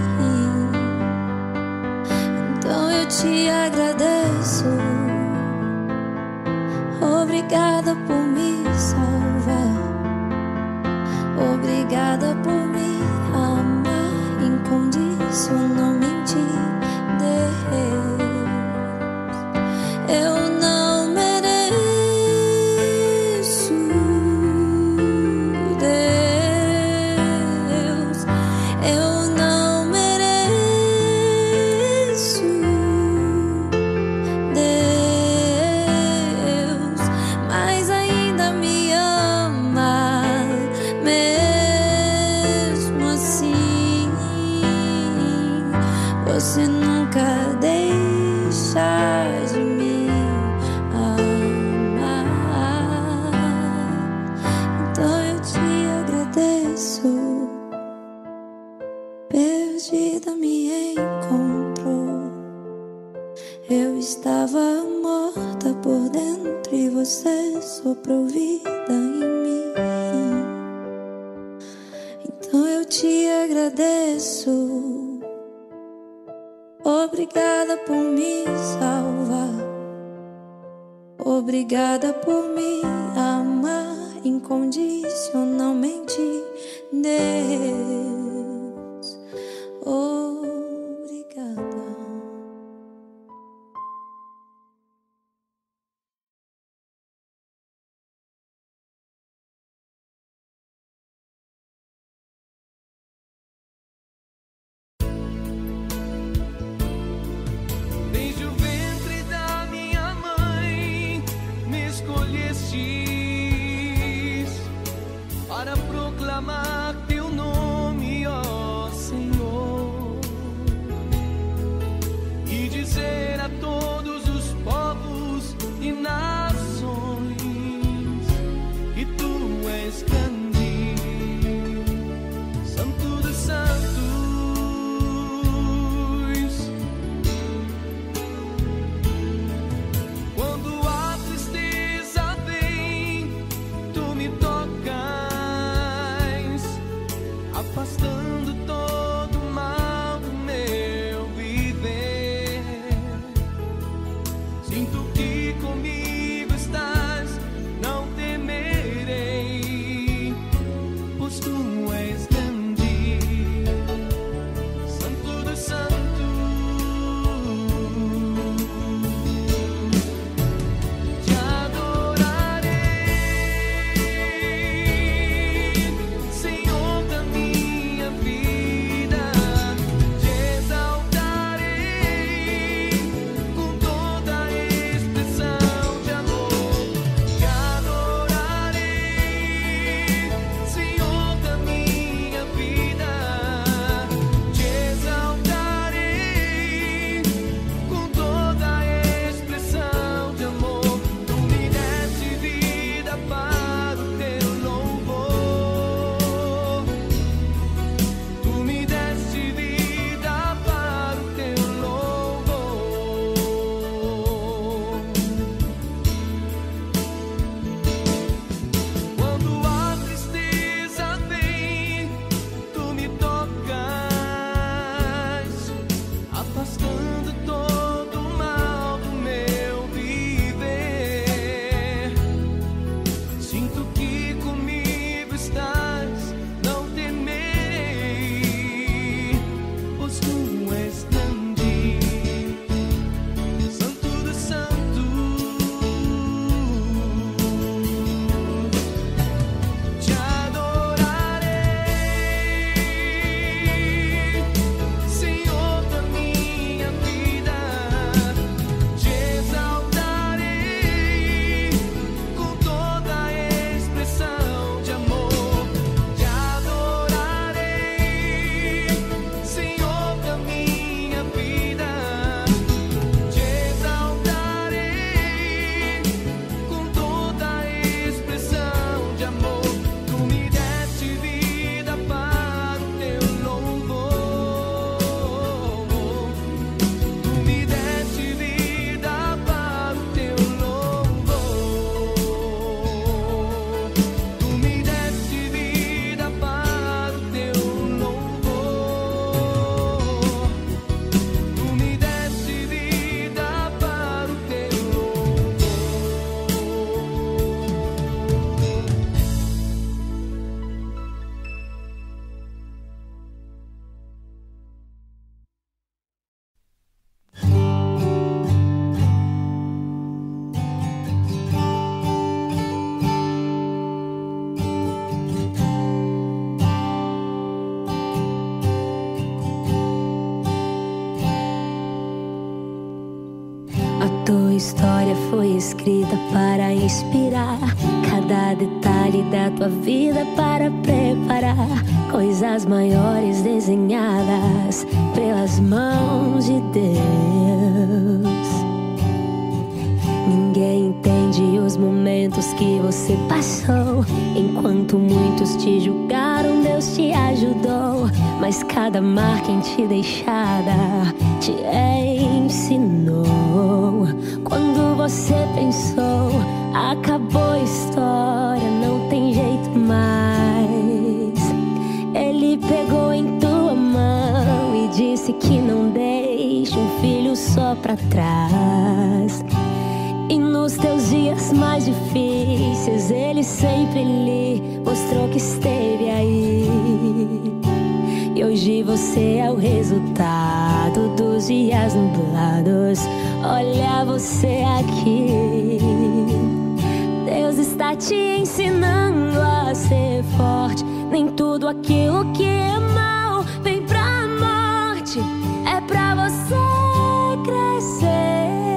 Então eu te agradeço. Obrigada por me salvar. Obrigada por me amar incondicionalmente, Deus. Eu não mereço, Deus. Eu não mereço, Deus, mas ainda me ama, mesmo assim. Você nunca deixa de me amar. Então eu te agradeço. Perdida me encontrou. Eu estava morta por dentro e você soprou vida em mim. Então eu te agradeço. Obrigada por me salvar. Obrigada por me amar incondicionalmente, Deus. Obrigada.
Desde o ventre da minha mãe me escolhestes para proclamar teu nome, ó Senhor, e dizer a todos os povos e nações que tu és grande, Santo dos Santos. Quando a tristeza vem, tu me tocas, afastando todo o mal do meu viver. Sinto que comigo estás, não temerei, pois tu és grande, Santo dos Santos. Te adorarei, Senhor da minha vida. Te exaltarei com toda a expressão
história foi escrita para inspirar, cada detalhe da tua vida para preparar coisas maiores desenhadas pelas mãos de Deus. Ninguém entende os momentos que você passou. Enquanto muitos te julgaram, Deus te ajudou. Mas cada marca em ti deixada te ensinou. Quando você pensou, acabou a história, não tem jeito mais. Ele pegou em tua mão e disse que não deixa um filho só pra trás. E nos teus dias mais difíceis, Ele sempre lhe mostrou que esteve aí. E hoje você é o resultado dos dias nublados. Olha você aqui. Deus está te ensinando a ser forte. Nem tudo aquilo que é mal vem pra morte. É pra você crescer.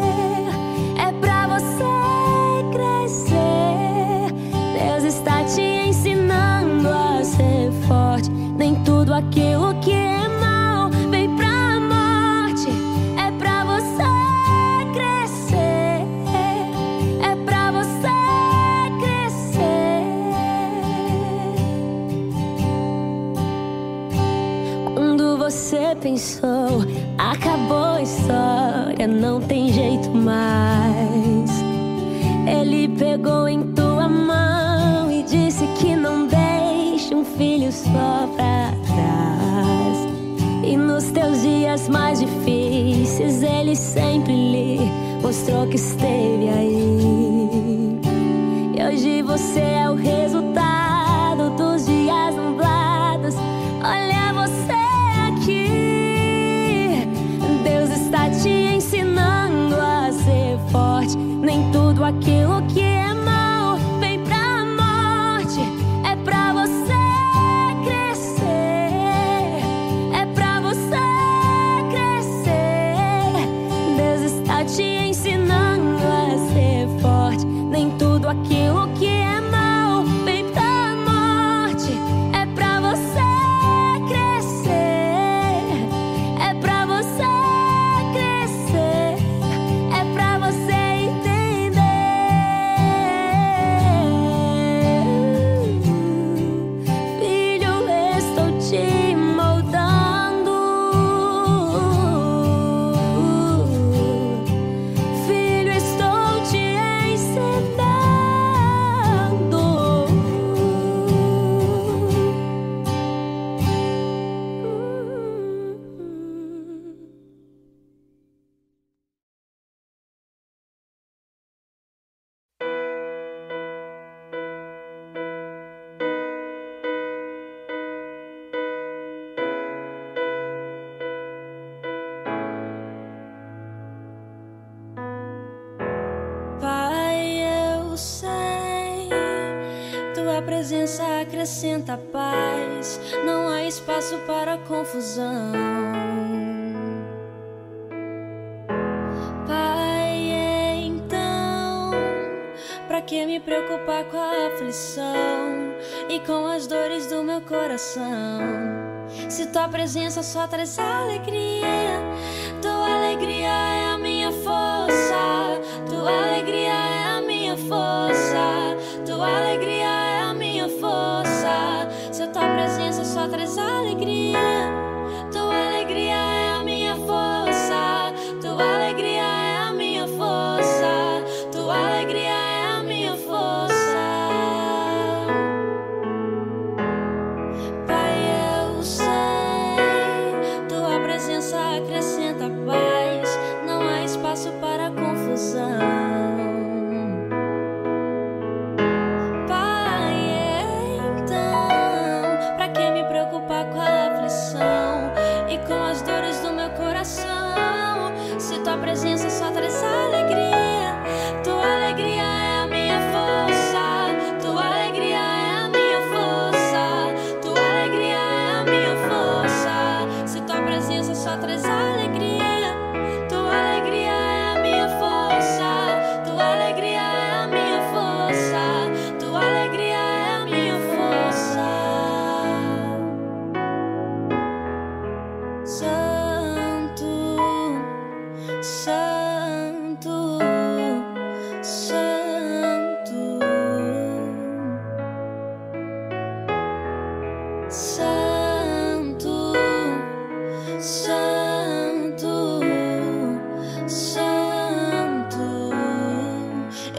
Está te ensinando a ser forte. Nem tudo aquilo que é mal vem pra morte. É pra você crescer. É pra você crescer. Quando você pensou, acabou a história, não tem jeito mais. Ele pegou em tua mão e disse que não deixe um filho só pra trás. E nos teus dias mais difíceis, Ele sempre lhe mostrou que esteve aí. E hoje você é o resultado dos dias nublados. Olha você aqui. Deus está te ensinando a ser forte. Nem tudo aquilo que é mal vem pra morte. É pra você crescer. É pra você crescer. Deus está te ensinando a ser forte. Nem tudo aquilo que é mal vem pra morte. É pra você crescer. É pra você crescer. É pra você
presença acrescenta paz, não há espaço para confusão. Pai, então, pra que me preocupar com a aflição e com as dores do meu coração? Se tua presença só traz alegria, tua alegria é a minha força, tua alegria é a minha força, tua alegria é a minha força. Se a tua presença só traz alegria, tua alegria é a minha força, tua alegria é a minha força, tua alegria é a minha força. Pai, eu sei, tua presença acrescenta paz, não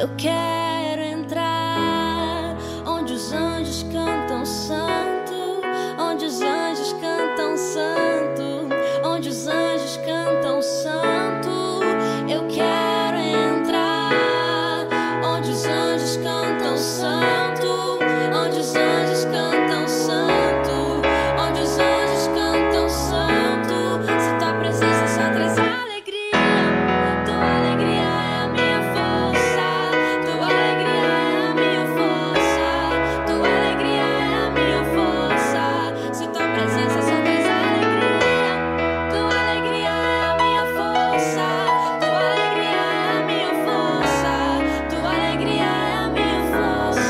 Eu quero entrar onde os anjos cantam santo, onde os anjos cantam santo, onde os anjos cantam santo. Eu quero entrar onde os anjos cantam santo, onde os anjos cantam santo, onde os anjos cantam santo. Se tua presença só traz alegria, tua alegria é a minha força, tua alegria é a minha força, tua alegria é a minha força. Se tua presença só traz alegria, tua alegria é a minha força, tua alegria é a minha força, tua alegria é a minha força.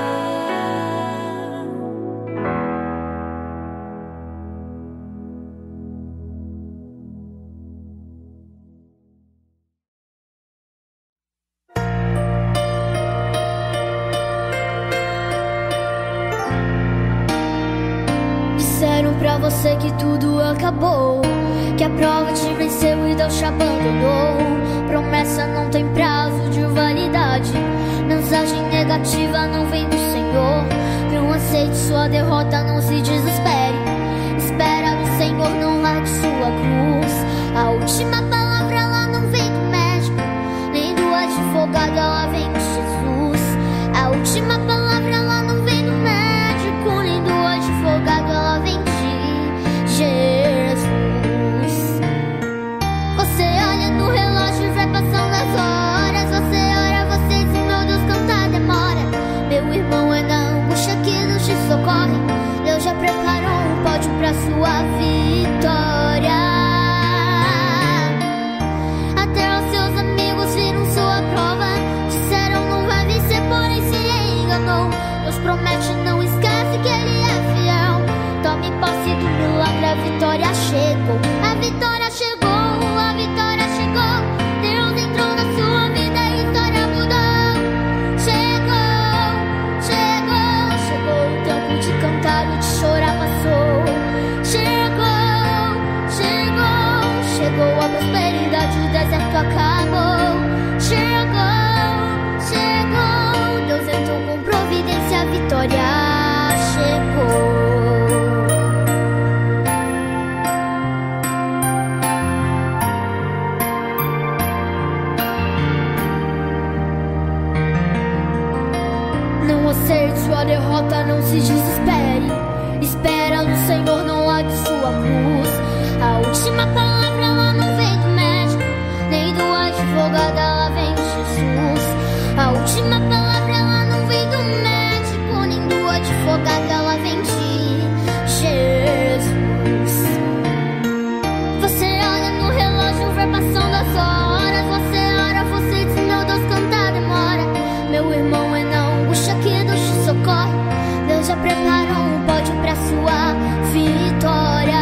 Disseram pra você que tudo acabou, que a prova te venceu e Deus te abandonou. Promessa não tem prazo de validade, mensagem negativa não vem do Senhor. Não aceite sua derrota, não se desespere. Espera no Senhor, não largue sua cruz. A última palavra ela não vem do médico, nem do advogado, ela vem de Jesus. A última palavra ela não vem do médico, nem do advogado, ela vem de Jesus. Você olha no relógio e vai passando as horas. Você ora, você diz, meu Deus, quanta demora. Meu irmão, é na angústia que Deus te socorre. Deus já preparou um pódio pra sua vitória. Até os seus amigos viram sua prova, disseram não vai vencer, porém se enganou. Deus promete, não esquece que Ele é fiel. Tome posse do milagre, a vitória chegou. A vitória chegou, a vitória chegou. Deus entrou na sua vida e a história mudou. Chegou, chegou, chegou o tempo de cantar, o de chorar passou. Chegou, chegou, chegou a prosperidade, o deserto acabou. Chegou, chegou, Deus entrou com providência, a vitória chegou. Não aceite sua derrota, não se desespere. Espera no Senhor, não largue sua cruz. A última palavra ela não vem do médico, nem do advogado, ela vem de Jesus. A última palavra ela não vem do médico, nem do advogado, ela vem de Jesus. Você olha no relógio, vai passando as horas. Você ora, você diz, meu Deus, quanta demora. Meu irmão, é na angústia que Deus te socorre. Deus já preparou um pódio pra sua vitória.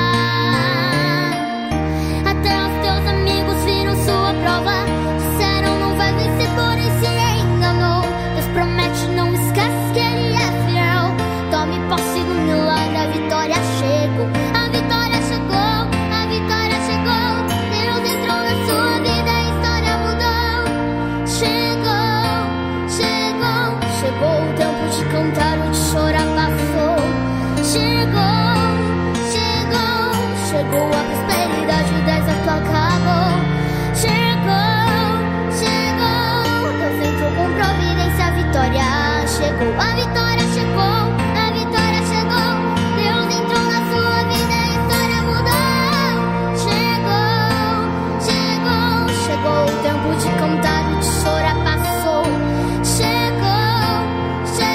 Até os teus amigos viram sua prova, disseram não vai vencer, porém se enganou. Deus promete, não esquece que Ele é fiel. Tome posse do milagre, a vitória chegou. A vitória chegou, a vitória chegou. Deus entrou na sua vida, a história mudou. Chegou, chegou, chegou o tempo de cantar, o de chorar passou. Chegou, chegou, chegou a prosperidade, o deserto acabou. Chegou, chegou, Deus entrou com providência, a vitória chegou. A vitória chegou, a vitória chegou. Deus entrou na sua vida, a história mudou. Chegou, chegou, chegou o tempo de cantar, o de chorar passou. Chegou, chegou,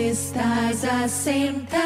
estás assentado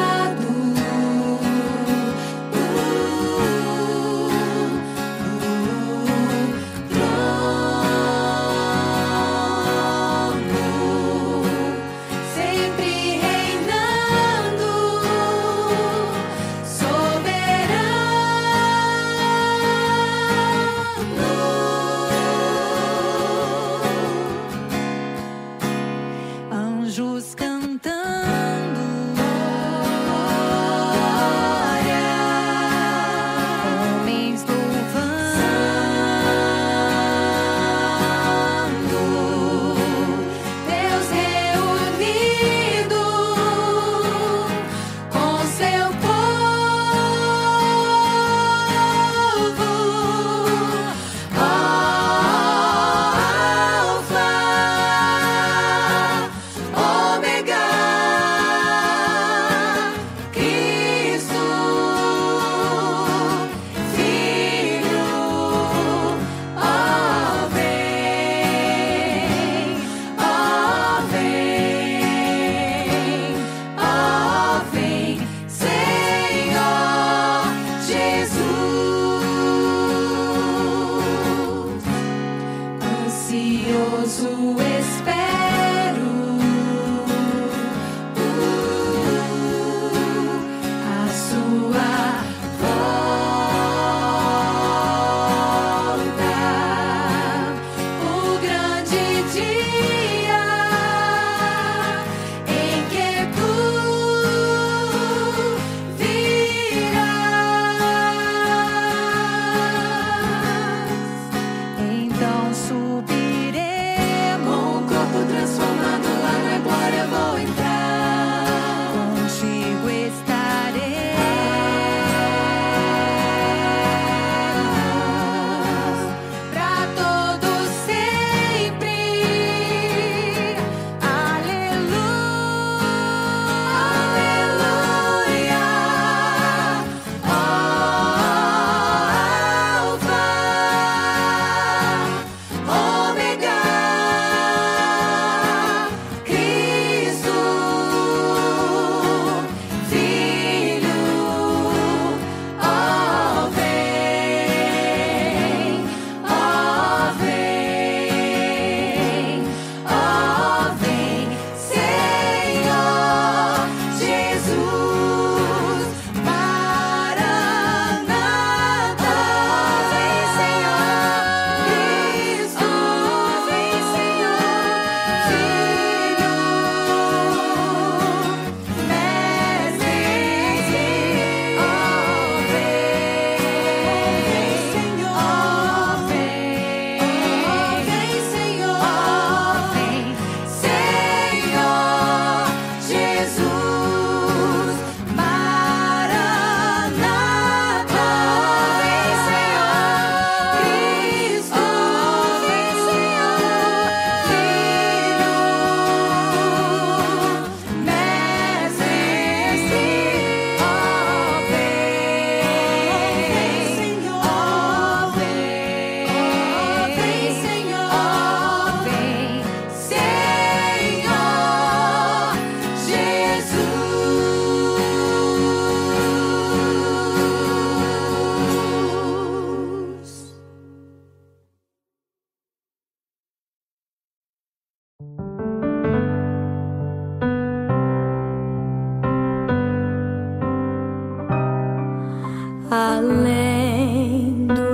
além do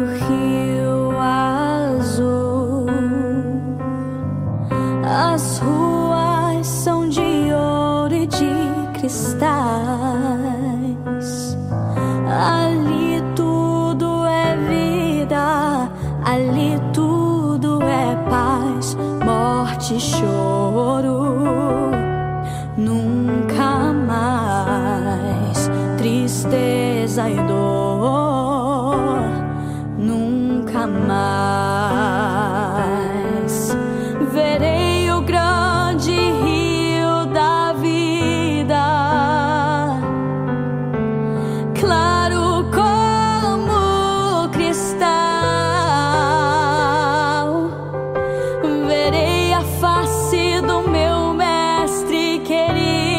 rio azul. As ruas são de ouro e de cristais. Ali tudo é vida, ali tudo é paz, morte e choro. Nunca mais tristeza e dor, nunca mais verei o grande rio da vida, claro como cristal. Verei a face do meu mestre querido,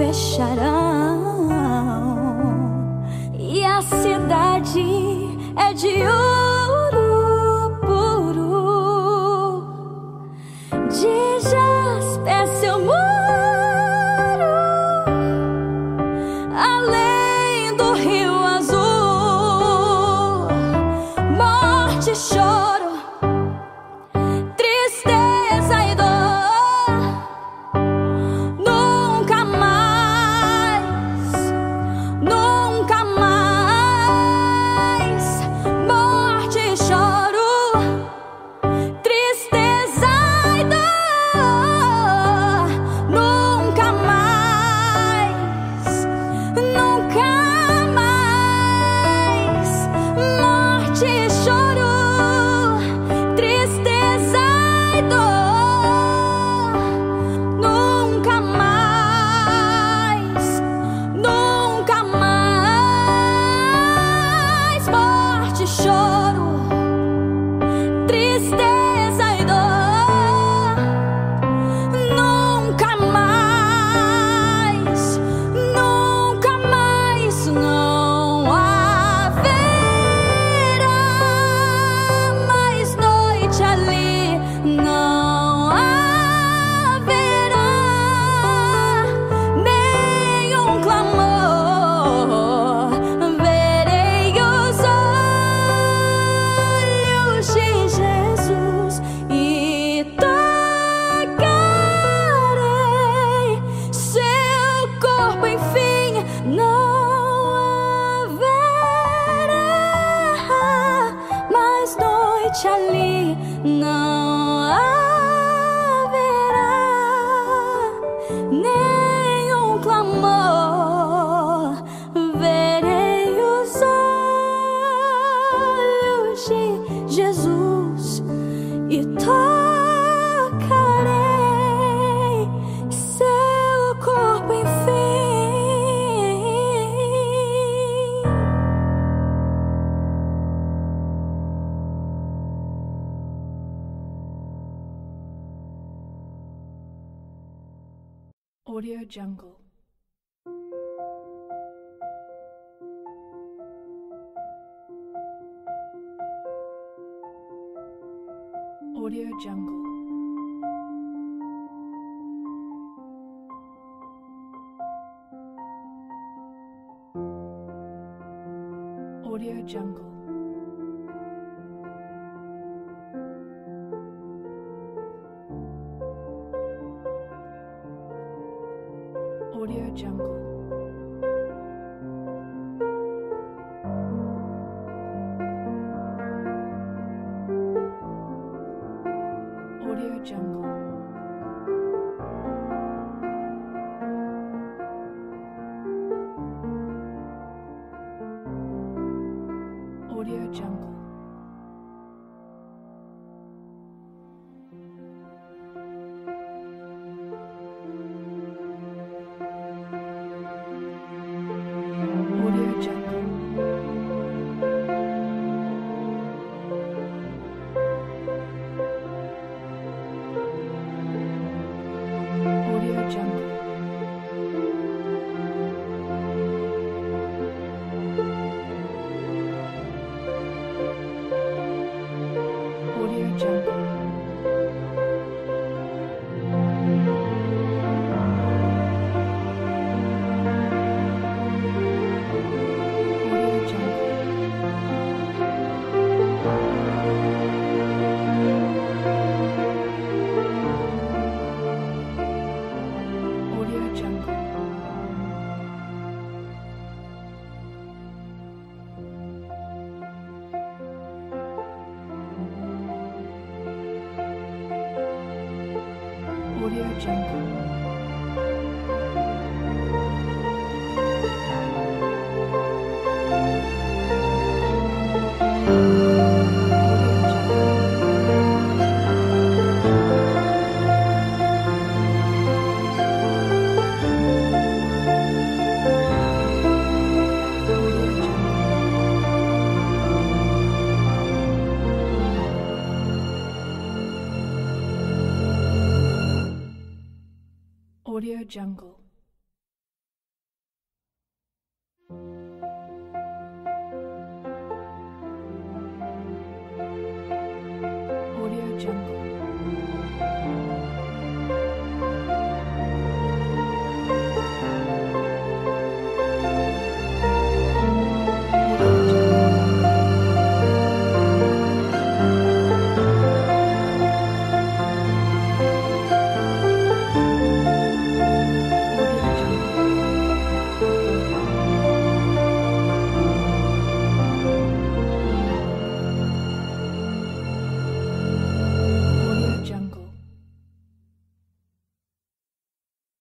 fecharão, e a cidade é de ouro puro, de jaspe seu muro, além do rio azul. Morte, choro, tristeza e dor, nunca mais, nunca mais. Morte, choro, tristeza e dor, nunca mais, nunca mais. Morte, choro, tristeza e dor, nunca mais, nunca mais. Morte, choro, tristeza e dor, nunca mais, nunca mais. Não haverá mais noite ali, não haverá nenhum clamor. Verei os olhos de Jesus e tocarei seu corpo, enfim. Não haverá mais noite ali, não haverá nenhum clamor. Verei os olhos de Jesus e tocarei seu corpo, enfim.
Audio Jungle. Audio Jungle. Audio Jungle. Audio Jungle. Audio Jungle. Audio Jungle. Audio Jungle. Audio Jungle. Audio Jungle. Audio Jungle. Audio Jungle. Audio Jungle.